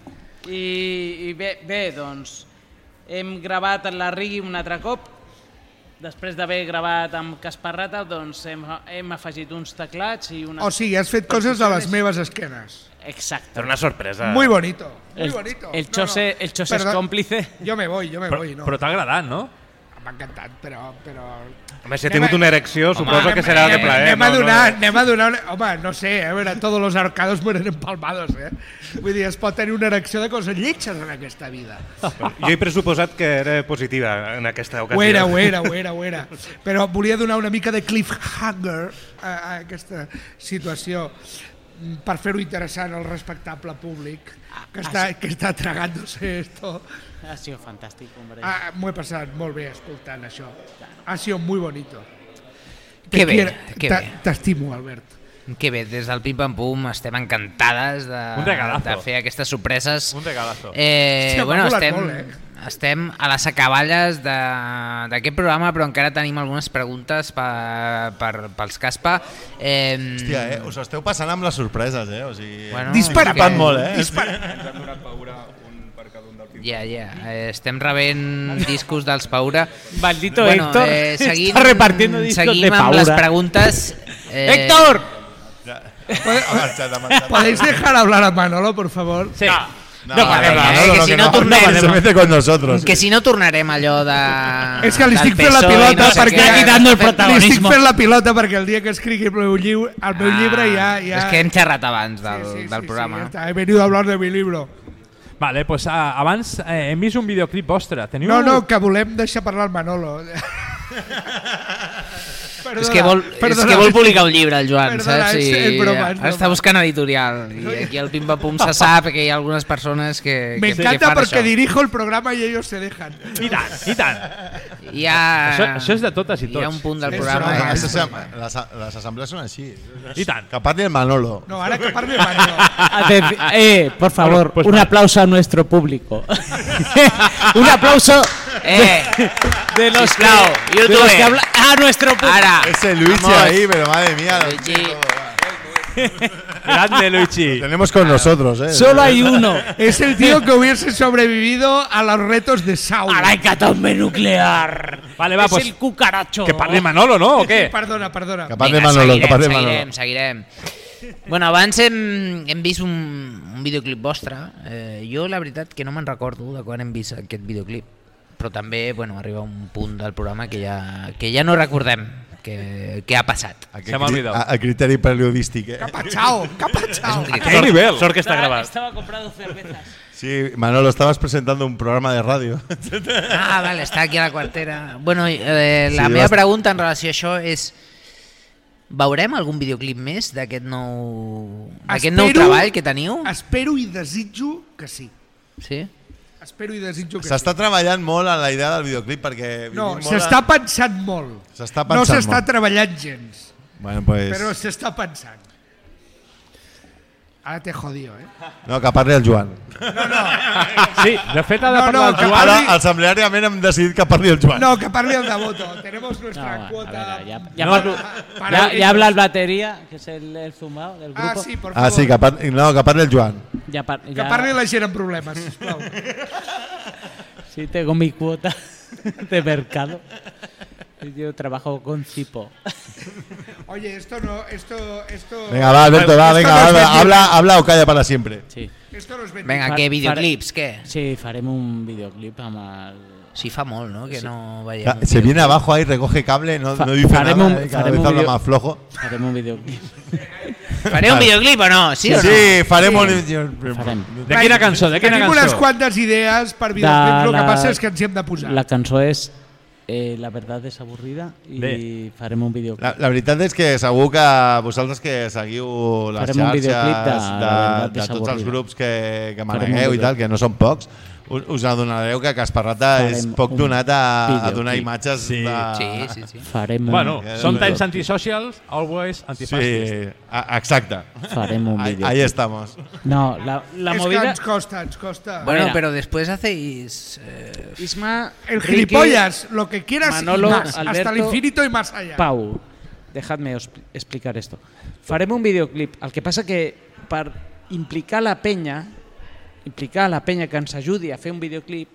I, i bé, bé, doncs, hem gravat la Rigui un altre cop. Després d'haver gravat amb Casparrata, doncs hem, hem afegit uns teclats i una... O sigui, has fet coses a les meves esquenes. Exacto. Era una sorpresa. Muy bonito, muy El, bonito. el No, Chose, no, el Chose es perdó. cómplice. Jo me voy, jo me Però, voy, no. però t'ha agradat, no? M'ha encantat, però... però... Home, si ha tingut una erecció, suposo que serà de plaer. Anem a no, no, donar, no. anem a donar... Una... Home, no sé, a veure, todos los arcados mueren empalmados, eh? Vull dir, es pot tenir una erecció de coses lletges en aquesta vida. Jo he pressuposat que era positiva en aquesta ocasió. Ho era, ho era, ho era, ho era. Però volia donar una mica de cliffhanger a, a aquesta situació per fer-ho interessant al respectable públic que està, que està tragándose esto. Ha sido fantástico, hombre. Ah, m'ho he passat molt bé escoltant això. Ha sido muy bonito. Que Te bé, quiero- que ta- bé. T'estimo, Albert. Que bé, des del Pim Pam Pum estem encantades de, Un regalazo. de fer aquestes sorpreses. Un regalazo. Eh, Hòstia, m'ha bueno, molat estem, molt, eh? estem a les acaballes de- d'aquest programa, però encara tenim algunes preguntes per, per, pels Caspa. Eh, Hòstia, eh? Us esteu passant amb les sorpreses, eh? O sigui, Bueno, Dispara, que- Fan molt, eh? Dispara. Ens han donat Paura un per cada un del Pim. Ja, ja. Eh, estem rebent discos dels Paura. Maldito Héctor seguint, está repartiendo discos seguim de amb les Paura. preguntes. Eh, ¡Héctor! Ha marxat, ha marxat. ¿Podéis dejar hablar a Manolo, por favor? Sí. No, No, no, venga, no, eh, no, que no, si que no no, tornem. no, se mete con nosotros. Que si no tornarem allò de... És que li del estic fent la P S O E i pilota no sé perquè... què. quitando el Li estic protagonismo. fent la pilota perquè el dia que escrigui el meu, lliu, el meu Ah, llibre ja... ja... És que hem xerrat abans del, Sí, sí, del sí, programa. Sí, ja està. He venido a hablar de mi libro. Vale, pues, ah, abans eh, hem vist un videoclip vostre. Teniu... No, no, que volem deixar parlar el Manolo. Perdona, és, que vol, perdona. és que vol publicar un llibre, el Joan, Perdona, saps? és- I és broma, és ara està broma. buscant editorial. I aquí al Pim Pam Pum se sap que hi ha algunes persones que, Me que, que encanta fan porque això. dirijo el programa y ellos se dejan. I tant, i tant. Hi ha, Això, això és de totes i hi ha tots. un punt del És programa... broma, que- Les, assem- les, les assemblees són així. I tant. Que parli el Manolo. No, ahora que parle Manolo. Atenci- Eh, por favor, Bueno, pues un vale. aplauso a nuestro público. Un aplauso Eh, de los que, sisplau, de YouTube. los que habla a nuestro público. Ara, Ese Luigi vamos. ahí, pero madre mía. lo- Luigi. Grande, Luigi. Tenemos con nosotros, eh. Solo hay uno. Es el tío que hubiese sobrevivido a los retos de Saul. A la hecatombe nuclear. Vale, va, es pues, el cucaracho. Que parli Manolo, no? O què? Perdona, perdona. Que parli Vinga, Manolo, que seguirem, parli Manolo. seguirem, seguirem. Bueno, abans hem, hem vist un, un videoclip vostre. Eh, jo, la veritat, que no me'n recordo de quan hem vist aquest videoclip. Però també, bueno, arriba un punt del programa que ja, que ja no recordem què, què ha passat. A, Se m'ha oblidat. a, a criteri periodístic, eh? Capachao, capachao. És un Qué nivel. Sort que està Estaba, gravat. estaba comprando cervezas. Sí, Manolo, estabas presentando un programa de radio. Ah, vale, està aquí a la quartera. Bueno, eh, la Sí, meva vas- pregunta en relació a això és Veurem algun videoclip més d'aquest nou, d'aquest Espero- nou treball que teniu? Espero i desitjo que sí. Sí? Espero i desitjo que S'està sí. treballant molt en la idea del videoclip perquè... No, vivim molt s'està a- pensant molt. S'està No pensant s'està molt. treballant gens. Bueno, pues... Però s'està pensant. Ara t'he jodido, eh? No, que parli el Joan. Sí, de fet ha de No, parlar no, el que Joan. Ara, assembleàriament hem decidit que parli el Joan. No, que parli el Devoto. Tenemos nuestra No, a cuota... ver, ya, ya, No, parlo- para ya- ellos. ya habla el batería, que es el, el zumbao del grupo. Ah, sí, por Ah, favor. sí, que parli, no, que parli el Joan. Ya par- Que ya- parli la gent amb problemes, sisplau. Sí, tengo mi cuota de mercado. Yo trabajo con Cipo. Oye, esto no... Esto, esto... Venga, va, Alberto, va, esto venga, no es habla, vendible. habla, habla o calla para siempre. Sí. Esto no es vendible. Venga, Fa- què, fare- videoclips, què? Sí, farem un videoclip amb el... Sí, fa molt, no?, que Sí. no veiem Ya, un Se viene videoclip. abajo ahí, recoge cable, no, Fa- no dice farem nada, un- eh, cada farem vez un habla video- más flojo. Farem un videoclip. Fareu un videoclip o no? Sí, o no? Sí, faremos... Farem. De quina cançó? De quina Tenim cançó? unes quantes idees per De videoclips, el que la- passa és que ens hi hem de posar. La cançó és eh, La verdad és avorrida i Bé. farem un videoclip. La, la veritat és que segur que vosaltres que seguiu les Farem un xarxes videoclip de de, La verdad de és tots els avorrida. grups que, que Farem un manegueu i tal, videoclip. que no són pocs, us, us adonareu que Casparrata és Farem poc un donat a, a videoclip. donar imatges Sí. de... Sí, sí, sí. Farem un Bueno, Eh, sometimes eh, antisocials, always antifascist. Sí, a- exacte. Farem un Ahí, videoclip. ahí estamos. No, la, la és movida... que ens costa, ens costa. Bueno, Mira. pero después hacéis... Eh, Isma, El Ricky, gilipollas, lo que quieras Manolo, y más, hasta Alberto, el infinito y más allá. Pau, dejadme os- explicar esto. Farem un videoclip. El que passa que per implicar la penya, implicar la penya que ens ajudi a fer un videoclip,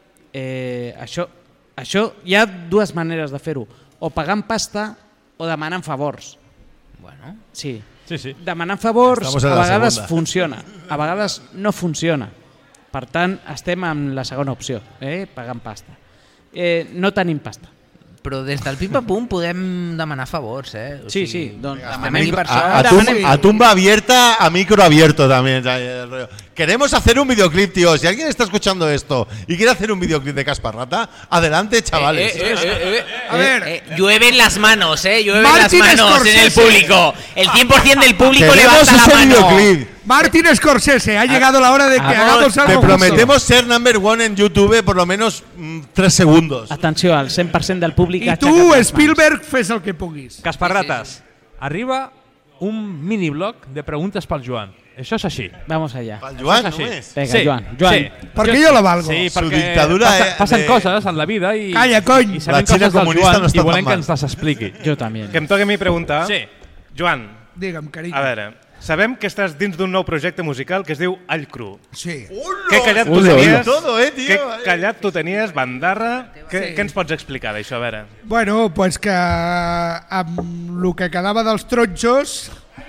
eh, això, això hi ha dues maneres de fer-ho. O pagant pasta o demanant favors. bueno... Sí. Sí, sí. Demanant favors Estamos en a la vegades segunda. funciona, a vegades no funciona. Per tant, estem en la segona opció, eh? Pagant pasta. Eh, no tenim pasta. Però des del pim-pam-pum podem demanar favors, eh? O Sí, sigui, sí, doncs estem demanem- aquí per això. A, a, tum- a tumba abierta, a micro abierto también. ¿sabes? El rollo. Queremos hacer un videoclip, tío. Si alguien está escuchando esto y quiere hacer un videoclip de Casparrata, adelante, chavales. Eh, eh, eh, eh, A ver. eh, llueven las manos, ¿eh? Llueven Martin las manos en el Scorsese. público. El cien por ciento del público Queremos levanta la ese mano. videoclip. Martin Scorsese, ha llegado la hora de que Vamos, hagamos algo Te juntos. prometemos ser number one en YouTube por lo menos mm, tres segundos. Atenció, al cent per cent del públic I ha tu, aixecat les mans. Spielberg, fes el que puguis. Casparrates, arriba un mini-bloc de preguntes pel Joan. Això és així. Vamos allá. Pel Joan, Això és així. només? Vinga, Sí, Joan, Joan. sí. Perquè jo la valgo. Sí, Su perquè dictadura, passa, eh, passen de- coses en la vida i, Calla, cony. i sabem La Xina coses del comunista Joan no està i volem tan que mal. ens les expliqui. Jo també. Que em toqui a mi preguntar. Sí. Joan, Digue'm, carinyo. a veure, sabem que estàs dins d'un nou projecte musical que es diu All Cru. Sí. Que callat tu Ulo, ulo. tenies, Todo, eh, tío. que callat tu tenies, bandarra. Què, Sí. què ens pots explicar d'això, a veure? Bueno, pues que amb el que quedava dels tronxos...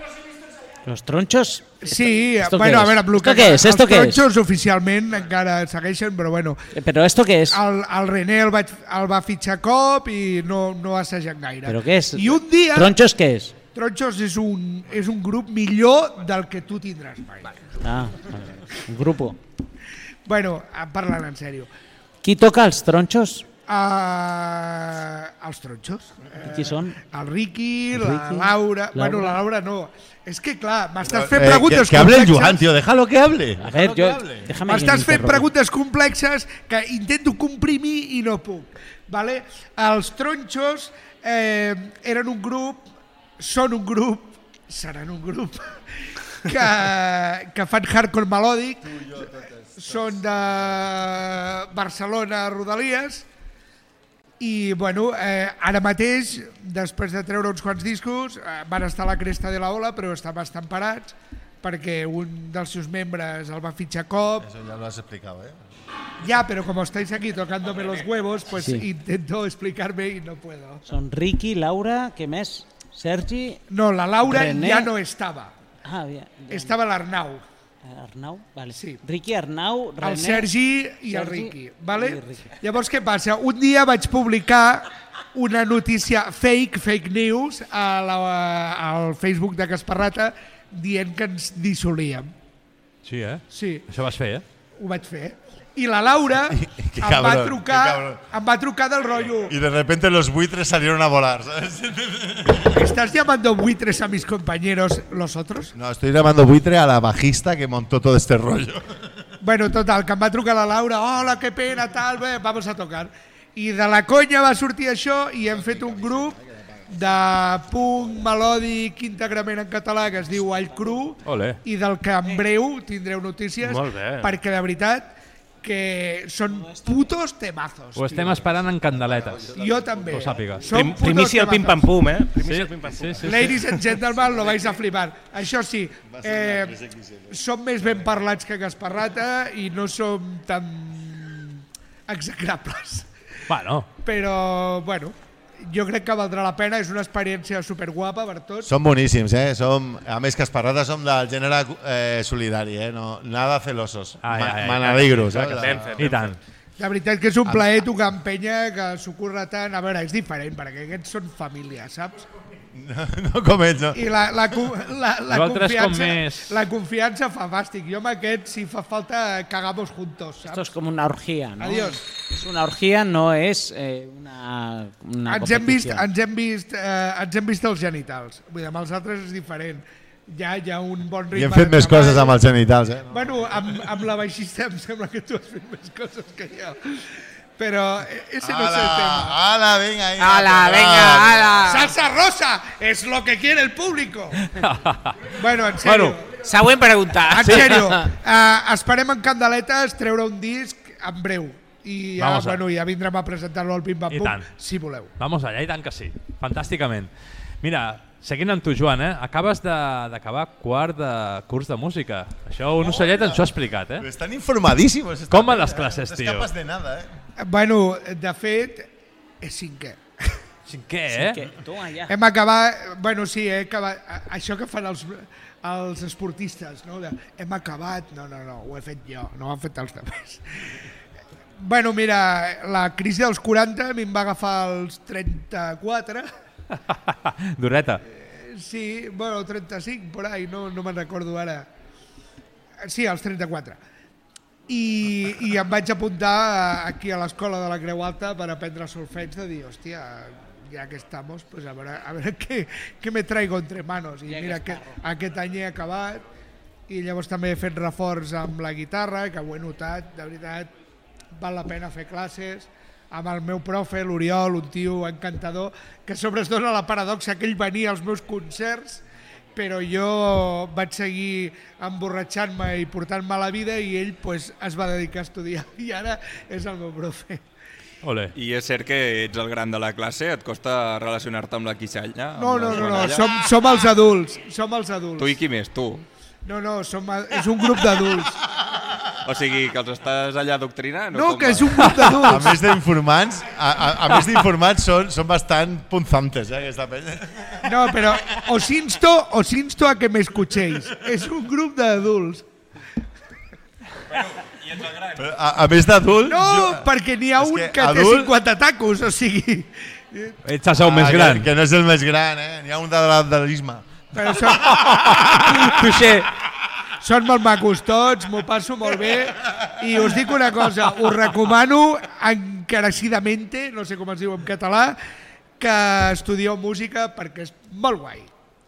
Los tronchos. Sí, ¿Esto bueno, qué a veure, es? amb el ¿Esto que qué es? els ¿Esto qué es? tronxos oficialment encara segueixen, però bueno, Eh, Pero esto qué es? el, el René el, vaig, el va fitxar a cop i no, no ha assajat gaire. ¿Pero qué es? I un dia... ¿Tronchos qué es? Tronxos és un, és un grup millor del que tu tindràs mai. Ah, vale. Un grupo. Bueno, parlant en sèrio. Qui toca els tronchos? Uh, els tronxos. I qui són? El Ricky, El la Ricky, Laura... Bueno, Laura. la Laura no. És que clar, m'estàs fent Eh, preguntes que, que hable el complexes. Joan, tío. Déjalo que hable. A ver, yo... Déjame que M'estàs fent m'interrogui. preguntes complexes que intento comprimir i no puc. Vale? Els tronxos eh, eren un grup, són un grup, seran un grup, que, que fan hardcore melòdic, són de Barcelona, Rodalies, i bueno, eh, ara mateix, després de treure uns quants discos, eh, van estar a la cresta de la ola, però estan bastant parats, perquè un dels seus membres el va fitxar a cop. Eso ya lo has explicado, ¿eh? Ya, pero como estáis aquí tocándome los huevos, pues Sí. intento explicarme y no puedo. Són Ricky, Laura, què més? Sergi... No, la Laura René. ya no estaba. Ah, bien. Estaba l'Arnau. Arnau, vale. Sí. Ricky, Arnau, René... El Sergi i el Sergi Ricky. Vale? i Ricky. Llavors, què passa? Un dia vaig publicar una notícia fake, fake news, a la, al Facebook de Casparrata dient que ens dissolíem. Sí, eh? Sí. Això vas fer, eh? Ho vaig fer. I la Laura Qué em va cabrón, trucar, qué cabrón. em va trucar del rotllo. Y de repente los buitres salieron a volar, ¿sabes? ¿Estás llamando buitres a mis compañeros los otros? No, estoy llamando buitre a la bajista que montó todo este rollo. Bueno, total, que em va trucar la Laura, hola, que pena, tal, bé, vamos a tocar. I de la conya va sortir això i hem fet un grup de punk melòdic íntegrament en català que es diu All Cru i del que en breu tindreu notícies perquè de veritat que són putos temazos. Ho estem esperant en candeletes. Jo també. Que ho sàpigues. Són putos Primicia el temazos. pim-pam-pum, eh? Primicia Sí, el pim-pam-pum. sí, sí. Ladies and gentlemen, lo vais a flipar. Això sí, eh, som més ben parlats que Gasparrata i no som tan execrables. Bueno. Però, bueno, jo crec que valdrà la pena, és una experiència superguapa per tots. Som boníssims, eh? Som, a més que Esparrata som del gènere eh, solidari, eh? No, nada celosos. Ai, ai, ai, M'alegros, eh? Ben fet, I tant. La veritat que és un plaer tocar amb penya que s'ho curra tant. A veure, és diferent, perquè aquests són família, saps? No, no com ells, no. I la, la, la, la, Vosaltres com confiança, més- la confiança fa fàstic. Jo amb aquest, si fa falta, cagamos juntos, saps? Esto es como una orgía, ¿no? Adiós. Es una orgía, no es eh, una, una Ens hem, vist, competición. ens, hem vist, eh, ens hem vist els genitals. Vull dir, amb els altres és diferent. Hi ha, hi ha un bon ritme. I hem fet de més treball. coses amb els genitals, eh? Bueno, amb, amb la baixista em sembla que tu has fet més coses que jo. Però ese no es el tema. ¡Hala, venga! Ahí, ¡Hala, venga, hala! ¡Salsa rosa! ¡Es lo que quiere el público! Bueno, en sèrio. Bueno, següent pregunta. En sèrio, uh, esperem en Candeletes treure un disc en breu. I ja, Vamos a- bueno, ja vindrem a presentar-lo al Pim Pam I Pum, tant. si voleu. Vamos allà, i tant que sí. Fantàsticament. Mira, seguint amb tu, Joan, eh? acabes de- d'acabar quart de curs de música. Això un ocellet ens ho ha explicat, eh? Estan informadíssimos. esta Com van peña, les classes, no tio? escapas de nada, eh? Bueno, de fet, és cinquè. Cinquè, eh? Cinquè. Toma ja. Hem acabat, bueno, sí, he acabat, a- això que fan els, els esportistes, no? De, hem acabat, no, no, no, ho he fet jo, no ho han fet els altres. Bueno, mira, la crisi dels quaranta a mi em va agafar als trenta-quatre. Dureta. Sí, bueno, trenta-cinc, por ahí, no, no me'n recordo ara. Sí, als trenta-quatre. I, I em vaig apuntar aquí a l'escola de la Creu Alta per aprendre solfeig, de dir, hòstia, ja que estamos, pues a veure, a veure què, què me traigo entre manos. I mira, aquest, aquest any he acabat i llavors també he fet reforç amb la guitarra, que ho he notat, de veritat, val la pena fer classes, amb el meu profe, l'Oriol, un tio encantador, que a sobre es dona la paradoxa que ell venia als meus concerts, però jo vaig seguir emborratxant-me i portant-me la vida i ell pues, es va dedicar a estudiar i ara és el meu profe. Ole. I és cert que ets el gran de la classe? Et costa relacionar-te amb la quissalla? Amb No, la no, no, no, jovenalla? som, som els adults, som els adults. Tu i qui més? Tu? No, no, som, és un grup d'adults. O sigui, que els estàs allà adoctrinant? No, com que va? és un grup d'adults. A més d'informants, a, a, a més d'informants són, són bastant punzantes, eh, aquesta penya. No, però os insto, os insto a que me escuchéis. És un grup d'adults. Però A, a més d'adult... No, jo- perquè n'hi ha és un que que, té adult- cinquanta tacos, o sigui... Ets el seu més que- gran. Que, no és el més gran, eh? N'hi ha un de l'adalisme. Però són... Touché. Són molt macos tots, m'ho passo molt bé i us dic una cosa, us recomano encarecidamente, no sé com es diu en català, que estudieu música perquè és molt guai.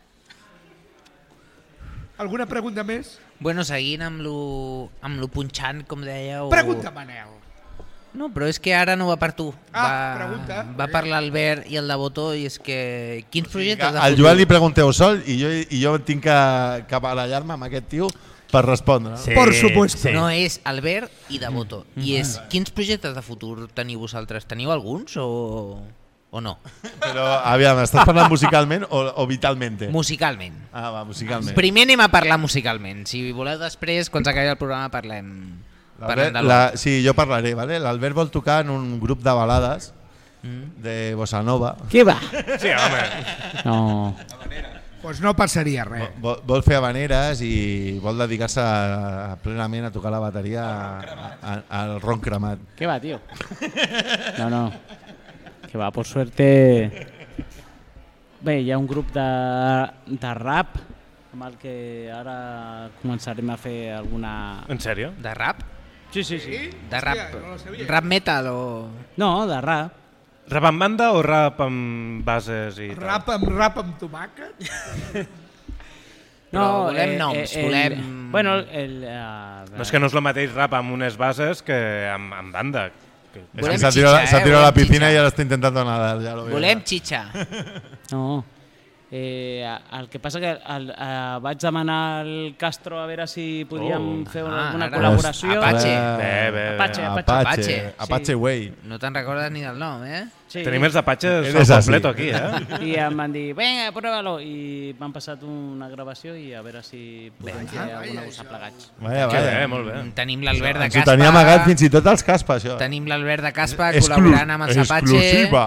Alguna pregunta més? Bueno, seguint amb lo, amb lo punxant, com dèieu... Pregunta, Manel. No, però és que ara no va per tu. Ah, va, pregunta. Va per l'Albert i el de Botó i és que... Quins projectes de Al futur? Joan li pregunteu sol i jo, i jo tinc que, que barallar-me amb aquest tio per respondre. No? Sí, Por supuesto. sí. No, és Albert i de Botó. I és, quins projectes de futur teniu vosaltres? Teniu alguns o, o no? Però, aviam, estàs parlant musicalment o, o vitalmente? Musicalment. Ah, va, musicalment. Primer anem a parlar musicalment. Si voleu després, quan s'acabi el programa, parlem, parlem de La, l'Albert. sí, jo parlaré, ¿vale? L'Albert vol tocar en un grup de balades de bossa nova. Què va? Sí, home. No. Pues no passaria res. Vol, vol fer habaneres i vol dedicar-se a- plenament a tocar la bateria a- a- al ron cremat. ¿Qué va, tío? No, no. Que va, por suerte... Bé, hi ha un grup de, de rap amb el que ara començarem a fer alguna... En sèrio? De rap? Sí, sí, sí. De rap, rap metal o... No, de rap. Rap amb banda o rap amb bases i tal? Rap amb, rap amb tomàquet? No, volem noms, el, volem... Bueno, el... Uh, no és que no és el mateix rap amb unes bases que amb, amb banda. Que... És que s'ha tirat, eh? tirat a la piscina i ara està intentant nadar. Ja lo volem xitxa. No. Eh, el que passa que el, eh, vaig demanar al Castro a veure si podíem oh. fer una, ah, alguna col·laboració. Apache. Bé, bé, bé. Apache, Apache, Apache, sí. Apache Way. No te'n recordes ni del nom, eh? Sí. Tenim els Apaches al completo aquí, eh? I em van dir, vinga, prueba-lo. I m'han passat una gravació i a veure si podem fer alguna cosa plegats. Vaya, vaya. Bé, molt bé. Tenim l'Albert de Ens ho Caspa. tenia amagat fins i tot als Caspa, això. Tenim l'Albert de Caspa Exclu col·laborant amb els Apache. Exclusiva.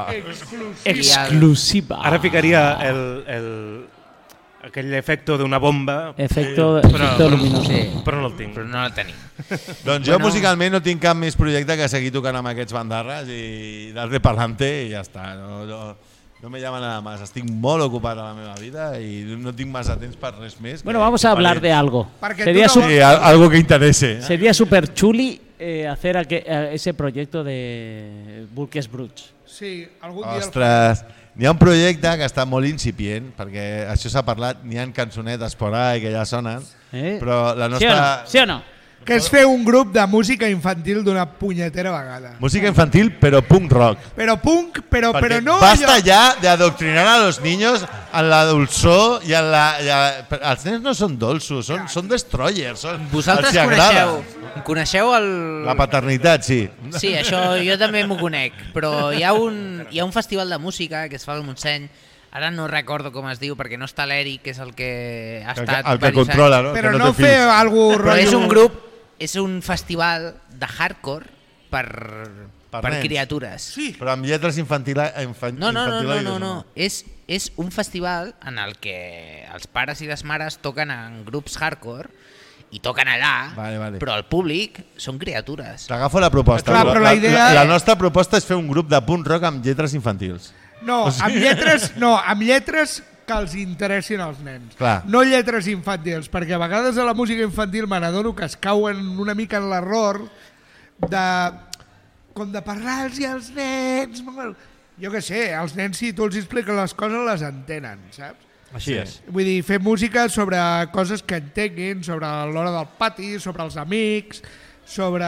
Exclusiva. Ara ficaria el... el... aquell efecte d'una bomba, efecto, eh, però, efecto però, luminoso. sí. però no el tinc. Però no el tenim. Doncs jo bueno. musicalment no tinc cap més projecte que seguir tocant amb aquests bandarres i dar-li pa'lante i ja està. No, no, no me llama nada más. Estic molt ocupat a la meva vida i no tinc massa temps per res més. Bueno, vamos a hablar de algo. Sería no sí, algo que interese. ¿eh? Sería súper chuli eh, hacer aqu ese proyecto de Bulques Bruts. Sí, algun dia... Ostres... N'hi ha un projecte que està molt incipient, perquè això s'ha parlat, n'hi ha cançonetes por ahí que ja sonen, eh? però la nostra... Sí o no? Sí o no? Que és fer un grup de música infantil d'una punyetera vegada. Música infantil, però punk rock. Però punk, però, però no... Basta allò... ja de adoctrinar a los niños en la dulzor i en la... Ja... Els nens no són dolços, són, són destroyers. Són... Vosaltres coneixeu, coneixeu el... La paternitat, sí. Sí, això jo també m'ho conec, però hi ha, un, hi ha un festival de música que es fa al Montseny. Ara no recordo com es diu perquè no està l'Eric, que és el que ha estat... El que controla, no? Però que no, no fer algú Però és un grup, és un festival de hardcore per, per, per criatures. Sí. Però amb lletres infantil, infan, no, no, no, no, no, no, no. És, és un festival en el que els pares i les mares toquen en grups hardcore i toquen allà, vale, vale. però el públic són criatures. T'agafo la proposta. Clar, però la, idea... la, la nostra proposta és fer un grup de punk rock amb lletres infantils. No, o sigui... amb lletres, no, amb lletres que els interessin als nens. Clar. No lletres infantils, perquè a vegades a la música infantil me n'adono que es cauen una mica en l'error de com de parlar-los als nens. Jo què sé, als nens si tu els expliques les coses les entenen, saps? Així és. Vull dir, fer música sobre coses que entenguin, sobre l'hora del pati, sobre els amics, sobre...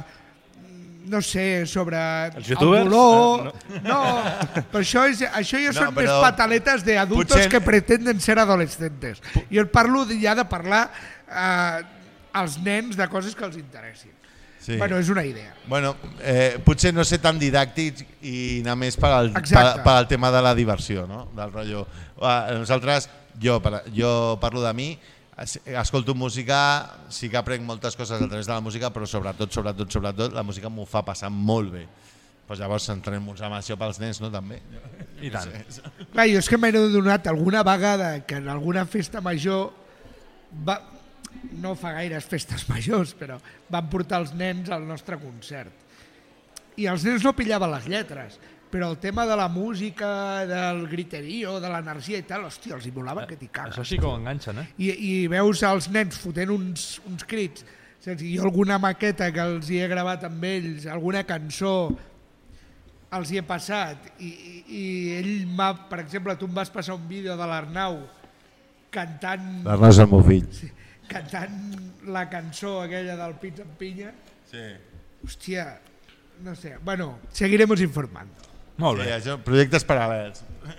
no sé, sobre els youtubers? el dolor... No, no. no però això, és, això ja No, són però més pataletes de adultos potser- que pretenden ser adolescentes. Jo et parlo de- ja de parlar eh, als nens de coses que els interessin. Sí. Bueno, és una idea. Bueno, eh, potser no ser tan didàctics i anar més per al, per, Exacte. per al tema de la diversió, no? Del rotllo. Uh, nosaltres, jo, per, jo parlo de mi, es- escolto música, sí que aprenc moltes coses a través de la música, però sobretot, sobretot, sobretot, la música m'ho fa passar molt bé. Pues llavors centrem-nos en això pels nens, no? També. I tant. Clar, jo és que m'he adonat alguna vegada que en alguna festa major va, no fa gaires festes majors, però van portar els nens al nostre concert. I els nens no pillaven les lletres, però el tema de la música, del griterío, de l'energia i tal, hòstia, els hi volava que t'hi cagues. Això sí que ho enganxen, eh? I, i veus els nens fotent uns, uns crits. Saps? Jo alguna maqueta que els hi he gravat amb ells, alguna cançó, els hi he passat. I, i, i ell m'ha, per exemple, tu em vas passar un vídeo de l'Arnau cantant... L'Arnau és el meu fill. Sí, cantant la cançó aquella del Pizza en Pinya. Sí. Hòstia, no sé. Bueno, seguiremos informando. Molt bé. Sí, això, projectes paral·lels.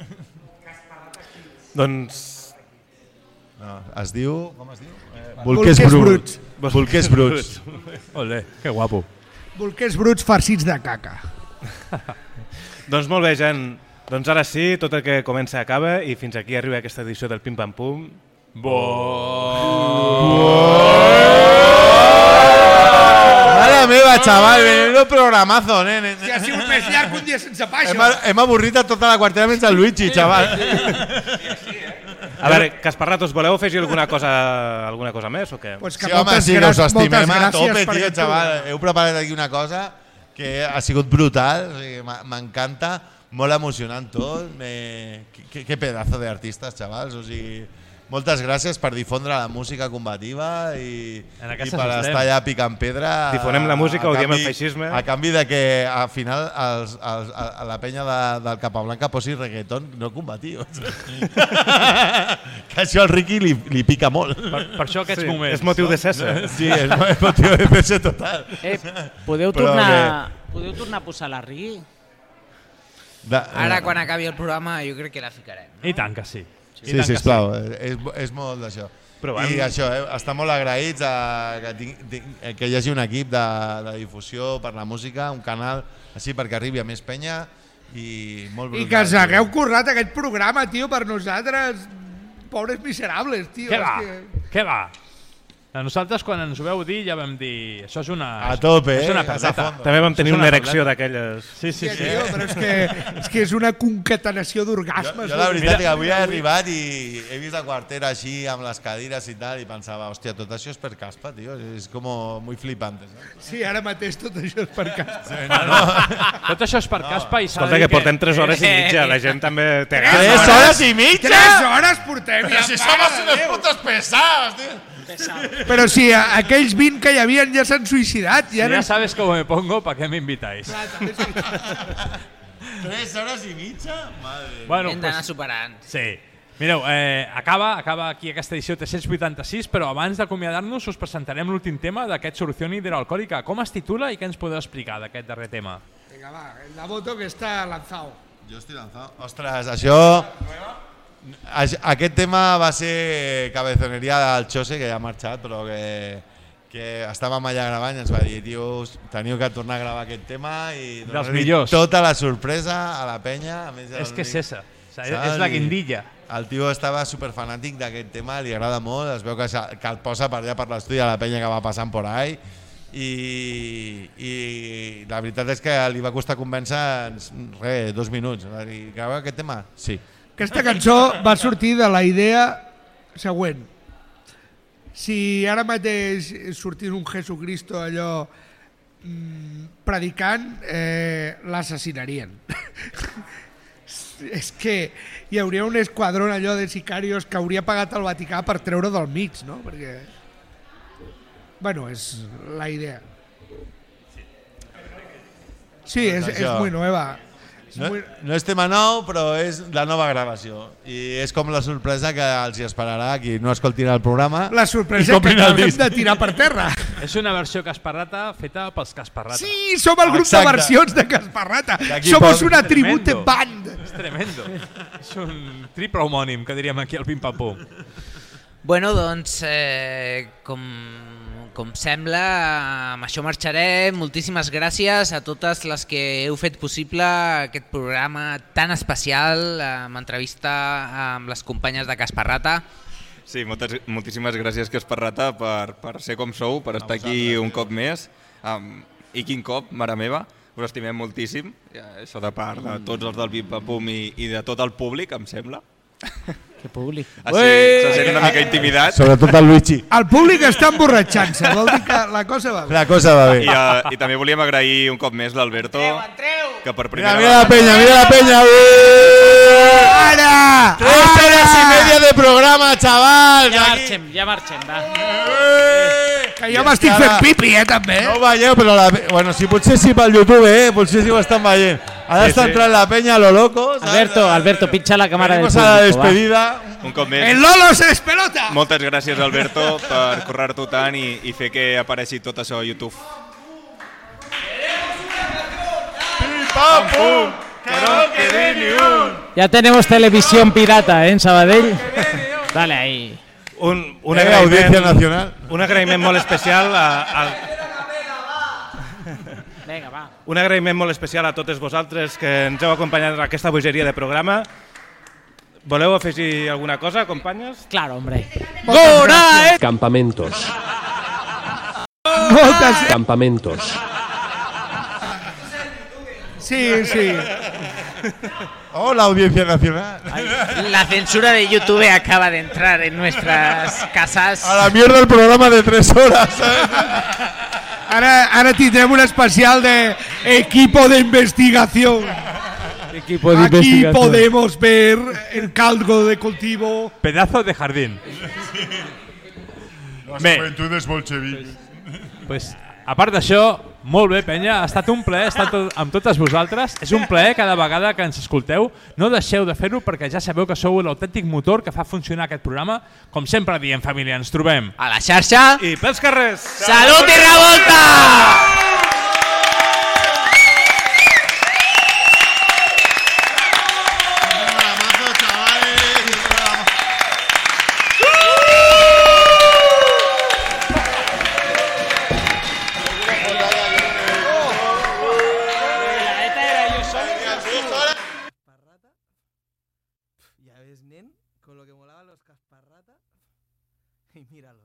Doncs... No, es diu... Com es diu? Eh, Bolquers Bruts. Bolquers Bruts. Olé, que guapo. Bolquers bruts farcits de caca. Doncs molt bé, Jan. Doncs ara sí, tot el que comença acaba i fins aquí arriba aquesta edició del Pim Pam Pum. Bo! Mare meva, xaval, menudo programazo, nen. Si ha sigut més llarg un dia sense pa, això. Hem, hem avorrit a tota la quartera menys el Luigi, xaval. A veure, Casparratos, voleu afegir alguna cosa, alguna cosa més o què? Pues Sí, home, sí, que us estimem a tope, tio, xaval. Heu preparat aquí una cosa que ha sigut brutal, o sigui, m'ha- m'encanta, molt emocionant tot. Me... Qué, qué pedazo de artistas, xavals, o sigui... moltes gràcies per difondre la música combativa i, i per estem. estar allà picant pedra. Difonem la música, a odiem canvi, el feixisme. A canvi de que al final els, els, a la penya de, del Capablanca posi reggaeton no combatiu. Que això al Riqui li, li pica molt. Per, per això aquests Sí, moments. és motiu de cessa. Sí, és, és motiu de cessa total. Eh, podeu, Però tornar, que- podeu tornar a posar la Rigui? De, Ara, quan acabi el programa, jo crec que la ficarem. No? I tant que sí. Sí, sí, sisplau, és, és molt d'això. Provem. I això, eh, estar molt agraïts a, que, tinc, tinc, que hi hagi un equip de, de difusió per la música, un canal així perquè arribi a més penya i molt brutal. I que us hagueu currat aquest programa, tio, per nosaltres, pobres miserables, tio. Què és va? que- Què va? A nosaltres, quan ens ho veu dir, ja vam dir... Això és una... A tope, és una eh? perleta. També vam tenir És una erecció perleta. d'aquelles. Sí, sí, Sí, sí. tio, però és que, és que és una concatenació d'orgasmes. Jo la veritat que avui he arribat i he vist la quartera així amb les cadires i tal i pensava, hòstia, tot això és per caspa, tio, és com muy flipante. No? Sí, ara mateix tot això és per caspa. Sí, no, no. Tot això és per caspa i s'ha Escolta, de dir que portem tres hores i mitja, la gent també té ganes. Tres hores i mitja? Tres hores portem. Però ja, si mare somos de unos Déu. putos pesados, tío. Però si a- aquells vint que hi havia ja s'han suïcidat. Si Ja ja no... sabes cómo me pongo, ¿para qué me invitáis? Tres hores i mitja? Madre. Bueno, Hem d'anar pues, superant. sí. Mireu, eh, acaba, acaba aquí aquesta edició tres-cents vuitanta-sis, però abans d'acomiadar-nos us presentarem l'últim tema d'aquest Solució Hidroalcohòlica. Com es titula i què ens podeu explicar d'aquest darrer tema? Vinga, va, el de Boto que està lanzado. Jo estic lanzado. Ostres, això... Aix- Aquest tema va ser cabezoneria del Chose, que ja ha marxat, però que, que estàvem allà gravant i ens va dir, tios, teniu que tornar a gravar aquest tema i Dels donar-li millors. tota la sorpresa a la penya. A més, És el- que és esa, o sigui, saps? és la I guindilla. El tio estava superfanàtic d'aquest tema, li agrada molt, es veu que, se- que el posa per allà per l'estudi a la penya que va passant por ahí i, i la veritat és que li va costar convèncer res, dos minuts. Va dir, graveu aquest tema? Sí. Aquesta cançó va sortir de la idea següent. Si ara mateix sortís un Jesucristo allò mmm, predicant, eh, l'assassinarien. És que hi hauria un esquadró allò de sicarios que hauria pagat el Vaticà per treure del mig, no? Perquè... Bueno, és la idea. Sí, és, és Això. muy nueva. És No, muy... no és tema nou, però és la nova gravació. I és com la sorpresa que els hi esperarà qui no escoltirà el programa. La sorpresa que acabem de tirar per terra. És una versió Casparrata feta pels Casparrata. Sí, som el grup Exacte. de versions de Casparrata. D'aquí Somos poc. una tribute Tremendo. band. És tremendo. És un triple homònim, que diríem aquí al Pim Pam Pum. Bueno, doncs, eh, com, com sembla, amb això marxarem. Moltíssimes gràcies a totes les que heu fet possible aquest programa tan especial, amb entrevista amb les companyes de Casparrata. Sí, moltes, moltíssimes gràcies, Casparrata, per, per ser com sou, per estar aquí un cop més. Um, I quin cop, mare meva, us estimem moltíssim. Ja, això de part de tots els del Pim Pam Pum i, i de tot el públic, em sembla. Que públic. Així, se sent una mica intimidat. Sobretot el Luigi. El públic està emborratxant-se, vol dir que la cosa va bé. La cosa va bé. I, uh, I també volíem agrair un cop més l'Alberto, que per primera Mira, mira la penya, mira la penya. Ara! Tres horas y media de programa, chaval. Ja marxem, ja marxem, va. Que jo m'estic fent pipi, eh, també. No ho veieu, però la... bueno, si potser sí pel YouTube, eh? Potser sí ho estan veient. Ara Sí, està sí. entrant la penya a lo loco. ¿sabes? Alberto, Alberto, pincha la cámara del Venimos público. a la va. despedida. Un cop més. El Lolo se despelota! Moltes gràcies, Alberto, per currar-t'ho tant i, i fer que apareixi tot això a YouTube. ¡Pam, pum! ¡Que no quede ni un! Ya tenemos televisión pirata, ¿eh, en Sabadell? Dale ahí. Un, un, Eh, agraïment, Audiència Nacional. un agraïment molt especial a, a, Vinga, va. un agraïment molt especial a totes vosaltres que ens heu acompanyat en aquesta bogeria de programa. Voleu afegir alguna cosa, companyes? Claro, hombre. Gora, eh? Campamentos. Moltes... Campamentos. Sí, sí. Oh, la Audiencia Nacional. La censura de YouTube acaba de entrar en nuestras casas. A la mierda el programa de tres horas. ¿sabes? Ara, ara tindrem un especial de equipo de investigació. I Equipo de Aquí investigación. podemos ver el caldo de cultivo. Pedazo de jardín. Les Bé. juventudes bolxevics. Pues, a part d'això, molt bé, penya, ha estat un plaer estar tot, amb totes vosaltres. És un plaer cada vegada que ens escolteu. No deixeu de fer-ho perquè ja sabeu que sou l'autèntic motor que fa funcionar aquest programa. Com sempre diem, família, ens trobem a la xarxa i pels carrers. Salut i revolta! Con lo que molaban los Casparrata y míralos.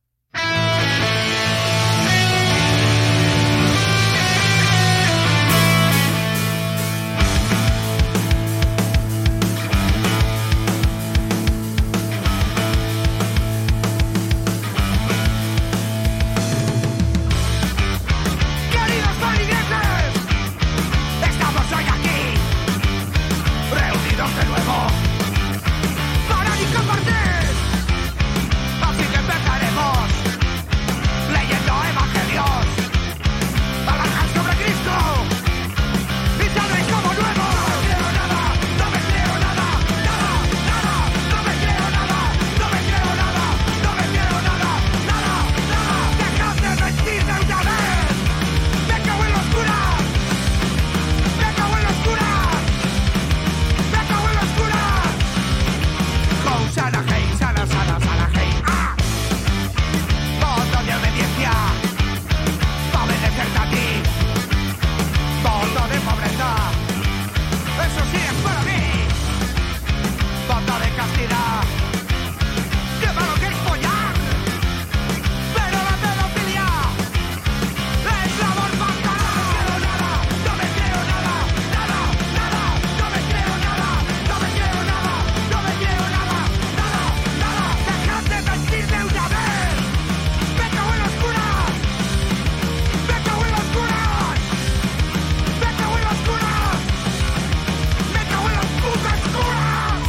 Queridos feligreses, estamos hoy aquí, reunidos de nuevo para compartir. Así que empezaremos leyendo evangelios, hablarán sobre Cristo y saldréis como nuevos. No me creo nada, no me creo nada, nada, nada, no me creo nada, no me creo nada, no me creo nada, nada, nada. Dejad de mentir de una vez. Me cago en los curas, me cago en los curas, me cago en los curas. Sana, hey, sana, sana, sana, hey, ah. Voto de obediencia, pa' obedecerte a ti. Voto de pobreza, eso sí es para mí. Voto de castidad, qué malo que es follar. Pero la pedofilia es labor fatal. No me creo nada, nada, nada, no me creo nada, no me creo nada, no me creo nada. Dejad de mentir de una vez. Me cago en los curas. Me cago en los curas. Me cago en los curas. Me cago en los putas curas.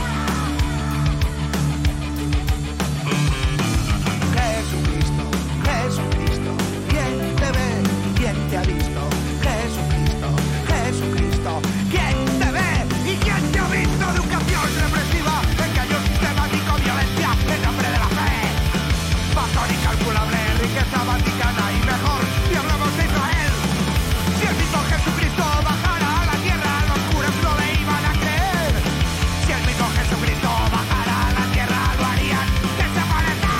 Jesucristo, Jesucristo, ¿quién te ve? ¿Quién te ha visto? Jesucristo, Jesucristo, ¿quién te ve? ¿Y quién te ha visto? Educación represiva, engaño sistemático, violencia en nombre de la fe. Pastor incalculable, riqueza vaticana y mejor, y hablamos de Israel. Si el mismo Jesucristo bajara a la tierra, los curas no le iban a creer. Si el mismo Jesucristo bajara a la tierra, lo harían desaparecer.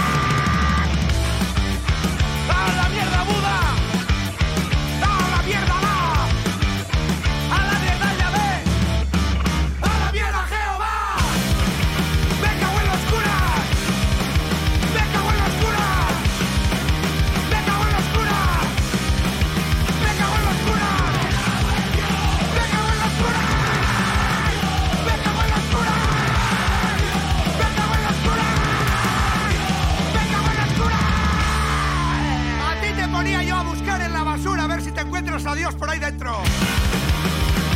¡A la mierda Buda! ¡A la mierda la! ¡A la mierda Yahvé! ¡A la mierda Jehová! ¡Me cago en los curas! ¡Me cago en los curas! ¡Me cago en los curas! ¡Me cago en los curas! ¡Me cago en los curas! ¡Me cago en los curas! ¡Me cago en los curas! ¡Me cago en los curas! A ti te ponía yo a buscar en la basura a ver si te encuentras a Dios por ahí dentro.